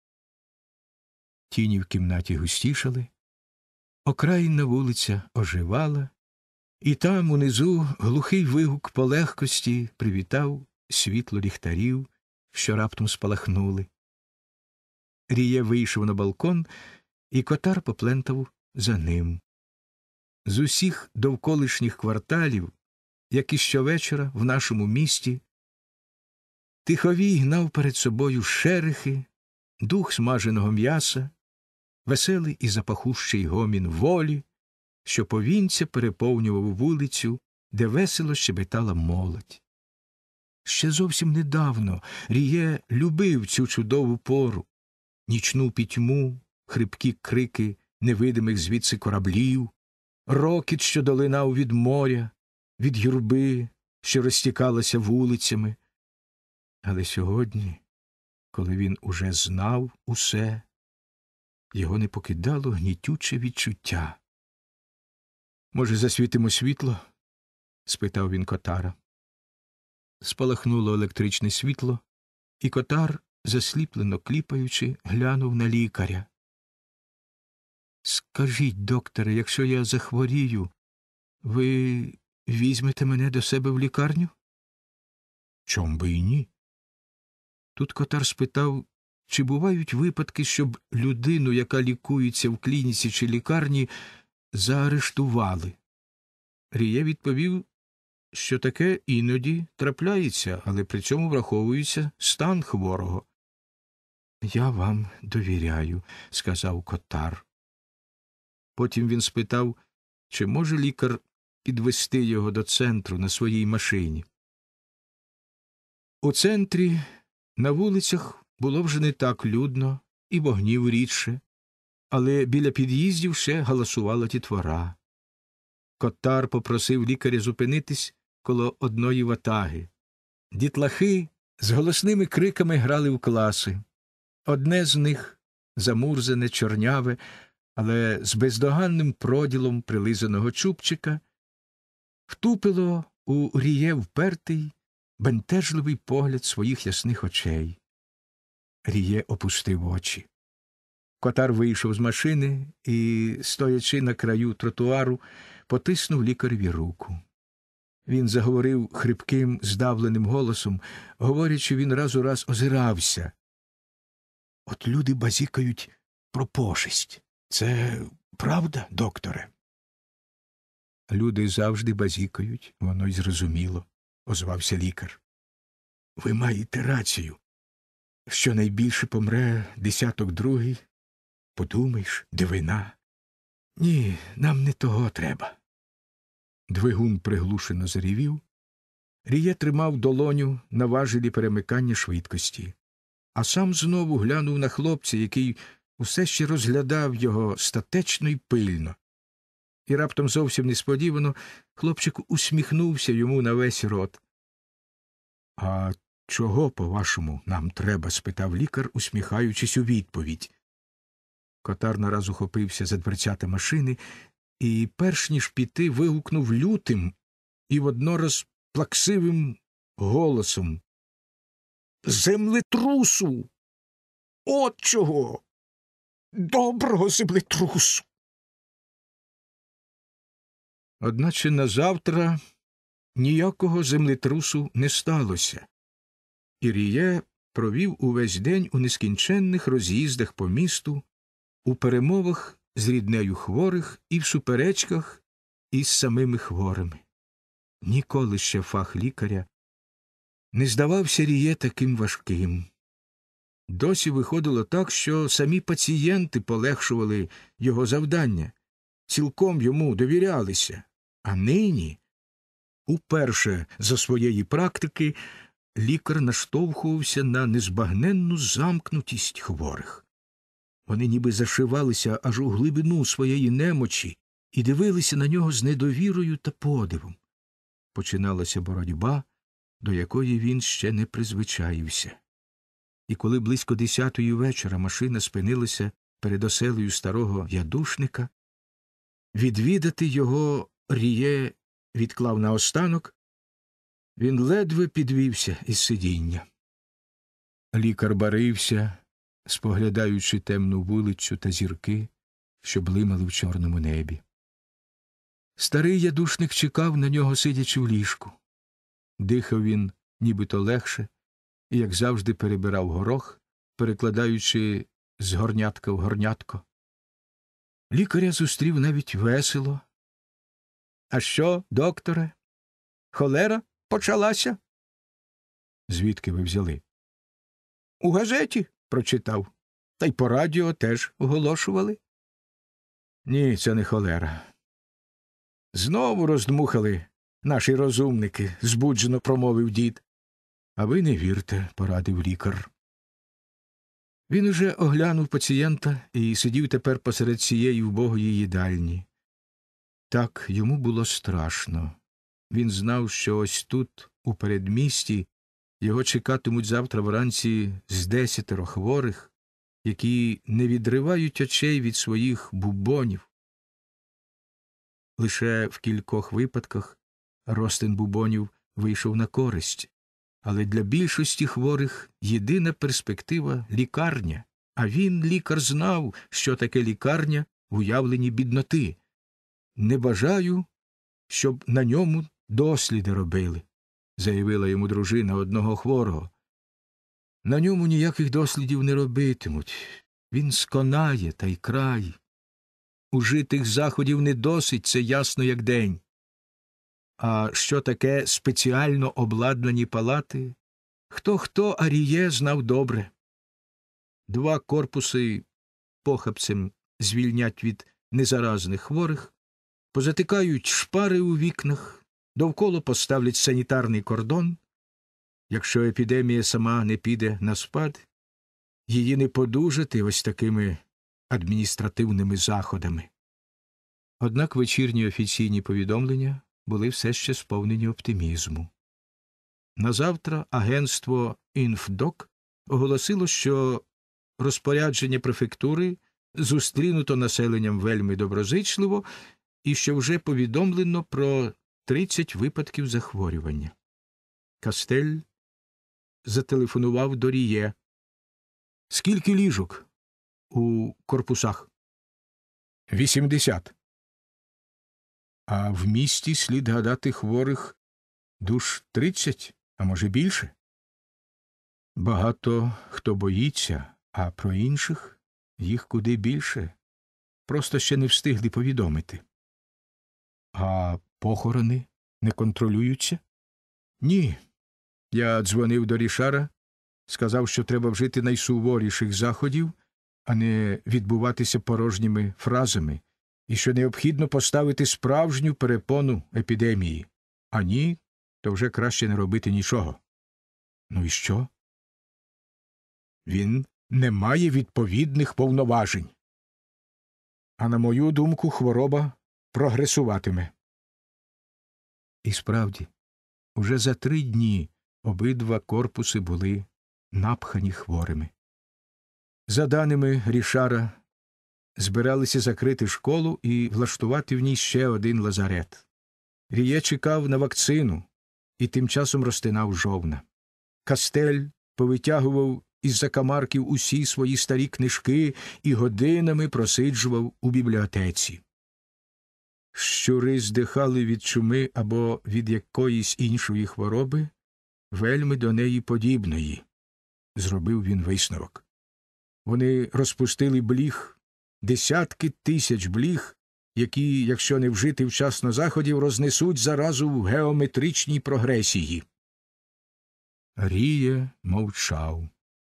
Тіні в кімнаті густішали, окраїнна вулиця оживала, і там, унизу, глухий вигук полегкості привітав світло ліхтарів, що раптом спалахнули. Ріє вийшов на балкон, і Котар поплентав за ним. З усіх довколишніх кварталів, як і щовечора в нашому місті, Тиховій гнав перед собою шерехи, дух смаженого м'яса, веселий і запахущий гомін волі, що повінця переповнював вулицю, де весело щебетала молодь. Ще зовсім недавно Ріє любив цю чудову пору, нічну пітьму, хрипкі крики невидимих звідси кораблів, рокіт, що долинав від моря, від юрби, що розтікалася вулицями. Але сьогодні, коли він уже знав усе, його не покидало гнітюче відчуття. «Може, засвітимо світло?» – спитав він Котара. Спалахнуло електричне світло, і Котар, засліплено кліпаючи, глянув на лікаря. «Скажіть, докторе, якщо я захворію, ви візьмете мене до себе в лікарню?» «Чом би і ні?» Тут Котар спитав, чи бувають випадки, щоб людину, яка лікується в клініці чи лікарні, заарештували. Ріє відповів, що таке іноді трапляється, але при цьому враховується стан хворого. «Я вам довіряю», – сказав Котар. Потім він спитав, чи може лікар підвести його до центру на своїй машині. У центрі, на вулицях, було вже не так людно і вогнів рідше, але біля під'їздів ще галасувала дітвора. Котар попросив лікаря зупинитись коло одної ватаги. Дітлахи з голосними криками грали в класи. Одне з них, замурзане, чорняве, але з бездоганним проділом прилизаного чубчика, втупило у Ріє впертий, бентежливий погляд своїх ясних очей. Ріє опустив очі. Котар вийшов з машини і, стоячи на краю тротуару, потиснув лікареві руку. Він заговорив хрипким, здавленим голосом, говорячи, він раз у раз озирався. «От люди базікають про пошесть. Це правда, докторе?» «Люди завжди базікають, воно й зрозуміло», – озвався лікар. «Ви маєте рацію. Щонайбільше помре десяток другий. Подумаєш, дивина. Ні, нам не того треба». Двигун приглушено заревів. Ріє тримав долоню на важелі перемикання швидкості, а сам знову глянув на хлопця, який усе ще розглядав його статечно й пильно. І раптом зовсім несподівано хлопчик усміхнувся йому на весь рот. «А чого, по-вашому, нам треба?» – спитав лікар, усміхаючись у відповідь. Котар нараз ухопився за дверцята машини і, перш ніж піти, вигукнув лютим і воднораз плаксивим голосом. «Землетрусу! От чого! Доброго землетрусу!» Одначе назавтра ніякого землетрусу не сталося, і Ріє провів увесь день у нескінченних роз'їздах по місту, у перемовах з ріднею хворих і в суперечках із самими хворими. Ніколи ще фах лікаря не здавався Ріє таким важким. Досі виходило так, що самі пацієнти полегшували його завдання, цілком йому довірялися. А нині, уперше за своєї практики, лікар наштовхувався на незбагненну замкнутість хворих. Вони ніби зашивалися аж у глибину своєї немочі і дивилися на нього з недовірою та подивом. Починалася боротьба, до якої він ще не призвичаївся. І коли близько десятої вечора машина спинилася перед оселею старого ядушника, відвідати його Ріє відклав наостанок Він ледве підвівся із сидіння. Лікар барився, споглядаючи темну вулицю та зірки, що блимали в чорному небі. Старий ядушник чекав на нього, сидячи в ліжку. Дихав він нібито легше і, як завжди, перебирав горох, перекладаючи з горнятка в горнятко. Лікаря зустрів навіть весело. — А що, докторе? Холера почалася? — Звідки ви взяли? — У газеті прочитав. Та й по радіо теж оголошували. — Ні, це не холера. Знову роздмухали наші розумники, — збуджено промовив дід. — А ви не вірте, — порадив лікар. Він уже оглянув пацієнта і сидів тепер посеред цієї вбогої їдальні. Так, йому було страшно. Він знав, що ось тут, у передмісті, його чекатимуть завтра вранці з десятеро хворих, які не відривають очей від своїх бубонів. Лише в кількох випадках розтин бубонів вийшов на користь, але для більшості хворих єдина перспектива – лікарня, а він, лікар, знав, що таке лікарня в уявленні бідноти. «Не бажаю, щоб на ньому досліди робили», – заявила йому дружина одного хворого. «На ньому ніяких дослідів не робитимуть. Він сконає, та й край. Ужитих заходів не досить, це ясно як день. А що таке спеціально обладнані палати? Хто-хто, а Ріє знав добре. Два корпуси похапцем звільнять від незаразних хворих, позатикають шпари у вікнах, довкола поставлять санітарний кордон. Якщо епідемія сама не піде на спад, її не подужати ось такими адміністративними заходами. Однак вечірні офіційні повідомлення були все ще сповнені оптимізму. Назавтра агентство «Інфдок» оголосило, що розпорядження префектури зустрінуто населенням вельми доброзичливо і що вже повідомлено про тридцять випадків захворювання. Кастель зателефонував до Ріє. «Скільки ліжок у корпусах?» «Вісімдесят». А в місті, слід гадати, хворих душ тридцять, а може більше. Багато хто боїться, а про інших їх куди більше. Просто ще не встигли повідомити. А похорони не контролюються? Ні. Я дзвонив до Рішара, сказав, що треба вжити найсуворіших заходів, а не відбуватися порожніми фразами, і що необхідно поставити справжню перепону епідемії. А ні, то вже краще не робити нічого. Ну і що? Він не має відповідних повноважень. А на мою думку, хвороба прогресуватиме. І справді, уже за три дні обидва корпуси були напхані хворими. За даними Рішара, збиралися закрити школу і влаштувати в ній ще один лазарет. Ріє чекав на вакцину і тим часом розтинав жовна. Кастель повитягував із закамарків усі свої старі книжки і годинами просиджував у бібліотеці. Щури здихали від чуми або від якоїсь іншої хвороби, вельми до неї подібної, зробив він висновок. Вони розпустили бліг, десятки тисяч бліг, які, якщо не вжити вчасно заходів, рознесуть заразу в геометричній прогресії. Ріє мовчав.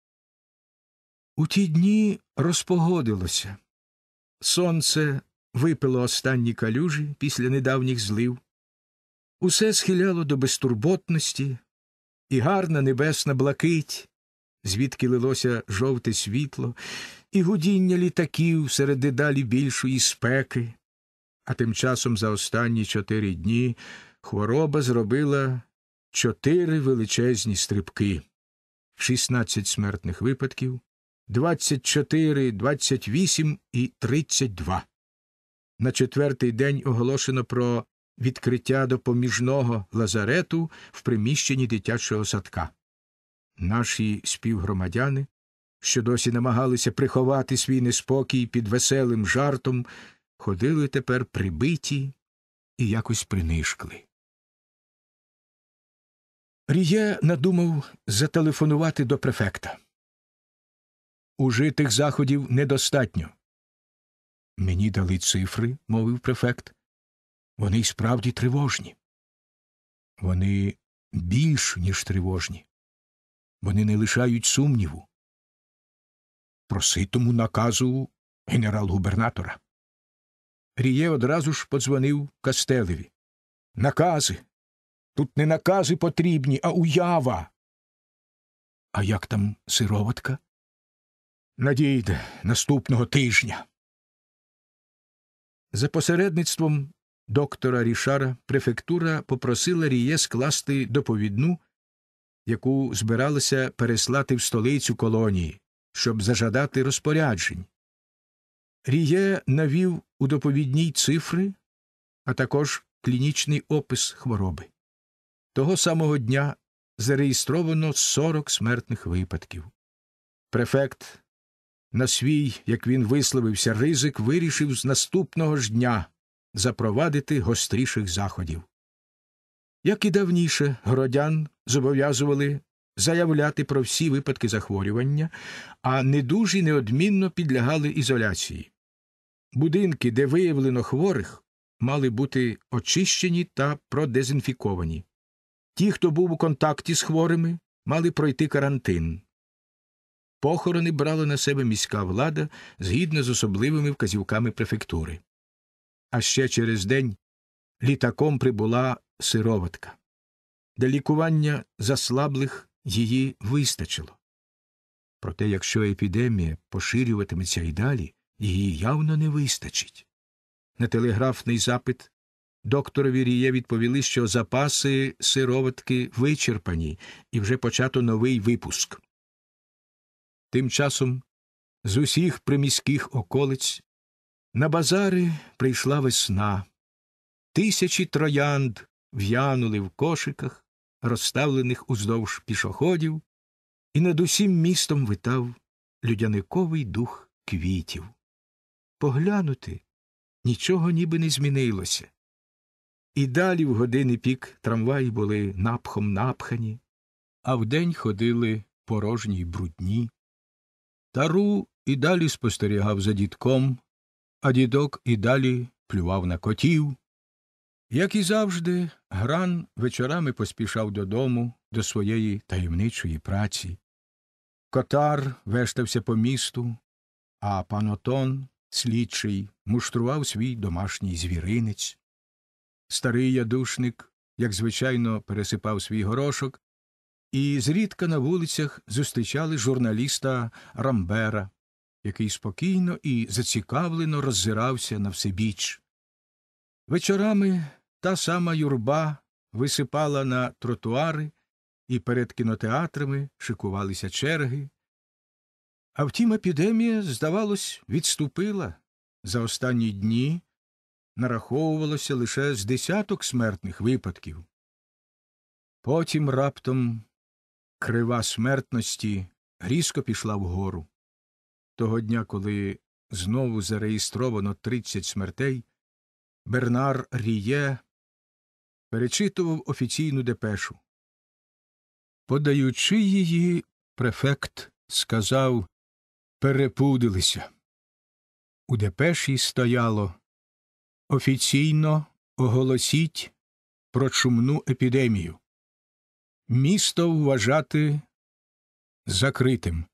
У ті дні розпогодилося. Сонце випило останні калюжі після недавніх злив. Усе схиляло до безтурботності, і гарна небесна блакить, звідки лилося жовте світло, і гудіння літаків серед дедалі більшої спеки. А тим часом за останні чотири дні хвороба зробила чотири величезні стрибки. шістнадцять смертних випадків, двадцять чотири, двадцять вісім і тридцять два. На четвертий день оголошено про відкриття допоміжного лазарету в приміщенні дитячого садка. Наші співгромадяни, що досі намагалися приховати свій неспокій під веселим жартом, ходили тепер прибиті і якось принишкли. Ріє надумав зателефонувати до префекта. «Ужитих заходів недостатньо». «Мені дали цифри», – мовив префект. «Вони й справді тривожні». «Вони більш, ніж тривожні. Вони не лишають сумніву. Проси тому наказу генерал-губернатора». Ріє одразу ж подзвонив Кастелеві. «Накази! Тут не накази потрібні, а уява!» «А як там сироватка?» «Надійде наступного тижня». За посередництвом доктора Рішара префектура попросила Ріє скласти доповідну, яку збиралася переслати в столицю колонії, щоб зажадати розпоряджень. Ріє навів у доповідній цифри, а також клінічний опис хвороби. Того самого дня зареєстровано сорок смертних випадків. Префект на свій, як він висловився, ризик вирішив з наступного ж дня запровадити гостріших заходів. Як і давніше, городян зобов'язували заявляти про всі випадки захворювання, а недужі неодмінно підлягали ізоляції. Будинки, де виявлено хворих, мали бути очищені та продезінфіковані. Ті, хто був у контакті з хворими, мали пройти карантин. Похорони брала на себе міська влада згідно з особливими вказівками префектури. А ще через день літаком прибула сироватка. Для лікування заслаблих її вистачило. Проте, якщо епідемія поширюватиметься і далі, її явно не вистачить. На телеграфний запит докторові Ріє відповіли, що запаси сироватки вичерпані і вже почато новий випуск. Тим часом з усіх приміських околиць на базари прийшла весна. Тисячі троянд в'янули в кошиках, розставлених уздовж пішоходів, і над усім містом витав людяниковий дух квітів. Поглянути нічого ніби не змінилося. І далі в години пік трамваї були напхом напхані, а вдень ходили порожні й брудні. Тару і далі спостерігав за дідком, а дідок і далі плював на котів. Як і завжди, Гран вечорами поспішав додому, до своєї таємничої праці. Котар вештався по місту, а пан Отон, слідчий, муштрував свій домашній звіринець. Старий ядушник, як звичайно, пересипав свій горошок, і зрідка на вулицях зустрічали журналіста Рамбера, який спокійно і зацікавлено роззирався на всебіч. Вечорами та сама юрба висипала на тротуари, і перед кінотеатрами шикувалися черги. А втім, епідемія, здавалось, відступила. За останні дні нараховувалося лише з десяток смертних випадків. Потім раптом крива смертності різко пішла вгору. Того дня, коли знову зареєстровано тридцять смертей, Бернар Ріє перечитував офіційну депешу. Подаючи її, префект сказав: «Перепудилися». У депеші стояло: «Офіційно оголосіть про чумну епідемію. Місто вважати закритим».